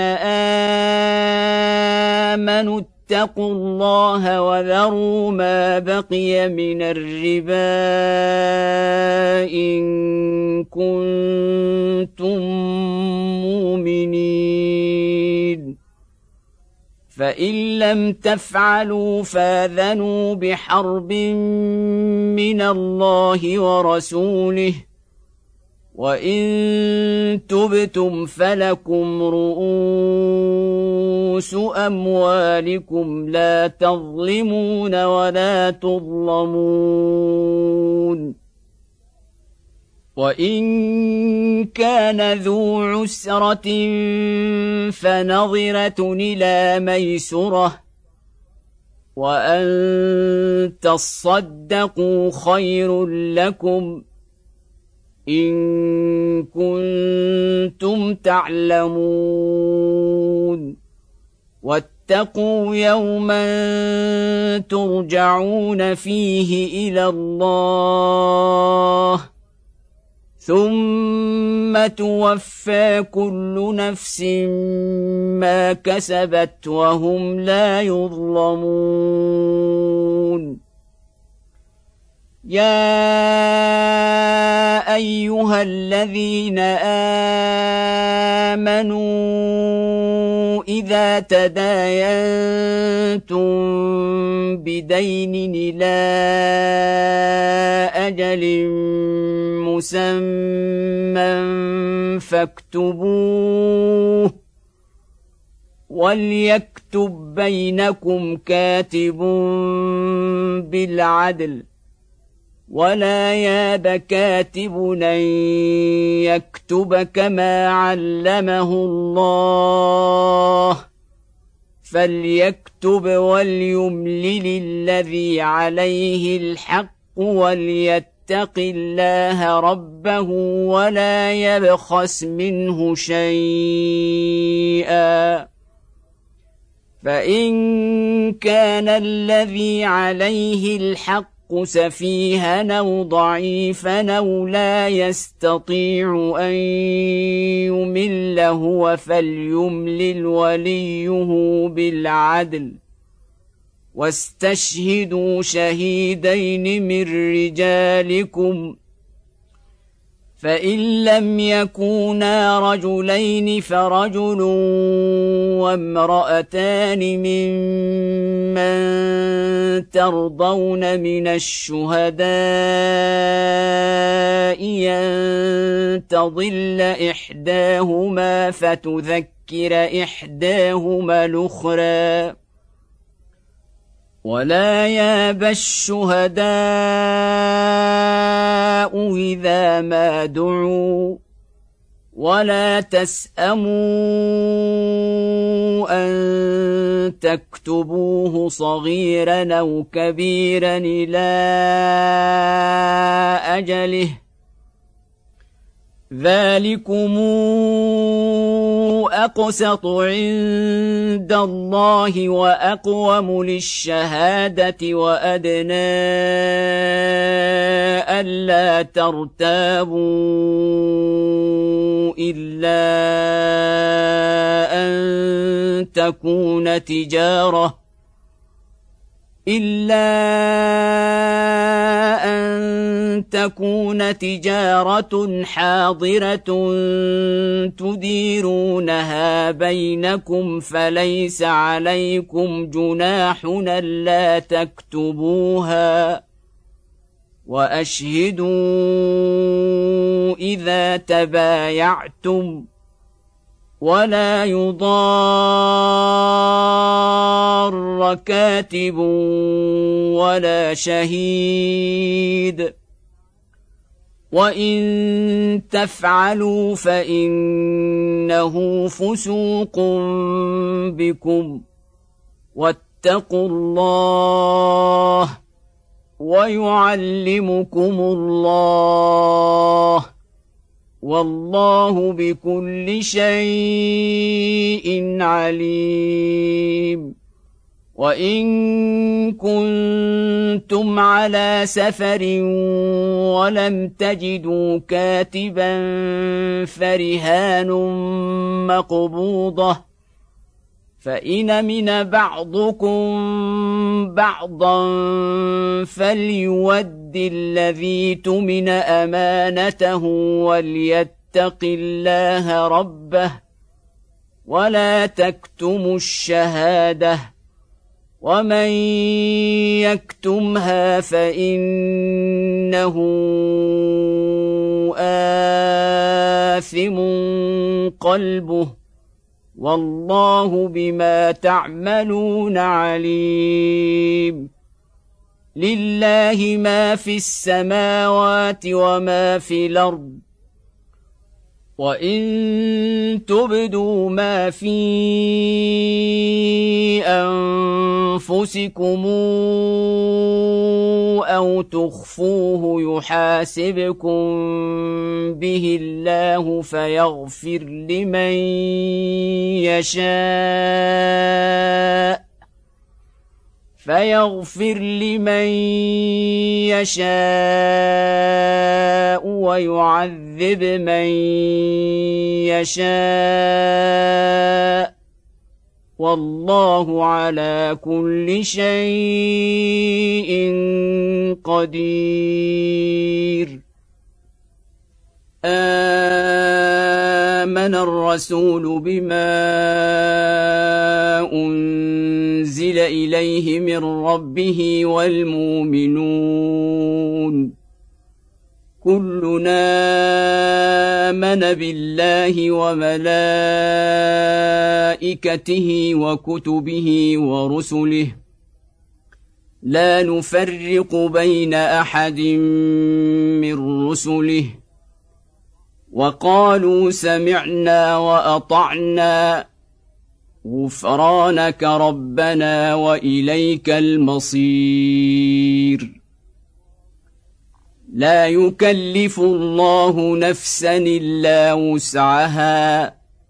آمنوا اتقوا الله وذروا ما بقي من الربا إن كنتم مؤمنين فإن لم تفعلوا فاذنوا بحرب من الله ورسوله وإن تبتم فلكم رؤوس أموالكم لا تظلمون ولا تظلمون وإن كان ذو عسرة فنظرة إلى ميسرة وأن تصدقوا خير لكم إن كنتم تعلمون واتقوا يوما ترجعون فيه إلى الله ثم توفى كل نفس ما كسبت وهم لا يظلمون يا أيها الذين آمنوا إذا تداينتم بدين إلى أجل مسمى فاكتبوه وليكتب بينكم كاتب بالعدل ولا ياب كاتب أن يكتب كما علمه الله فليكتب وليملل الذي عليه الحق وليتق الله ربه ولا يبخس منه شيئا فإن كان الذي عليه الحق سفيها أو ضعيفا أو لا يستطيع أن يمل هو فليملل وليه بالعدل واستشهدوا شهيدين من رجالكم فإن لم يكونا رجلين فرجل وامرأتان ممن ترضون من الشهداء أن تضل إحداهما فتذكر إحداهما الأخرى ولا يابى الشهداء إذا ما دعوا ولا تسأموا أن تكتبوه صغيرا أو كبيرا إلى أجله ذلكم أقسط عند الله وأقوم للشهادة وأدنى ألا ترتابوا إلا أن تكون تجارة إلا أن تكون تجارة حاضرة تديرونها بينكم فليس عليكم جناح ألا تكتبوها وأشهدوا إذا تبايعتم ولا يضار كاتب ولا شهيد وإن تفعلوا فإنه فسوق بكم واتقوا الله ويعلمكم الله والله بكل شيء عليم وإن كنتم على سفر ولم تجدوا كاتبا فرهان مقبوضة فإن من بعضكم بعضا فليود الذي تؤمن أمانته وليتق الله ربه ولا تكتموا الشهادة ومن يكتمها فإنه آثم قلبه والله بما تعملون عليم لله ما في السماوات وما في الأرض وإن تبدوا ما في أنفسكم أو تخفوه يحاسبكم به الله فيغفر لمن يشاء فيغفر لمن يشاء ويعذب من يشاء والله على كل شيء قدير آمن الرسول بما أنزل إليه من ربه والمؤمنون كلنا آمن بالله وملائكته وكتبه ورسله لا نفرق بين أحد من رسله وقالوا سمعنا وأطعنا غفرانك ربنا وإليك المصير لا يكلف الله نفسا إلا وسعها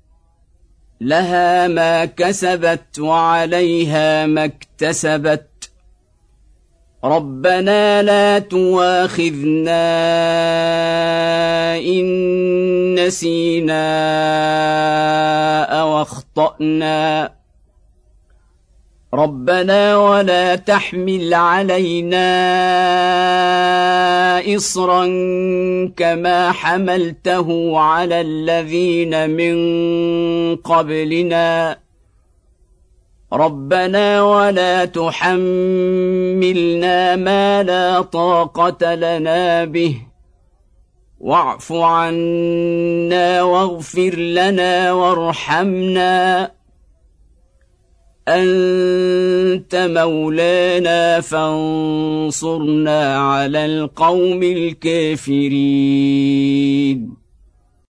لها ما كسبت وعليها ما اكتسبت ربنا لا تؤاخذنا إن نسينا أو أخطأنا ربنا ولا تحمل علينا إصرا كما حملته على الذين من قبلنا ربنا ولا تحملنا ما لا طاقة لنا به واعف عنا واغفر لنا وارحمنا أنت مولانا فانصرنا على القوم الكافرين.